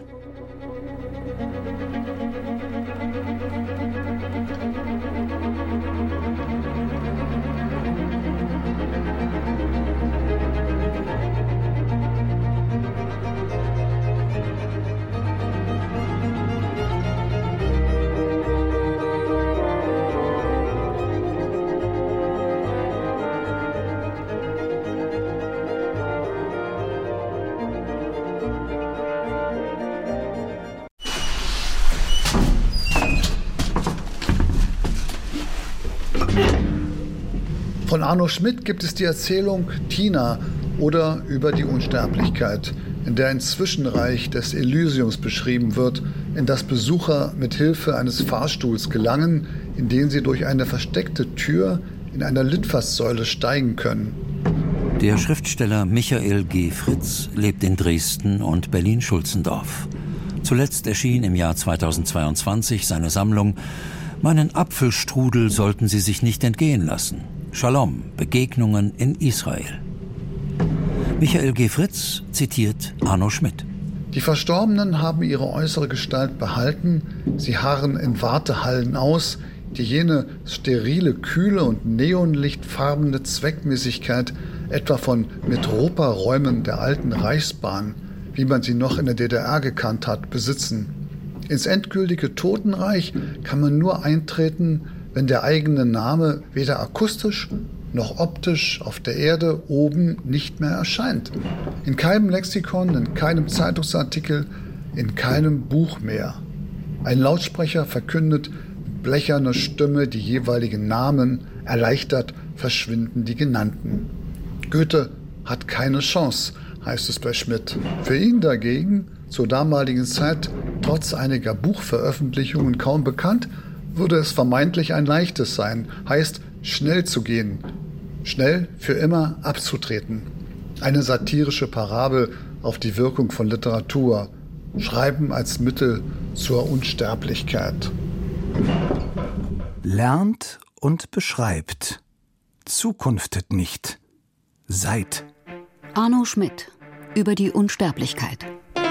H: Von Arno Schmidt gibt es die Erzählung Tina oder über die Unsterblichkeit, in der ein Zwischenreich des Elysiums beschrieben wird, in das Besucher mit Hilfe eines Fahrstuhls gelangen, in den sie durch eine versteckte Tür in einer Litfaßsäule steigen können.
D: Der Schriftsteller Michael G. Fritz lebt in Dresden und Berlin-Schulzendorf. Zuletzt erschien im Jahr 2022 seine Sammlung »Meinen Apfelstrudel sollten Sie sich nicht entgehen lassen. Shalom, Begegnungen in Israel«. Michael G. Fritz zitiert Arno Schmidt.
H: Die Verstorbenen haben ihre äußere Gestalt behalten, sie harren in Wartehallen aus, die jene sterile Kühle und neonlichtfarbene Zweckmäßigkeit etwa von Metropa-Räumen der alten Reichsbahn, wie man sie noch in der DDR gekannt hat, besitzen. Ins endgültige Totenreich kann man nur eintreten, wenn der eigene Name weder akustisch noch optisch auf der Erde oben nicht mehr erscheint. In keinem Lexikon, in keinem Zeitungsartikel, in keinem Buch mehr. Ein Lautsprecher verkündet mit blecherner Stimme die jeweiligen Namen, erleichtert verschwinden die Genannten. Goethe hat keine Chance, heißt es bei Schmidt. Für ihn dagegen, zur damaligen Zeit trotz einiger Buchveröffentlichungen kaum bekannt, würde es vermeintlich ein leichtes sein, heißt schnell zu gehen, schnell für immer abzutreten. Eine satirische Parabel auf die Wirkung von Literatur, Schreiben als Mittel zur Unsterblichkeit.
G: Lernt und beschreibt, zukunftet nicht, seid.
F: Arno Schmidt, über die Unsterblichkeit.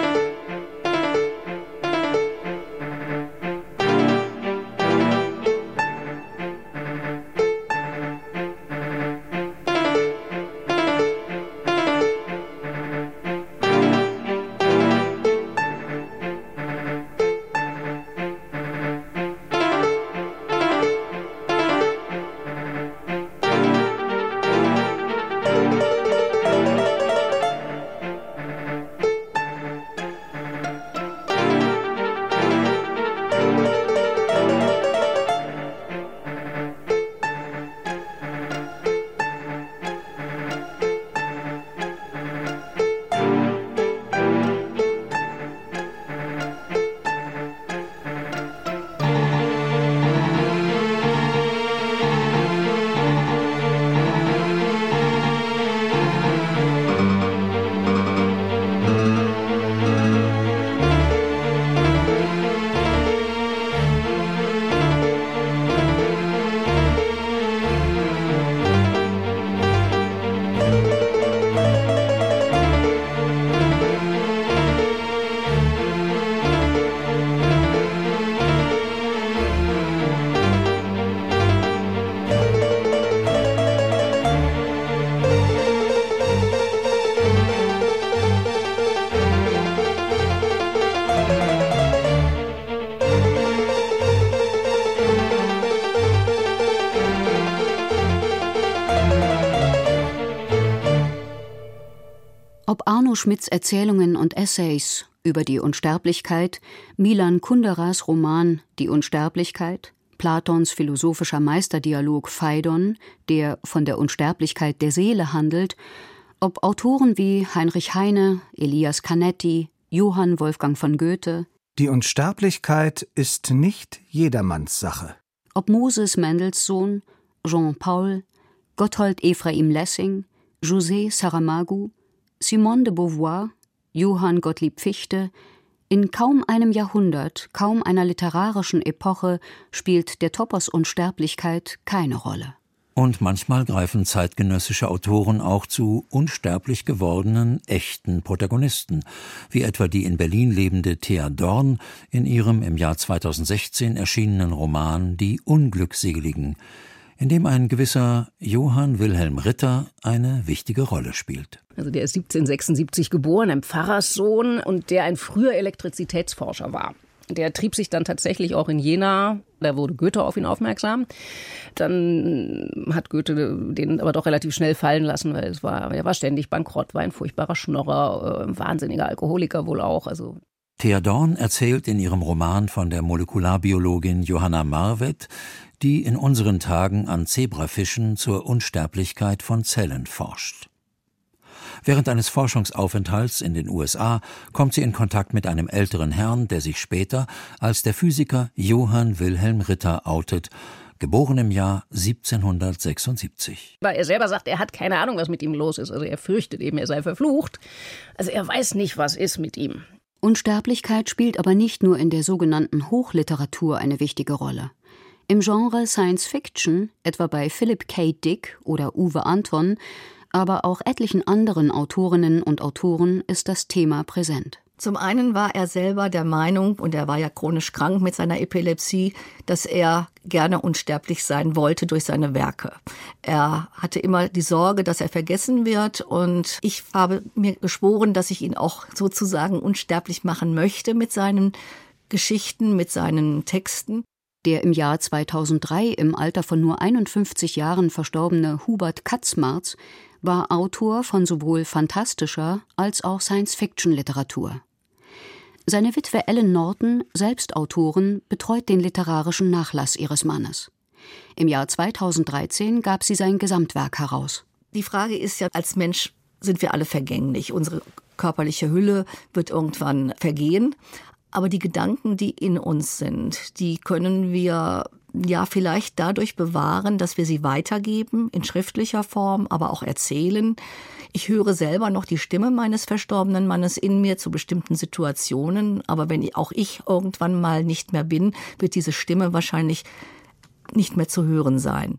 F: Ob Arno Schmidts Erzählungen und Essays über die Unsterblichkeit, Milan Kunderas Roman Die Unsterblichkeit, Platons philosophischer Meisterdialog Phaidon, der von der Unsterblichkeit der Seele handelt, ob Autoren wie Heinrich Heine, Elias Canetti, Johann Wolfgang von Goethe.
G: Die Unsterblichkeit ist nicht jedermanns Sache.
F: Ob Moses Mendelssohn, Jean Paul, Gotthold Ephraim Lessing, José Saramago, Simone de Beauvoir, Johann Gottlieb Fichte, in kaum einem Jahrhundert, kaum einer literarischen Epoche spielt der Topos Unsterblichkeit keine Rolle.
D: Und manchmal greifen zeitgenössische Autoren auch zu unsterblich gewordenen, echten Protagonisten, wie etwa die in Berlin lebende Thea Dorn in ihrem im Jahr 2016 erschienenen Roman Die Unglückseligen, in dem ein gewisser Johann Wilhelm Ritter eine wichtige Rolle spielt.
I: Also der ist 1776 geboren, ein Pfarrerssohn und der ein früher Elektrizitätsforscher war. Der trieb sich dann tatsächlich auch in Jena, da wurde Goethe auf ihn aufmerksam. Dann hat Goethe den aber doch relativ schnell fallen lassen, weil er war ständig bankrott, war ein furchtbarer Schnorrer, wahnsinniger Alkoholiker wohl auch. Also
D: Thea Dorn erzählt in ihrem Roman von der Molekularbiologin Johanna Marwet, die in unseren Tagen an Zebrafischen zur Unsterblichkeit von Zellen forscht. Während eines Forschungsaufenthalts in den USA kommt sie in Kontakt mit einem älteren Herrn, der sich später als der Physiker Johann Wilhelm Ritter outet, geboren im Jahr 1776.
I: Weil er selber sagt, er hat keine Ahnung, was mit ihm los ist. Also er fürchtet eben, er sei verflucht. Also er weiß nicht, was ist mit ihm.
F: Unsterblichkeit spielt aber nicht nur in der sogenannten Hochliteratur eine wichtige Rolle. Im Genre Science Fiction, etwa bei Philip K. Dick oder Uwe Anton, aber auch etlichen anderen Autorinnen und Autoren ist das Thema präsent.
V: Zum einen war er selber der Meinung, und er war ja chronisch krank mit seiner Epilepsie, dass er gerne unsterblich sein wollte durch seine Werke. Er hatte immer die Sorge, dass er vergessen wird, und ich habe mir geschworen, dass ich ihn auch sozusagen unsterblich machen möchte mit seinen Geschichten, mit seinen Texten.
F: Der im Jahr 2003 im Alter von nur 51 Jahren verstorbene Hubert Katzmarz war Autor von sowohl fantastischer als auch Science-Fiction-Literatur. Seine Witwe Ellen Norton, selbst Autorin, betreut den literarischen Nachlass ihres Mannes. Im Jahr 2013 gab sie sein Gesamtwerk heraus.
V: Die Frage ist ja, als Mensch sind wir alle vergänglich. Unsere körperliche Hülle wird irgendwann vergehen. Aber die Gedanken, die in uns sind, die können wir ja vielleicht dadurch bewahren, dass wir sie weitergeben, in schriftlicher Form, aber auch erzählen. Ich höre selber noch die Stimme meines verstorbenen Mannes in mir zu bestimmten Situationen. Aber wenn auch ich irgendwann mal nicht mehr bin, wird diese Stimme wahrscheinlich nicht mehr zu hören sein.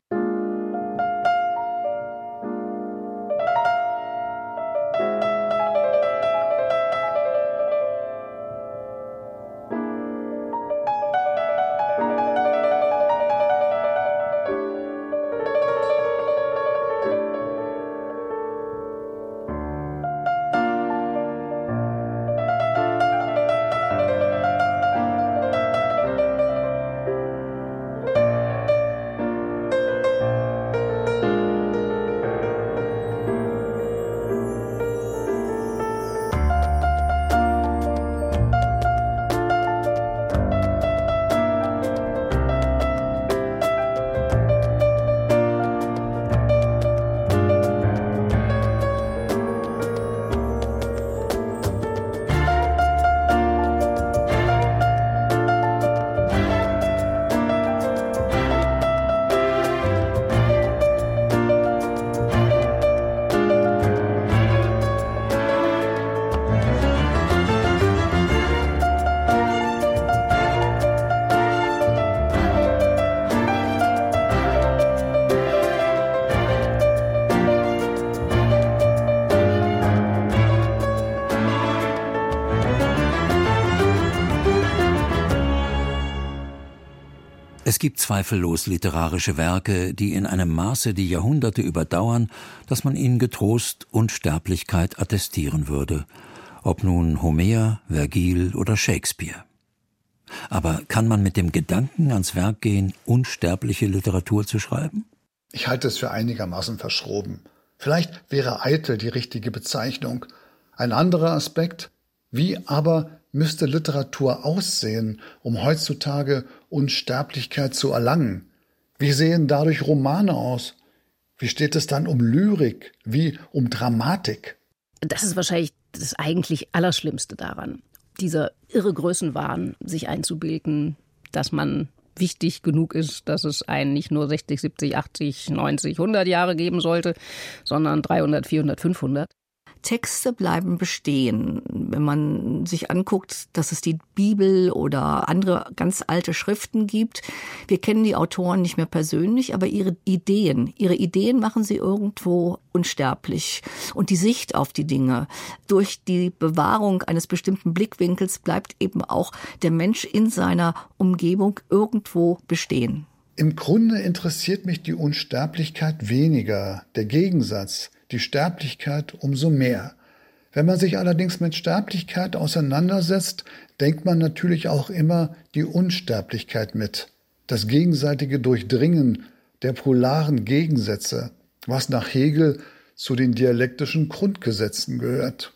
D: Es gibt zweifellos literarische Werke, die in einem Maße die Jahrhunderte überdauern, dass man ihnen getrost Unsterblichkeit attestieren würde, ob nun Homer, Vergil oder Shakespeare. Aber kann man mit dem Gedanken ans Werk gehen, unsterbliche Literatur zu schreiben?
H: Ich halte es für einigermaßen verschroben. Vielleicht wäre eitel die richtige Bezeichnung. Ein anderer Aspekt: Wie aber müsste Literatur aussehen, um heutzutage Unsterblichkeit zu erlangen? Wie sehen dadurch Romane aus? Wie steht es dann um Lyrik? Wie um Dramatik?
I: Das ist wahrscheinlich das eigentlich Allerschlimmste daran. Dieser irre Größenwahn, sich einzubilden, dass man wichtig genug ist, dass es einen nicht nur 60, 70, 80, 90, 100 Jahre geben sollte, sondern 300, 400, 500.
V: Texte bleiben bestehen. Wenn man sich anguckt, dass es die Bibel oder andere ganz alte Schriften gibt, wir kennen die Autoren nicht mehr persönlich, aber ihre Ideen machen sie irgendwo unsterblich. Und die Sicht auf die Dinge, durch die Bewahrung eines bestimmten Blickwinkels bleibt eben auch der Mensch in seiner Umgebung irgendwo bestehen.
H: Im Grunde interessiert mich die Unsterblichkeit weniger, der Gegensatz, die Sterblichkeit umso mehr. Wenn man sich allerdings mit Sterblichkeit auseinandersetzt, denkt man natürlich auch immer die Unsterblichkeit mit. Das gegenseitige Durchdringen der polaren Gegensätze, was nach Hegel zu den dialektischen Grundgesetzen gehört.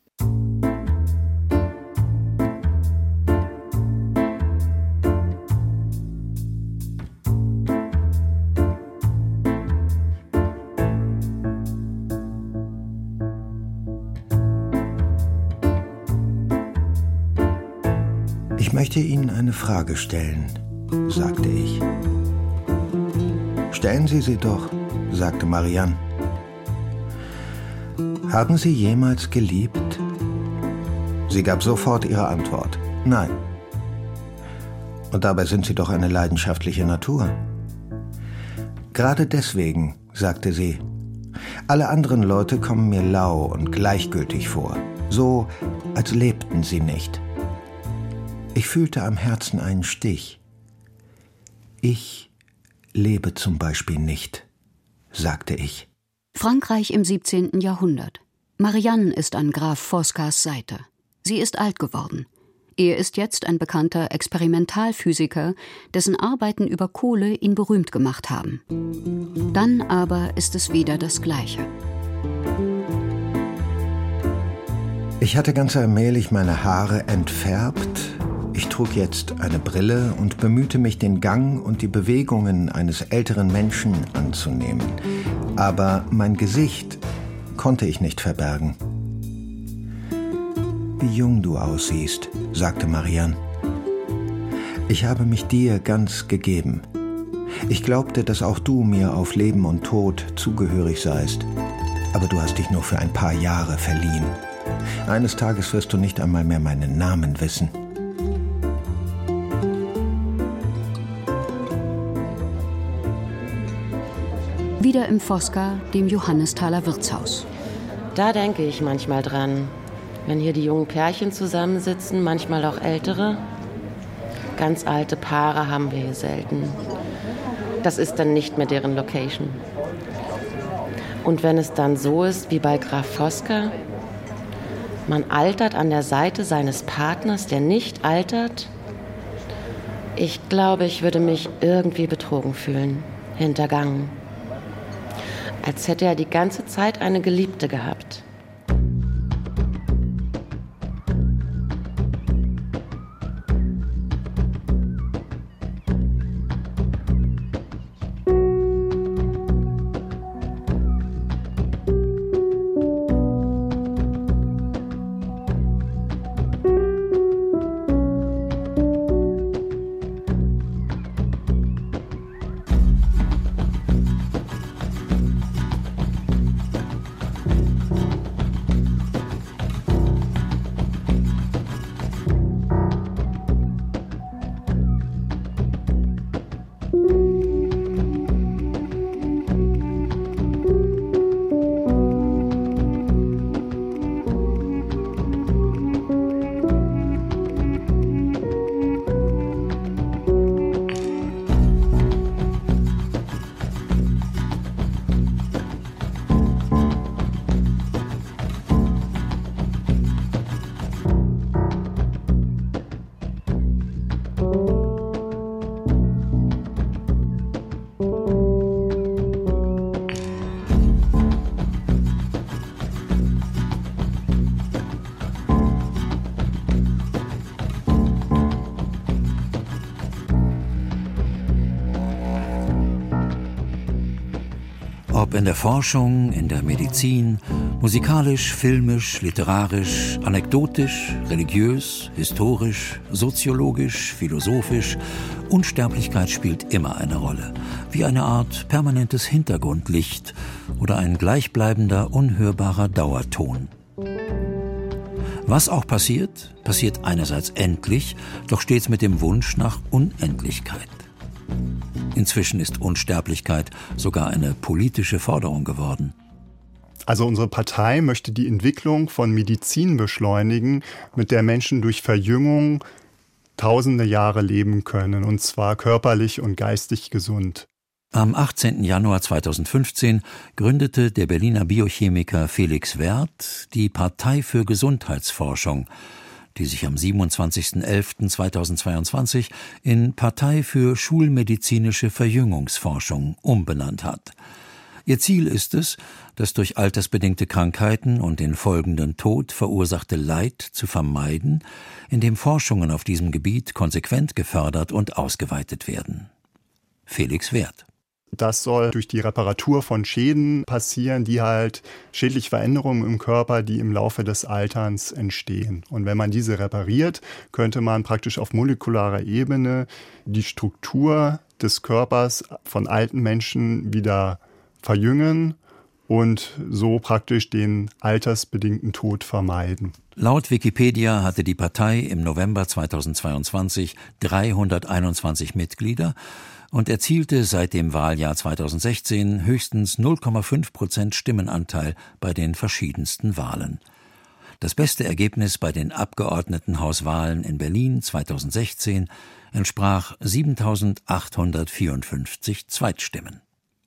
C: Ich möchte Ihnen eine Frage stellen, sagte ich. Stellen Sie sie doch, sagte Marianne. Haben Sie jemals geliebt? Sie gab sofort ihre Antwort. Nein. Und dabei sind Sie doch eine leidenschaftliche Natur. Gerade deswegen, sagte sie. Alle anderen Leute kommen mir lau und gleichgültig vor. So, als lebten sie nicht. Ich fühlte am Herzen einen Stich. Ich lebe zum Beispiel nicht, sagte ich.
F: Frankreich im 17. Jahrhundert. Marianne ist an Graf Foscas Seite. Sie ist alt geworden. Er ist jetzt ein bekannter Experimentalphysiker, dessen Arbeiten über Kohle ihn berühmt gemacht haben. Dann aber ist es wieder das Gleiche.
C: Ich hatte ganz allmählich meine Haare entfärbt. Ich trug jetzt eine Brille und bemühte mich, den Gang und die Bewegungen eines älteren Menschen anzunehmen. Aber mein Gesicht konnte ich nicht verbergen. Wie jung du aussiehst, sagte Marianne. Ich habe mich dir ganz gegeben. Ich glaubte, dass auch du mir auf Leben und Tod zugehörig seist. Aber du hast dich nur für ein paar Jahre verliehen. Eines Tages wirst du nicht einmal mehr meinen Namen wissen.
F: Wieder im Fosca, dem Johannesthaler Wirtshaus.
B: Da denke ich manchmal dran, wenn hier die jungen Pärchen zusammensitzen, manchmal auch ältere. Ganz alte Paare haben wir hier selten. Das ist dann nicht mehr deren Location. Und wenn es dann so ist wie bei Graf Fosca, man altert an der Seite seines Partners, der nicht altert, ich glaube, ich würde mich irgendwie betrogen fühlen, hintergangen. Als hätte er die ganze Zeit eine Geliebte gehabt.
D: in der Forschung, in der Medizin, musikalisch, filmisch, literarisch, anekdotisch, religiös, historisch, soziologisch, philosophisch. Unsterblichkeit spielt immer eine Rolle, wie eine Art permanentes Hintergrundlicht oder ein gleichbleibender, unhörbarer Dauerton. Was auch passiert, passiert einerseits endlich, doch stets mit dem Wunsch nach Unendlichkeit. Inzwischen ist Unsterblichkeit sogar eine politische Forderung geworden.
J: Also unsere Partei möchte die Entwicklung von Medizin beschleunigen, mit der Menschen durch Verjüngung tausende Jahre leben können, und zwar körperlich und geistig gesund.
D: Am 18. Januar 2015 gründete der Berliner Biochemiker Felix Werth die Partei für Gesundheitsforschung, die sich am 27.11.2022 in Partei für schulmedizinische Verjüngungsforschung umbenannt hat. Ihr Ziel ist es, das durch altersbedingte Krankheiten und den folgenden Tod verursachte Leid zu vermeiden, indem Forschungen auf diesem Gebiet konsequent gefördert und ausgeweitet werden. Felix Werth.
J: Das soll durch die Reparatur von Schäden passieren, die halt schädliche Veränderungen im Körper, die im Laufe des Alterns entstehen. Und wenn man diese repariert, könnte man praktisch auf molekularer Ebene die Struktur des Körpers von alten Menschen wieder verjüngen und so praktisch den altersbedingten Tod vermeiden.
D: Laut Wikipedia hatte die Partei im November 2022 321 Mitglieder und erzielte seit dem Wahljahr 2016 höchstens 0,5% Stimmenanteil bei den verschiedensten Wahlen. Das beste Ergebnis bei den Abgeordnetenhauswahlen in Berlin 2016 entsprach 7.854 Zweitstimmen.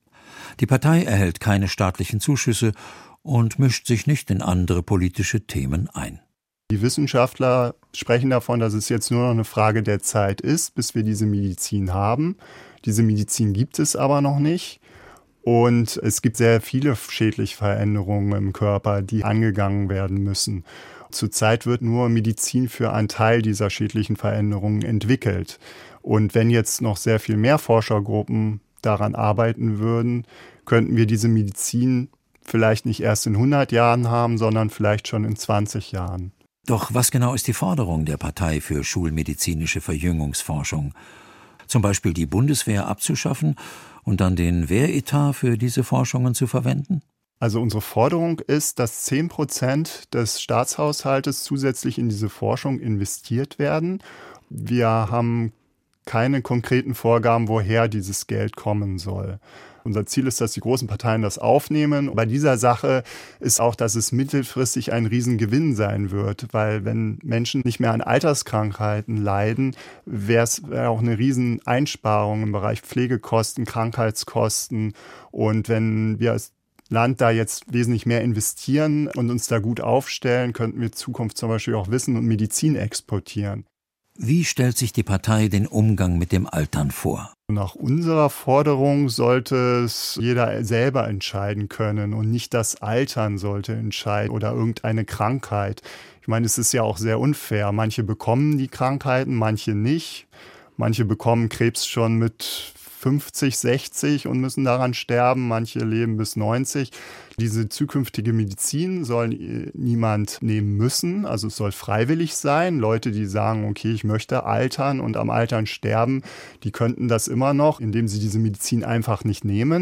D: Die Partei erhält keine staatlichen Zuschüsse und mischt sich nicht in andere politische Themen ein.
J: Die Wissenschaftler sprechen davon, dass es jetzt nur noch eine Frage der Zeit ist, bis wir diese Medizin haben. Diese Medizin gibt es aber noch nicht. Und es gibt sehr viele schädliche Veränderungen im Körper, die angegangen werden müssen. Zurzeit wird nur Medizin für einen Teil dieser schädlichen Veränderungen entwickelt. Und wenn jetzt noch sehr viel mehr Forschergruppen daran arbeiten würden, könnten wir diese Medizin vielleicht nicht erst in 100 Jahren haben, sondern vielleicht schon in 20 Jahren.
D: Doch was genau ist die Forderung der Partei für schulmedizinische Verjüngungsforschung? Zum Beispiel die Bundeswehr abzuschaffen und dann den Wehretat für diese Forschungen zu verwenden?
J: Also unsere Forderung ist, dass 10% des Staatshaushaltes zusätzlich in diese Forschung investiert werden. Wir haben keine konkreten Vorgaben, woher dieses Geld kommen soll. Unser Ziel ist, dass die großen Parteien das aufnehmen. Bei dieser Sache ist auch, dass es mittelfristig ein Riesengewinn sein wird, weil wenn Menschen nicht mehr an Alterskrankheiten leiden, wäre es auch eine Rieseneinsparung im Bereich Pflegekosten, Krankheitskosten. Und wenn wir als Land da jetzt wesentlich mehr investieren und uns da gut aufstellen, könnten wir in Zukunft zum Beispiel auch Wissen und Medizin exportieren.
D: Wie stellt sich die Partei den Umgang mit dem Altern vor?
J: Nach unserer Forderung sollte es jeder selber entscheiden können und nicht das Altern sollte entscheiden oder irgendeine Krankheit. Ich meine, es ist ja auch sehr unfair. Manche bekommen die Krankheiten, manche nicht. Manche bekommen Krebs schon mit 50, 60 und müssen daran sterben. Manche leben bis 90. Diese zukünftige Medizin soll niemand nehmen müssen. Also es soll freiwillig sein. Leute, die sagen, okay, ich möchte altern und am Altern sterben, die könnten das immer noch, indem sie diese Medizin einfach nicht nehmen.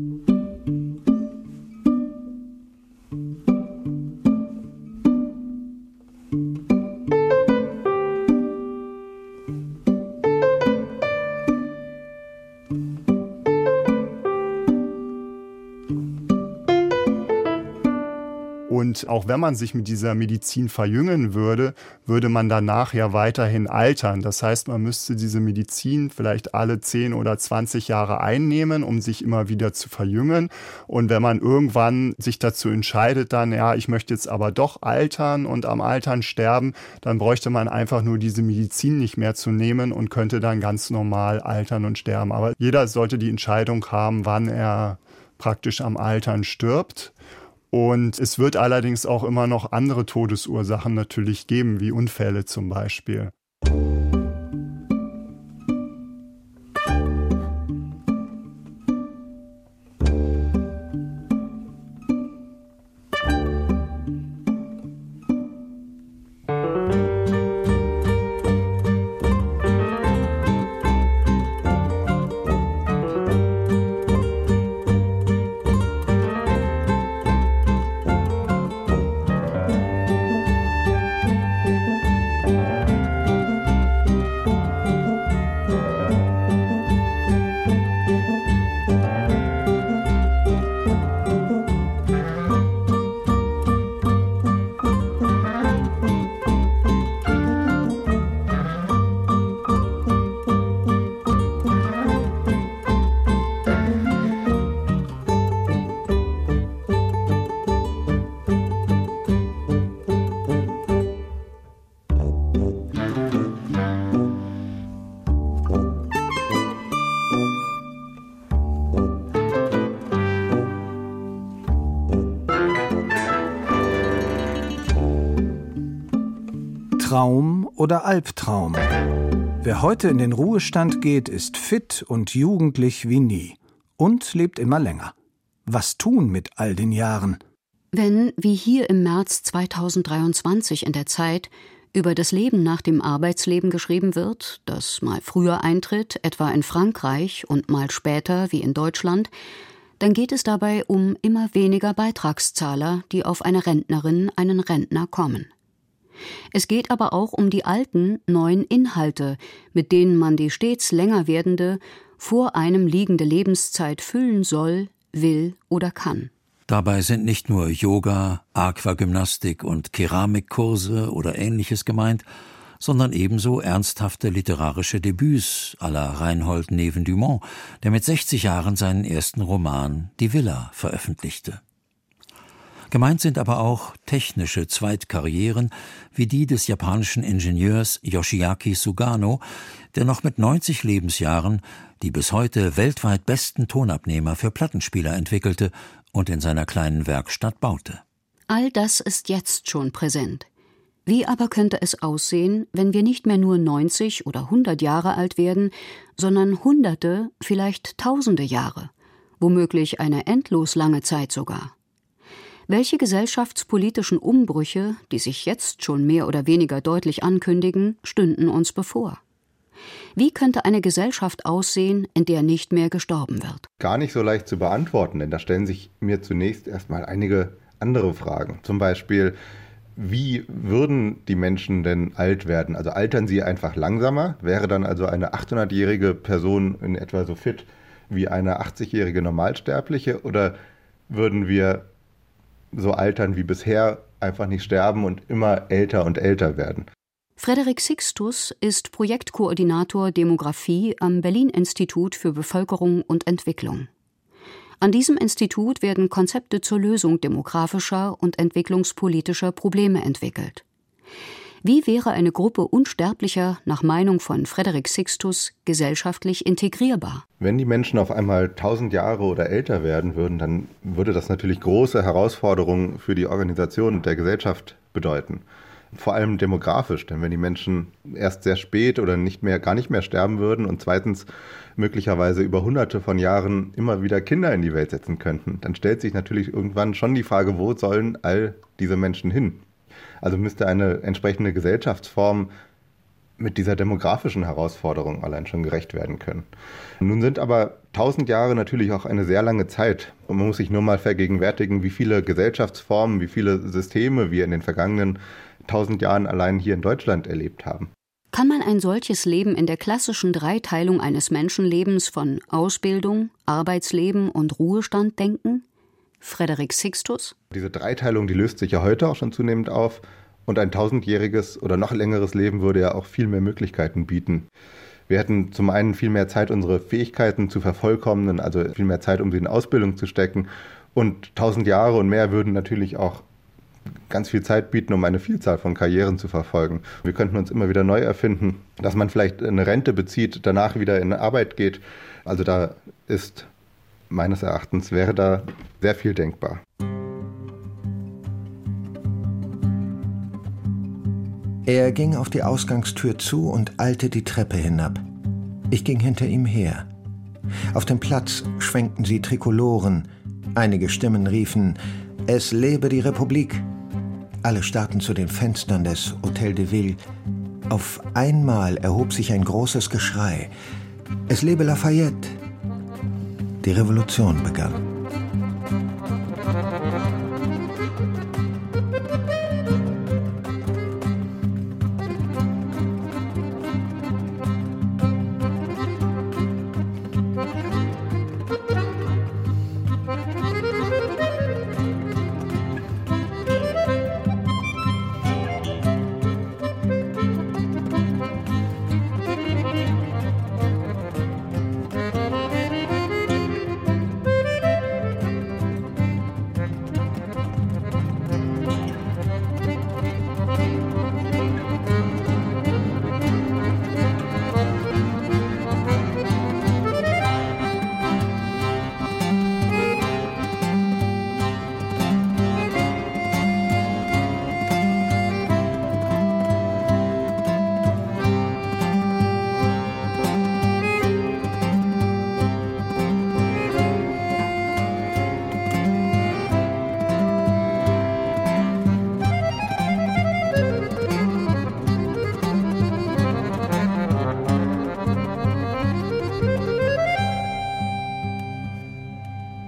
J: Und auch wenn man sich mit dieser Medizin verjüngen würde, würde man danach ja weiterhin altern. Das heißt, man müsste diese Medizin vielleicht alle 10 oder 20 Jahre einnehmen, um sich immer wieder zu verjüngen. Und wenn man irgendwann sich dazu entscheidet, dann, ja, ich möchte jetzt aber doch altern und am Altern sterben, dann bräuchte man einfach nur diese Medizin nicht mehr zu nehmen und könnte dann ganz normal altern und sterben. Aber jeder sollte die Entscheidung haben, wann er praktisch am Altern stirbt. Und es wird allerdings auch immer noch andere Todesursachen natürlich geben, wie Unfälle zum Beispiel.
G: Traum oder Albtraum? Wer heute in den Ruhestand geht, ist fit und jugendlich wie nie und lebt immer länger. Was tun mit all den Jahren?
F: Wenn, wie hier im März 2023 in der Zeit, über das Leben nach dem Arbeitsleben geschrieben wird, das mal früher eintritt, etwa in Frankreich, und mal später, wie in Deutschland, dann geht es dabei um immer weniger Beitragszahler, die auf eine Rentnerin, einen Rentner kommen. Es geht aber auch um die alten, neuen Inhalte, mit denen man die stets länger werdende, vor einem liegende Lebenszeit füllen soll, will oder kann.
D: Dabei sind nicht nur Yoga, Aquagymnastik und Keramikkurse oder Ähnliches gemeint, sondern ebenso ernsthafte literarische Debüts à la Reinhold Neven-Dumont, der mit 60 Jahren seinen ersten Roman »Die Villa« veröffentlichte. Gemeint sind aber auch technische Zweitkarrieren wie die des japanischen Ingenieurs Yoshiaki Sugano, der noch mit 90 Lebensjahren die bis heute weltweit besten Tonabnehmer für Plattenspieler entwickelte und in seiner kleinen Werkstatt baute.
F: All das ist jetzt schon präsent. Wie aber könnte es aussehen, wenn wir nicht mehr nur 90 oder 100 Jahre alt werden, sondern Hunderte, vielleicht Tausende Jahre, womöglich eine endlos lange Zeit sogar? Welche gesellschaftspolitischen Umbrüche, die sich jetzt schon mehr oder weniger deutlich ankündigen, stünden uns bevor? Wie könnte eine Gesellschaft aussehen, in der nicht mehr gestorben wird?
K: Gar nicht so leicht zu beantworten, denn da stellen sich mir zunächst erstmal einige andere Fragen. Zum Beispiel, wie würden die Menschen denn alt werden? Also altern sie einfach langsamer? Wäre dann also eine 800-jährige Person in etwa so fit wie eine 80-jährige Normalsterbliche? Oder würden wir so altern wie bisher, einfach nicht sterben und immer älter und älter werden?
F: Frederik Sixtus ist Projektkoordinator Demografie am Berlin-Institut für Bevölkerung und Entwicklung. An diesem Institut werden Konzepte zur Lösung demografischer und entwicklungspolitischer Probleme entwickelt. Wie wäre eine Gruppe Unsterblicher nach Meinung von Frederik Sixtus gesellschaftlich integrierbar?
K: Wenn die Menschen auf einmal 1000 Jahre oder älter werden würden, dann würde das natürlich große Herausforderungen für die Organisation und der Gesellschaft bedeuten. Vor allem demografisch, denn wenn die Menschen erst sehr spät oder gar nicht mehr sterben würden und zweitens möglicherweise über Hunderte von Jahren immer wieder Kinder in die Welt setzen könnten, dann stellt sich natürlich irgendwann schon die Frage, wo sollen all diese Menschen hin? Also müsste eine entsprechende Gesellschaftsform mit dieser demografischen Herausforderung allein schon gerecht werden können. Nun sind aber 1000 Jahre natürlich auch eine sehr lange Zeit. Und man muss sich nur mal vergegenwärtigen, wie viele Gesellschaftsformen, wie viele Systeme wir in den vergangenen 1000 Jahren allein hier in Deutschland erlebt haben.
F: Kann man ein solches Leben in der klassischen Dreiteilung eines Menschenlebens von Ausbildung, Arbeitsleben und Ruhestand denken? Frederik Sixtus?
K: Diese Dreiteilung, die löst sich ja heute auch schon zunehmend auf. Und ein 1000-jähriges oder noch längeres Leben würde ja auch viel mehr Möglichkeiten bieten. Wir hätten zum einen viel mehr Zeit, unsere Fähigkeiten zu vervollkommnen, also viel mehr Zeit, um sie in Ausbildung zu stecken. Und 1000 Jahre und mehr würden natürlich auch ganz viel Zeit bieten, um eine Vielzahl von Karrieren zu verfolgen. Wir könnten uns immer wieder neu erfinden, dass man vielleicht eine Rente bezieht, danach wieder in Arbeit geht. Also da ist, meines Erachtens, wäre da sehr viel denkbar.
C: Er ging auf die Ausgangstür zu und eilte die Treppe hinab. Ich ging hinter ihm her. Auf dem Platz schwenkten sie Trikoloren. Einige Stimmen riefen, »Es lebe die Republik!« Alle starrten zu den Fenstern des Hôtel de Ville. Auf einmal erhob sich ein großes Geschrei. »Es lebe Lafayette!« Die Revolution begann.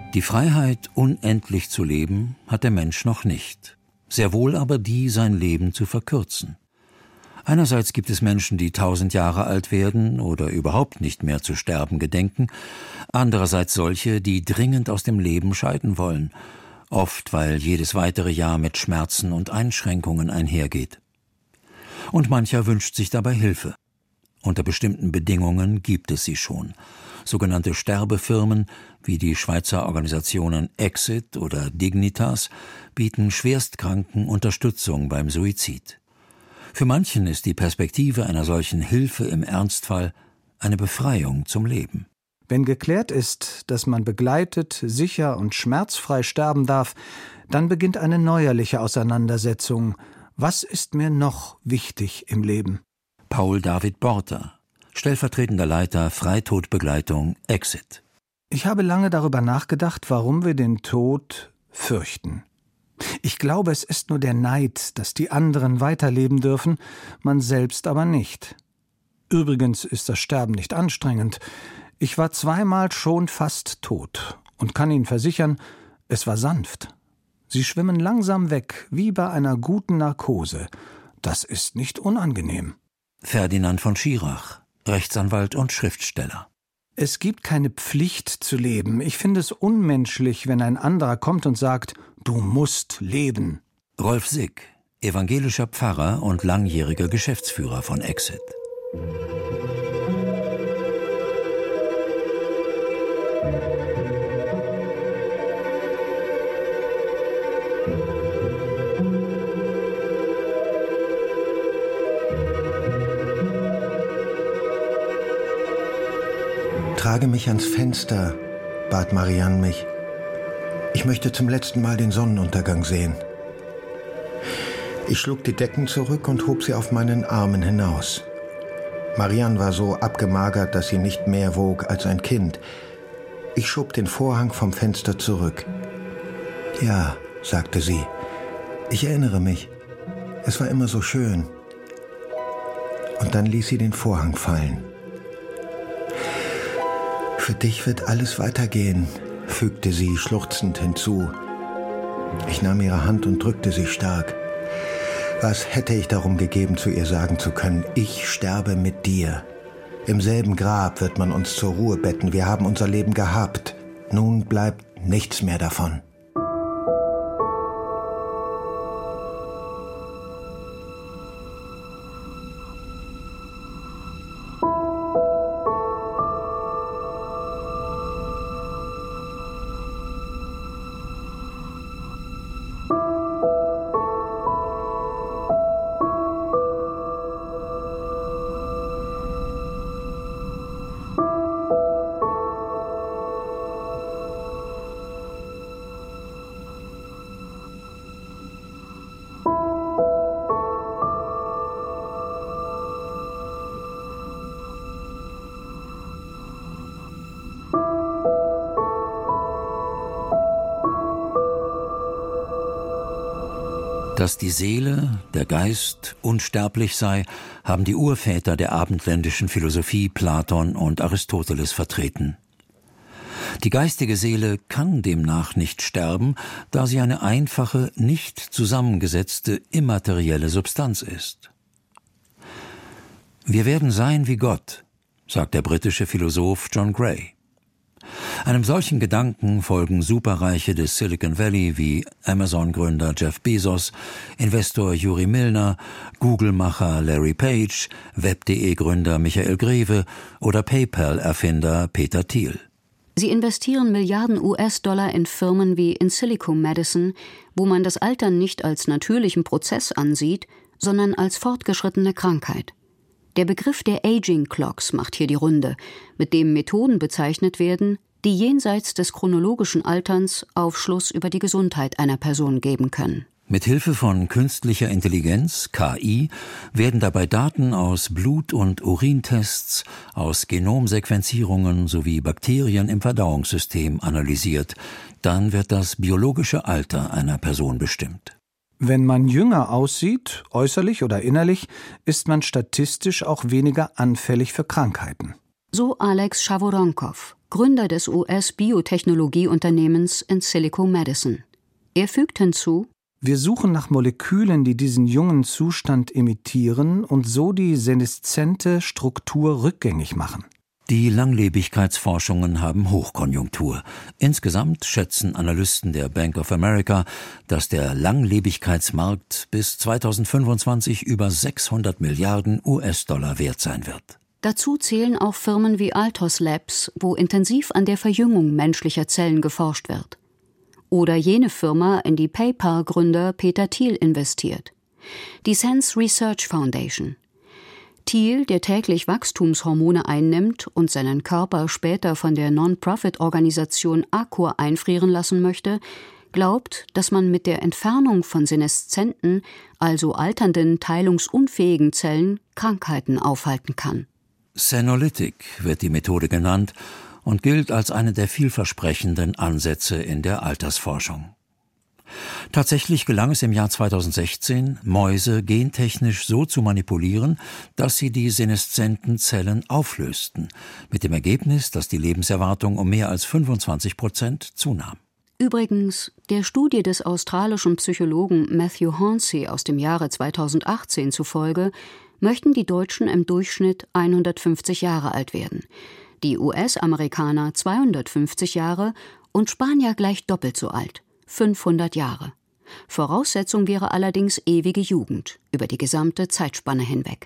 D: Die Freiheit, unendlich zu leben, hat der Mensch noch nicht. Sehr wohl aber die, sein Leben zu verkürzen. Einerseits gibt es Menschen, die 1000 Jahre alt werden oder überhaupt nicht mehr zu sterben gedenken, andererseits solche, die dringend aus dem Leben scheiden wollen, oft weil jedes weitere Jahr mit Schmerzen und Einschränkungen einhergeht. Und mancher wünscht sich dabei Hilfe. Unter bestimmten Bedingungen gibt es sie schon. Sogenannte Sterbefirmen wie die Schweizer Organisationen Exit oder Dignitas bieten Schwerstkranken Unterstützung beim Suizid. Für manchen ist die Perspektive einer solchen Hilfe im Ernstfall eine Befreiung zum Leben.
G: Wenn geklärt ist, dass man begleitet, sicher und schmerzfrei sterben darf, dann beginnt eine neuerliche Auseinandersetzung. Was ist mir noch wichtig im Leben?
D: Paul David Borter, stellvertretender Leiter Freitodbegleitung Exit.
G: Ich habe lange darüber nachgedacht, warum wir den Tod fürchten. Ich glaube, es ist nur der Neid, dass die anderen weiterleben dürfen, man selbst aber nicht. Übrigens ist das Sterben nicht anstrengend. Ich war 2-mal schon fast tot und kann Ihnen versichern, es war sanft. Sie schwimmen langsam weg, wie bei einer guten Narkose. Das ist nicht unangenehm.
D: Ferdinand von Schirach, Rechtsanwalt und Schriftsteller.
G: Es gibt keine Pflicht zu leben. Ich finde es unmenschlich, wenn ein anderer kommt und sagt, du musst leben.
D: Rolf Sick, evangelischer Pfarrer und langjähriger Geschäftsführer von Exit.
C: Trage mich ans Fenster, bat Marianne mich. Ich möchte zum letzten Mal den Sonnenuntergang sehen. Ich schlug die Decken zurück und hob sie auf meinen Armen hinaus. Marianne war so abgemagert, dass sie nicht mehr wog als ein Kind. Ich schob den Vorhang vom Fenster zurück. Ja, sagte sie, ich erinnere mich. Es war immer so schön. Und dann ließ sie den Vorhang fallen. Für dich wird alles weitergehen, fügte sie schluchzend hinzu. Ich nahm ihre Hand und drückte sie stark. Was hätte ich darum gegeben, zu ihr sagen zu können, ich sterbe mit dir. Im selben Grab wird man uns zur Ruhe betten, wir haben unser Leben gehabt. Nun bleibt nichts mehr davon.
D: Dass die Seele, der Geist, unsterblich sei, haben die Urväter der abendländischen Philosophie Platon und Aristoteles vertreten. Die geistige Seele kann demnach nicht sterben, da sie eine einfache, nicht zusammengesetzte, immaterielle Substanz ist. Wir werden sein wie Gott, sagt der britische Philosoph John Gray. Einem solchen Gedanken folgen Superreiche des Silicon Valley wie Amazon-Gründer Jeff Bezos, Investor Yuri Milner, Google-Macher Larry Page, Web.de-Gründer Michael Greve oder PayPal-Erfinder Peter Thiel.
F: Sie investieren Milliarden US-Dollar in Firmen wie Insilico Medicine, wo man das Altern nicht als natürlichen Prozess ansieht, sondern als fortgeschrittene Krankheit. Der Begriff der Aging Clocks macht hier die Runde, mit dem Methoden bezeichnet werden, die jenseits des chronologischen Alterns Aufschluss über die Gesundheit einer Person geben können.
D: Mit Hilfe von künstlicher Intelligenz, KI, werden dabei Daten aus Blut- und Urintests, aus Genomsequenzierungen sowie Bakterien im Verdauungssystem analysiert. Dann wird das biologische Alter einer Person bestimmt.
G: Wenn man jünger aussieht, äußerlich oder innerlich, ist man statistisch auch weniger anfällig für Krankheiten.
F: So Alex Schaworonkov, Gründer des US-Biotechnologieunternehmens Insilico Medicine. Er fügt hinzu:
G: Wir suchen nach Molekülen, die diesen jungen Zustand imitieren und so die seneszente Struktur rückgängig machen.
D: Die Langlebigkeitsforschungen haben Hochkonjunktur. Insgesamt schätzen Analysten der Bank of America, dass der Langlebigkeitsmarkt bis 2025 über 600 Milliarden US-Dollar wert sein wird.
F: Dazu zählen auch Firmen wie Altos Labs, wo intensiv an der Verjüngung menschlicher Zellen geforscht wird. Oder jene Firma, in die PayPal-Gründer Peter Thiel investiert. Die Sense Research Foundation. Thiel, der täglich Wachstumshormone einnimmt und seinen Körper später von der Non-Profit-Organisation Accor einfrieren lassen möchte, glaubt, dass man mit der Entfernung von seneszenten, also alternden, teilungsunfähigen Zellen, Krankheiten aufhalten kann.
D: Senolytic wird die Methode genannt und gilt als eine der vielversprechenden Ansätze in der Altersforschung. Tatsächlich gelang es im Jahr 2016, Mäuse gentechnisch so zu manipulieren, dass sie die seneszenten Zellen auflösten, mit dem Ergebnis, dass die Lebenserwartung um mehr als 25% zunahm.
F: Übrigens, der Studie des australischen Psychologen Matthew Hornsey aus dem Jahre 2018 zufolge möchten die Deutschen im Durchschnitt 150 Jahre alt werden, die US-Amerikaner 250 Jahre und Spanier gleich doppelt so alt, 500 Jahre. Voraussetzung wäre allerdings ewige Jugend über die gesamte Zeitspanne hinweg.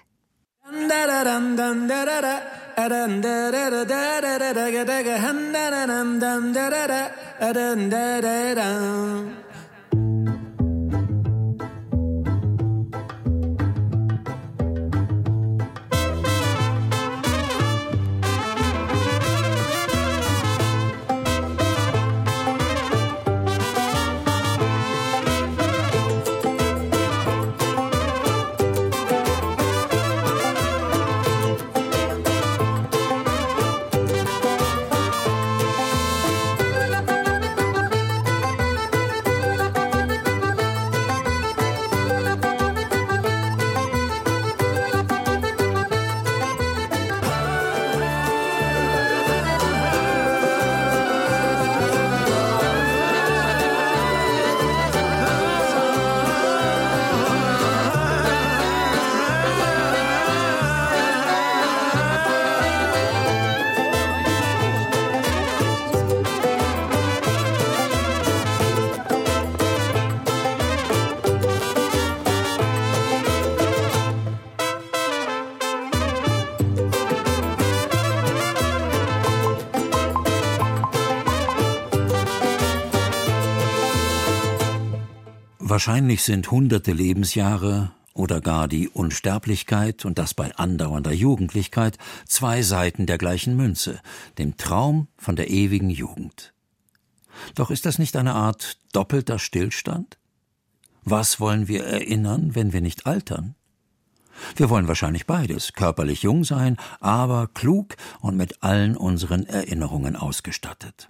D: Wahrscheinlich sind hunderte Lebensjahre oder gar die Unsterblichkeit und das bei andauernder Jugendlichkeit zwei Seiten der gleichen Münze, dem Traum von der ewigen Jugend. Doch ist das nicht eine Art doppelter Stillstand? Was wollen wir erinnern, wenn wir nicht altern? Wir wollen wahrscheinlich beides, körperlich jung sein, aber klug und mit allen unseren Erinnerungen ausgestattet.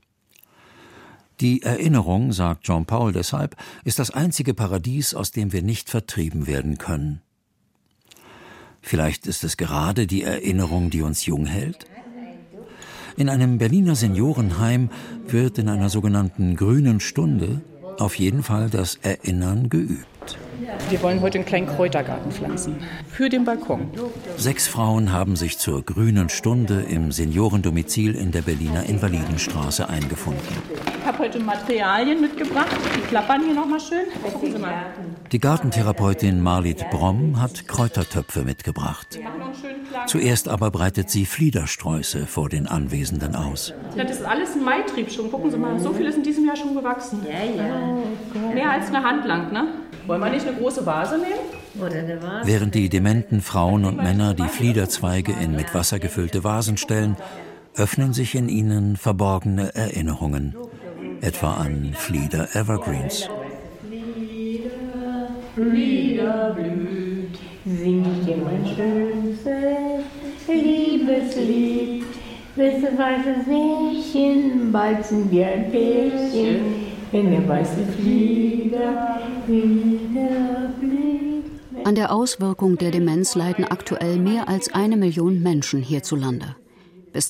D: Die Erinnerung, sagt Jean Paul deshalb, ist das einzige Paradies, aus dem wir nicht vertrieben werden können. Vielleicht ist es gerade die Erinnerung, die uns jung hält? In einem Berliner Seniorenheim wird in einer sogenannten grünen Stunde auf jeden Fall das Erinnern geübt.
L: Wir wollen heute einen kleinen Kräutergarten pflanzen. Für den Balkon.
D: 6 Frauen haben sich zur grünen Stunde im Seniorendomizil in der Berliner Invalidenstraße eingefunden.
L: Ich habe heute Materialien mitgebracht. Die klappern hier nochmal schön. Gucken Sie mal.
D: Die Gartentherapeutin Marlit Bromm hat Kräutertöpfe mitgebracht. Zuerst aber breitet sie Fliedersträuße vor den Anwesenden aus.
L: Das ist alles ein Maitrieb schon. Gucken Sie mal, so viel ist in diesem Jahr schon gewachsen. Mehr als eine Hand lang, ne? Wollen wir nicht eine große Vase nehmen?
D: Während die dementen Frauen und Männer die Fliederzweige in mit Wasser gefüllte Vasen stellen, öffnen sich in ihnen verborgene Erinnerungen, etwa an Flieder Evergreens.
M: Flieder blüht, singt dir mein schönstes Liebeslied. Bis weißes Mädchen balzen wir ein Pärchen, wenn der weiße Flieder wieder blüht.
F: An der Auswirkung der Demenz leiden aktuell mehr als 1 Million Menschen hierzulande. Bis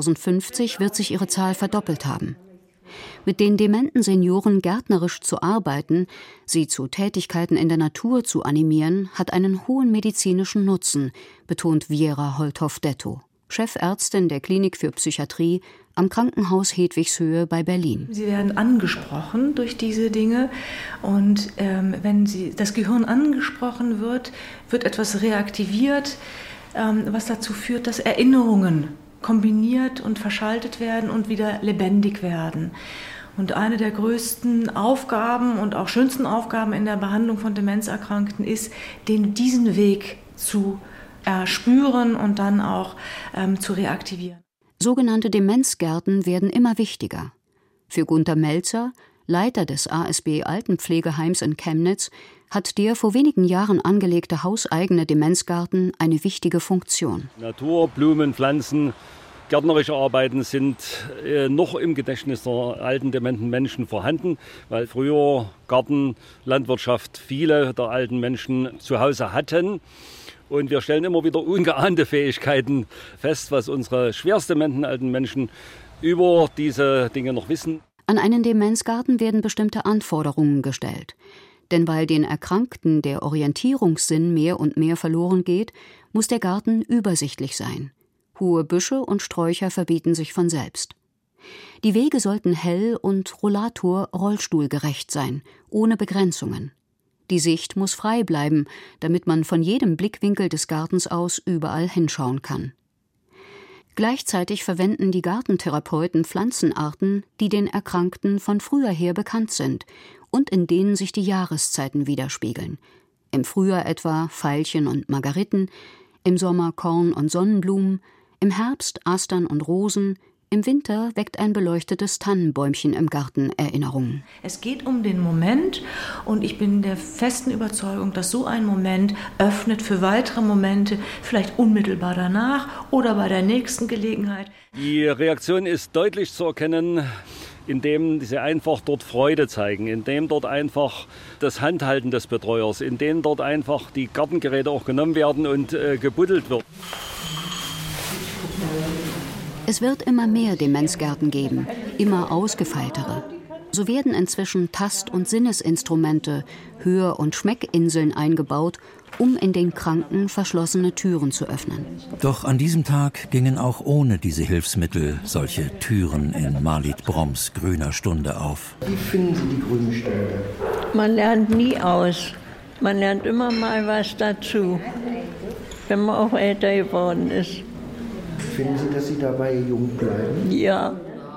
F: 2050 wird sich ihre Zahl verdoppelt haben. Mit den dementen Senioren gärtnerisch zu arbeiten, sie zu Tätigkeiten in der Natur zu animieren, hat einen hohen medizinischen Nutzen, betont Viera Holthoff-Detto, Chefärztin der Klinik für Psychiatrie am Krankenhaus Hedwigshöhe bei Berlin.
N: Sie werden angesprochen durch diese Dinge und wenn das Gehirn angesprochen wird, wird etwas reaktiviert, was dazu führt, dass Erinnerungen kombiniert und verschaltet werden und wieder lebendig werden. Und eine der größten Aufgaben und auch schönsten Aufgaben in der Behandlung von Demenzerkrankten ist, diesen Weg zu spüren und dann auch zu reaktivieren.
F: Sogenannte Demenzgärten werden immer wichtiger. Für Gunter Melzer, Leiter des ASB Altenpflegeheims in Chemnitz, hat der vor wenigen Jahren angelegte hauseigene Demenzgarten eine wichtige Funktion.
O: Natur, Blumen, Pflanzen, gärtnerische Arbeiten sind noch im Gedächtnis der alten, dementen Menschen vorhanden, weil früher Garten, Landwirtschaft viele der alten Menschen zu Hause hatten. Und wir stellen immer wieder ungeahnte Fähigkeiten fest, was unsere schwerst dementen alten Menschen über diese Dinge noch wissen.
F: An einen Demenzgarten werden bestimmte Anforderungen gestellt. Denn weil den Erkrankten der Orientierungssinn mehr und mehr verloren geht, muss der Garten übersichtlich sein. Hohe Büsche und Sträucher verbieten sich von selbst. Die Wege sollten hell und rollator-rollstuhlgerecht sein, ohne Begrenzungen. Die Sicht muss frei bleiben, damit man von jedem Blickwinkel des Gartens aus überall hinschauen kann. Gleichzeitig verwenden die Gartentherapeuten Pflanzenarten, die den Erkrankten von früher her bekannt sind und in denen sich die Jahreszeiten widerspiegeln. Im Frühjahr etwa Veilchen und Margeriten, im Sommer Korn und Sonnenblumen, im Herbst Astern und Rosen, im Winter weckt ein beleuchtetes Tannenbäumchen im Garten Erinnerungen.
N: Es geht um den Moment und ich bin der festen Überzeugung, dass so ein Moment öffnet für weitere Momente, vielleicht unmittelbar danach oder bei der nächsten Gelegenheit.
O: Die Reaktion ist deutlich zu erkennen, indem sie einfach dort Freude zeigen, indem dort einfach das Handhalten des Betreuers, indem dort einfach die Gartengeräte auch genommen werden und gebuddelt wird.
F: Es wird immer mehr Demenzgärten geben, immer ausgefeiltere. So werden inzwischen Tast- und Sinnesinstrumente, Hör- und Schmeckinseln eingebaut, um in den Kranken verschlossene Türen zu öffnen.
D: Doch an diesem Tag gingen auch ohne diese Hilfsmittel solche Türen in Marliet Broms grüner Stunde auf.
W: Wie finden Sie die grüne Stunde?
M: Man lernt nie aus. Man lernt immer mal was dazu, wenn man auch älter geworden ist.
W: Finden Sie, dass Sie dabei jung bleiben?
M: Ja.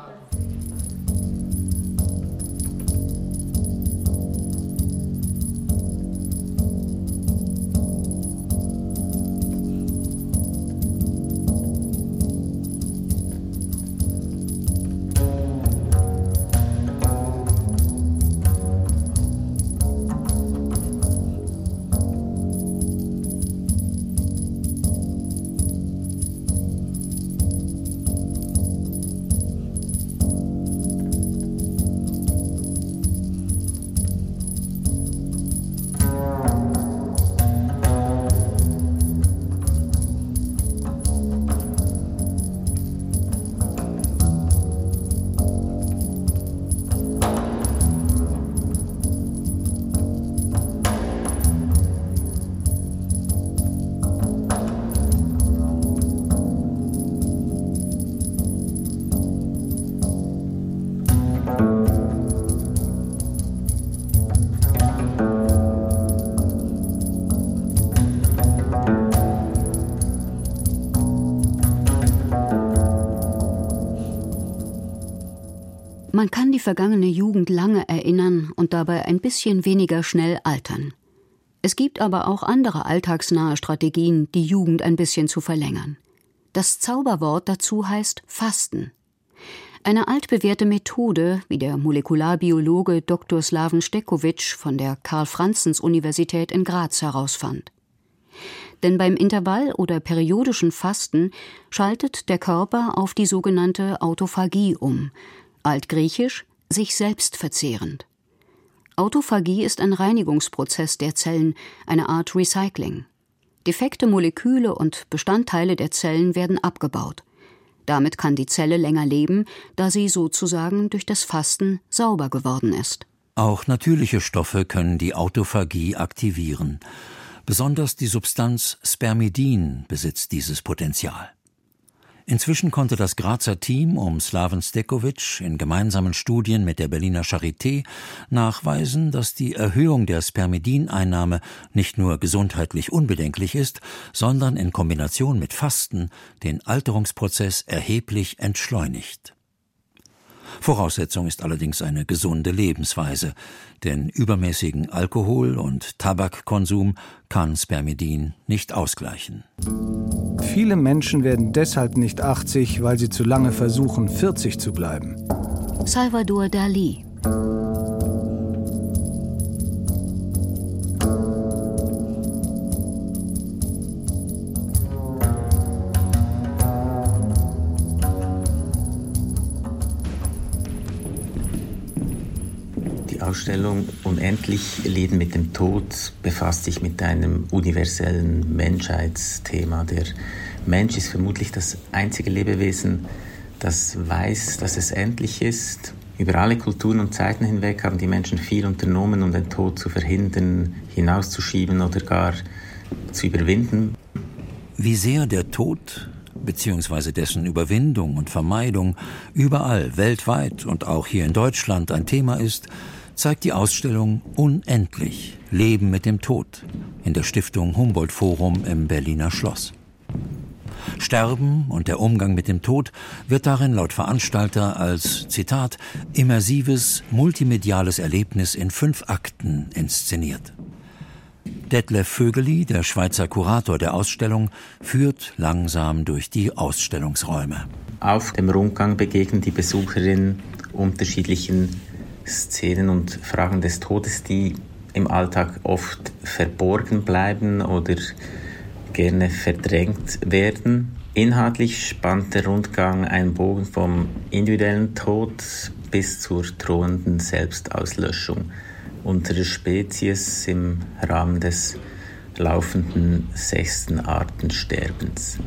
F: Man kann die vergangene Jugend lange erinnern und dabei ein bisschen weniger schnell altern. Es gibt aber auch andere alltagsnahe Strategien, die Jugend ein bisschen zu verlängern. Das Zauberwort dazu heißt Fasten. Eine altbewährte Methode, wie der Molekularbiologe Dr. Slaven Stekovic von der Karl-Franzens-Universität in Graz herausfand. Denn beim Intervall- oder periodischen Fasten schaltet der Körper auf die sogenannte Autophagie um, altgriechisch sich selbst verzehrend. Autophagie ist ein Reinigungsprozess der Zellen, eine Art Recycling. Defekte Moleküle und Bestandteile der Zellen werden abgebaut. Damit kann die Zelle länger leben, da sie sozusagen durch das Fasten sauber geworden ist.
D: Auch natürliche Stoffe können die Autophagie aktivieren. Besonders die Substanz Spermidin besitzt dieses Potenzial. Inzwischen konnte das Grazer Team um Slaven Stekovic in gemeinsamen Studien mit der Berliner Charité nachweisen, dass die Erhöhung der Spermidineinnahme nicht nur gesundheitlich unbedenklich ist, sondern in Kombination mit Fasten den Alterungsprozess erheblich entschleunigt. Voraussetzung ist allerdings eine gesunde Lebensweise, denn übermäßigen Alkohol- und Tabakkonsum kann Spermidin nicht ausgleichen.
G: Viele Menschen werden deshalb nicht 80, weil sie zu lange versuchen, 40 zu bleiben.
F: Salvador Dalí.
P: Die Ausstellung Unendlich Leben mit dem Tod befasst sich mit einem universellen Menschheitsthema. Der Mensch ist vermutlich das einzige Lebewesen, das weiß, dass es endlich ist. Über alle Kulturen und Zeiten hinweg haben die Menschen viel unternommen, um den Tod zu verhindern, hinauszuschieben oder gar zu überwinden.
D: Wie sehr der Tod bzw. dessen Überwindung und Vermeidung überall weltweit und auch hier in Deutschland ein Thema ist, zeigt die Ausstellung Unendlich – Leben mit dem Tod in der Stiftung Humboldt-Forum im Berliner Schloss. Sterben und der Umgang mit dem Tod wird darin laut Veranstalter als, Zitat, immersives, multimediales Erlebnis in 5 Akten inszeniert. Detlef Vögeli, der Schweizer Kurator der Ausstellung, führt langsam durch die Ausstellungsräume.
P: Auf dem Rundgang begegnen die Besucherinnen unterschiedlichen Szenen und Fragen des Todes, die im Alltag oft verborgen bleiben oder gerne verdrängt werden. Inhaltlich spannt der Rundgang einen Bogen vom individuellen Tod bis zur drohenden Selbstauslöschung unserer Spezies im Rahmen des laufenden 6. Artensterbens.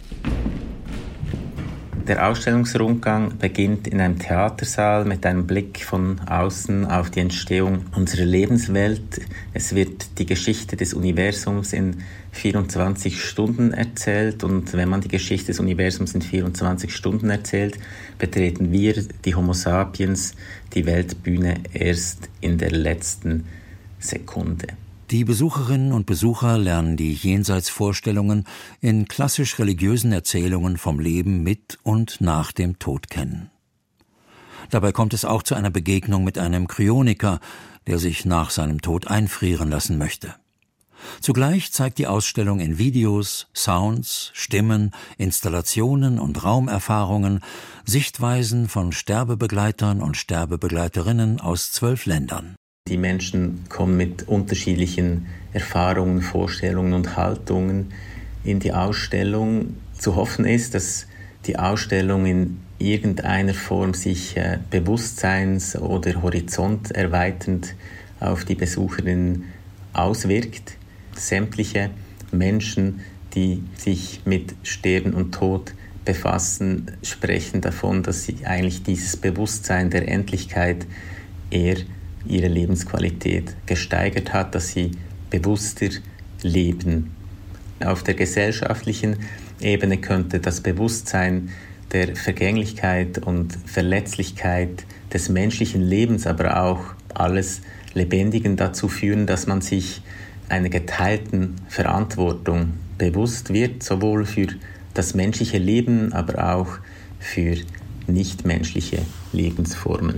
P: Der Ausstellungsrundgang beginnt in einem Theatersaal mit einem Blick von außen auf die Entstehung unserer Lebenswelt. Es wird die Geschichte des Universums in 24 Stunden erzählt, und wenn man die Geschichte des Universums in 24 Stunden erzählt, betreten wir, die Homo sapiens, die Weltbühne erst in der letzten Sekunde.
D: Die Besucherinnen und Besucher lernen die Jenseitsvorstellungen in klassisch-religiösen Erzählungen vom Leben mit und nach dem Tod kennen. Dabei kommt es auch zu einer Begegnung mit einem Kryoniker, der sich nach seinem Tod einfrieren lassen möchte. Zugleich zeigt die Ausstellung in Videos, Sounds, Stimmen, Installationen und Raumerfahrungen Sichtweisen von Sterbebegleitern und Sterbebegleiterinnen aus 12 Ländern.
P: Die Menschen kommen mit unterschiedlichen Erfahrungen, Vorstellungen und Haltungen in die Ausstellung. Zu hoffen ist, dass die Ausstellung in irgendeiner Form sich bewusstseins- oder horizonterweiternd auf die Besucherinnen auswirkt. Sämtliche Menschen, die sich mit Sterben und Tod befassen, sprechen davon, dass sie eigentlich dieses Bewusstsein der Endlichkeit eher ihre Lebensqualität gesteigert hat, dass sie bewusster leben. Auf der gesellschaftlichen Ebene könnte das Bewusstsein der Vergänglichkeit und Verletzlichkeit des menschlichen Lebens, aber auch alles Lebendigen dazu führen, dass man sich einer geteilten Verantwortung bewusst wird, sowohl für das menschliche Leben, aber auch für nichtmenschliche Lebensformen.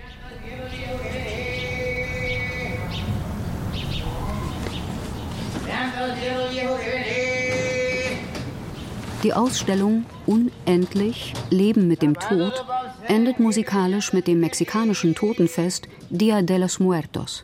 F: Die Ausstellung Unendlich – Leben mit dem Tod endet musikalisch mit dem mexikanischen Totenfest Dia de los Muertos.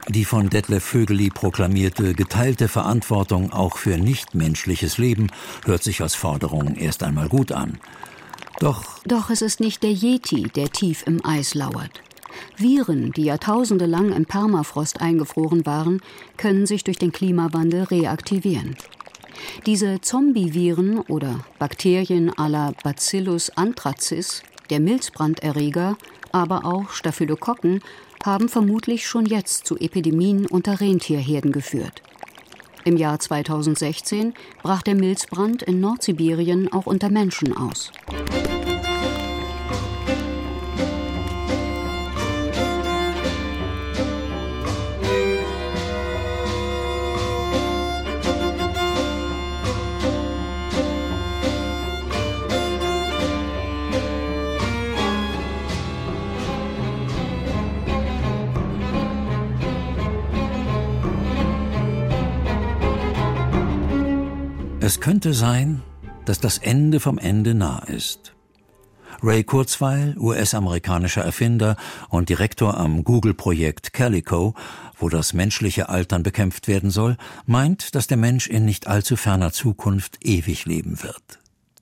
D: Die von Detlef Vögeli proklamierte geteilte Verantwortung auch für nichtmenschliches Leben hört sich als Forderung erst einmal gut an. Doch
F: es ist nicht der Yeti, der tief im Eis lauert. Viren, die jahrtausende lang im Permafrost eingefroren waren, können sich durch den Klimawandel reaktivieren. Diese Zombie-Viren oder Bakterien à la Bacillus anthracis, der Milzbranderreger, aber auch Staphylokokken, haben vermutlich schon jetzt zu Epidemien unter Rentierherden geführt. Im Jahr 2016 brach der Milzbrand in Nordsibirien auch unter Menschen aus.
D: Es könnte sein, dass das Ende vom Ende nah ist. Ray Kurzweil, US-amerikanischer Erfinder und Direktor am Google-Projekt Calico, wo das menschliche Altern bekämpft werden soll, meint, dass der Mensch in nicht allzu ferner Zukunft ewig leben wird.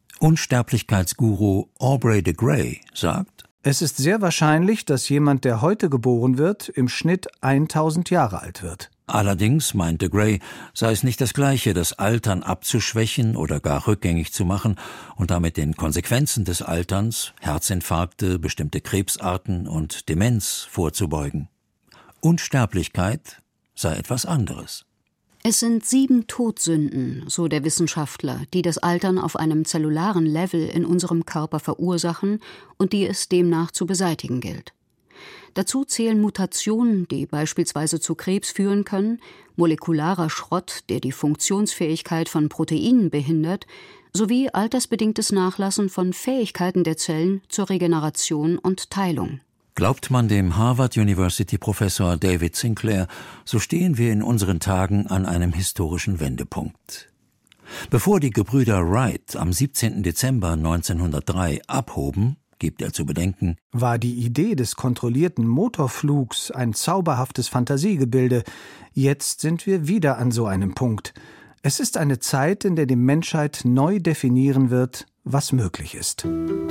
D: Unsterblichkeitsguru Aubrey de Grey sagt:
G: Es ist sehr wahrscheinlich, dass jemand, der heute geboren wird, im Schnitt 1000 Jahre alt wird.
D: Allerdings, meinte Gray, sei es nicht das Gleiche, das Altern abzuschwächen oder gar rückgängig zu machen und damit den Konsequenzen des Alterns, Herzinfarkte, bestimmte Krebsarten und Demenz vorzubeugen. Unsterblichkeit sei etwas anderes.
F: Es sind 7 Todsünden, so der Wissenschaftler, die das Altern auf einem zellularen Level in unserem Körper verursachen und die es demnach zu beseitigen gilt. Dazu zählen Mutationen, die beispielsweise zu Krebs führen können, molekularer Schrott, der die Funktionsfähigkeit von Proteinen behindert, sowie altersbedingtes Nachlassen von Fähigkeiten der Zellen zur Regeneration und Teilung.
D: Glaubt man dem Harvard-University-Professor David Sinclair, so stehen wir in unseren Tagen an einem historischen Wendepunkt. Bevor die Gebrüder Wright am 17. Dezember 1903 abhoben, gibt er zu bedenken,
G: war die Idee des kontrollierten Motorflugs ein zauberhaftes Fantasiegebilde. Jetzt sind wir wieder an so einem Punkt. Es ist eine Zeit, in der die Menschheit neu definieren wird, was möglich ist.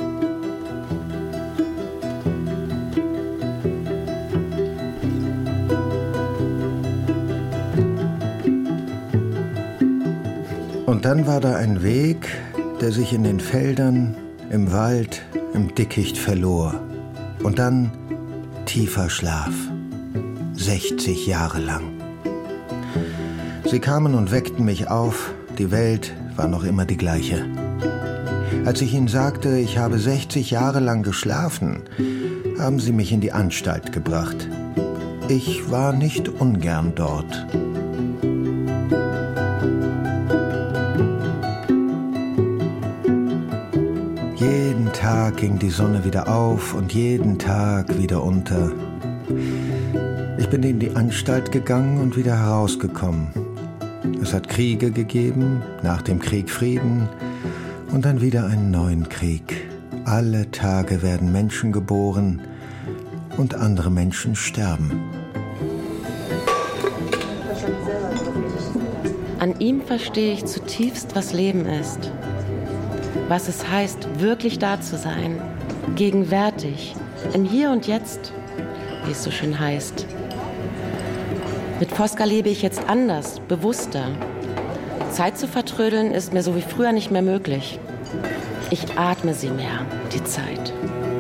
C: Und dann war da ein Weg, der sich in den Feldern, im Wald, im Dickicht verlor. Und dann tiefer Schlaf. 60 Jahre lang. Sie kamen und weckten mich auf. Die Welt war noch immer die gleiche. Als ich ihnen sagte, ich habe 60 Jahre lang geschlafen, haben sie mich in die Anstalt gebracht. Ich war nicht ungern dort. Jeden Tag ging die Sonne wieder auf und jeden Tag wieder unter. Ich bin in die Anstalt gegangen und wieder herausgekommen. Es hat Kriege gegeben, nach dem Krieg Frieden und dann wieder einen neuen Krieg. Alle Tage werden Menschen geboren und andere Menschen sterben.
B: An ihm verstehe ich zutiefst, was Leben ist. Was es heißt, wirklich da zu sein, gegenwärtig, im Hier und Jetzt, wie es so schön heißt. Mit Fosca lebe ich jetzt anders, bewusster. Zeit zu vertrödeln ist mir so wie früher nicht mehr möglich. Ich atme sie mehr, die Zeit.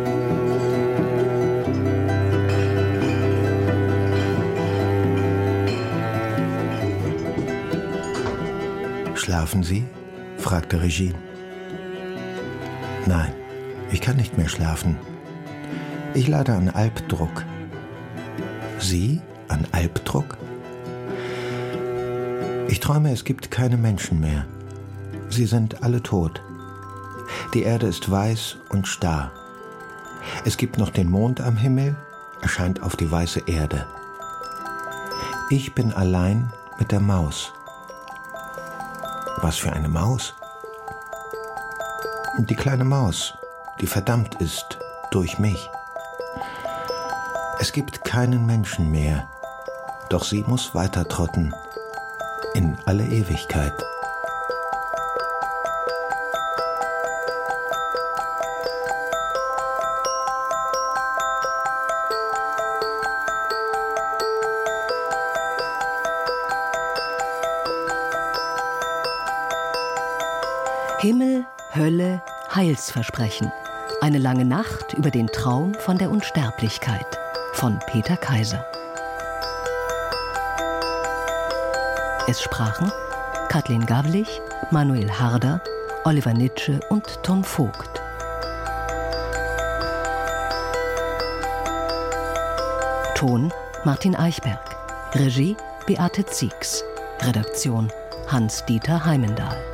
C: Schlafen Sie? Fragte Regine. Nein, ich kann nicht mehr schlafen. Ich leide an Albdruck. Sie an Albdruck? Ich träume, es gibt keine Menschen mehr. Sie sind alle tot. Die Erde ist weiß und starr. Es gibt noch den Mond am Himmel, er scheint auf die weiße Erde. Ich bin allein mit der Maus. Was für eine Maus? Die kleine Maus, die verdammt ist durch mich. Es gibt keinen Menschen mehr. Doch sie muss weiter trotten. In alle Ewigkeit.
Q: Himmel, Hölle, Heilsversprechen. Eine lange Nacht über den Traum von der Unsterblichkeit von Peter Kaiser. Es sprachen Kathleen Gawlich, Manuel Harder, Oliver Nitsche und Tom Vogt. Ton Martin Eichberg. Regie Beate Zieks. Redaktion Hans-Dieter Heimendahl.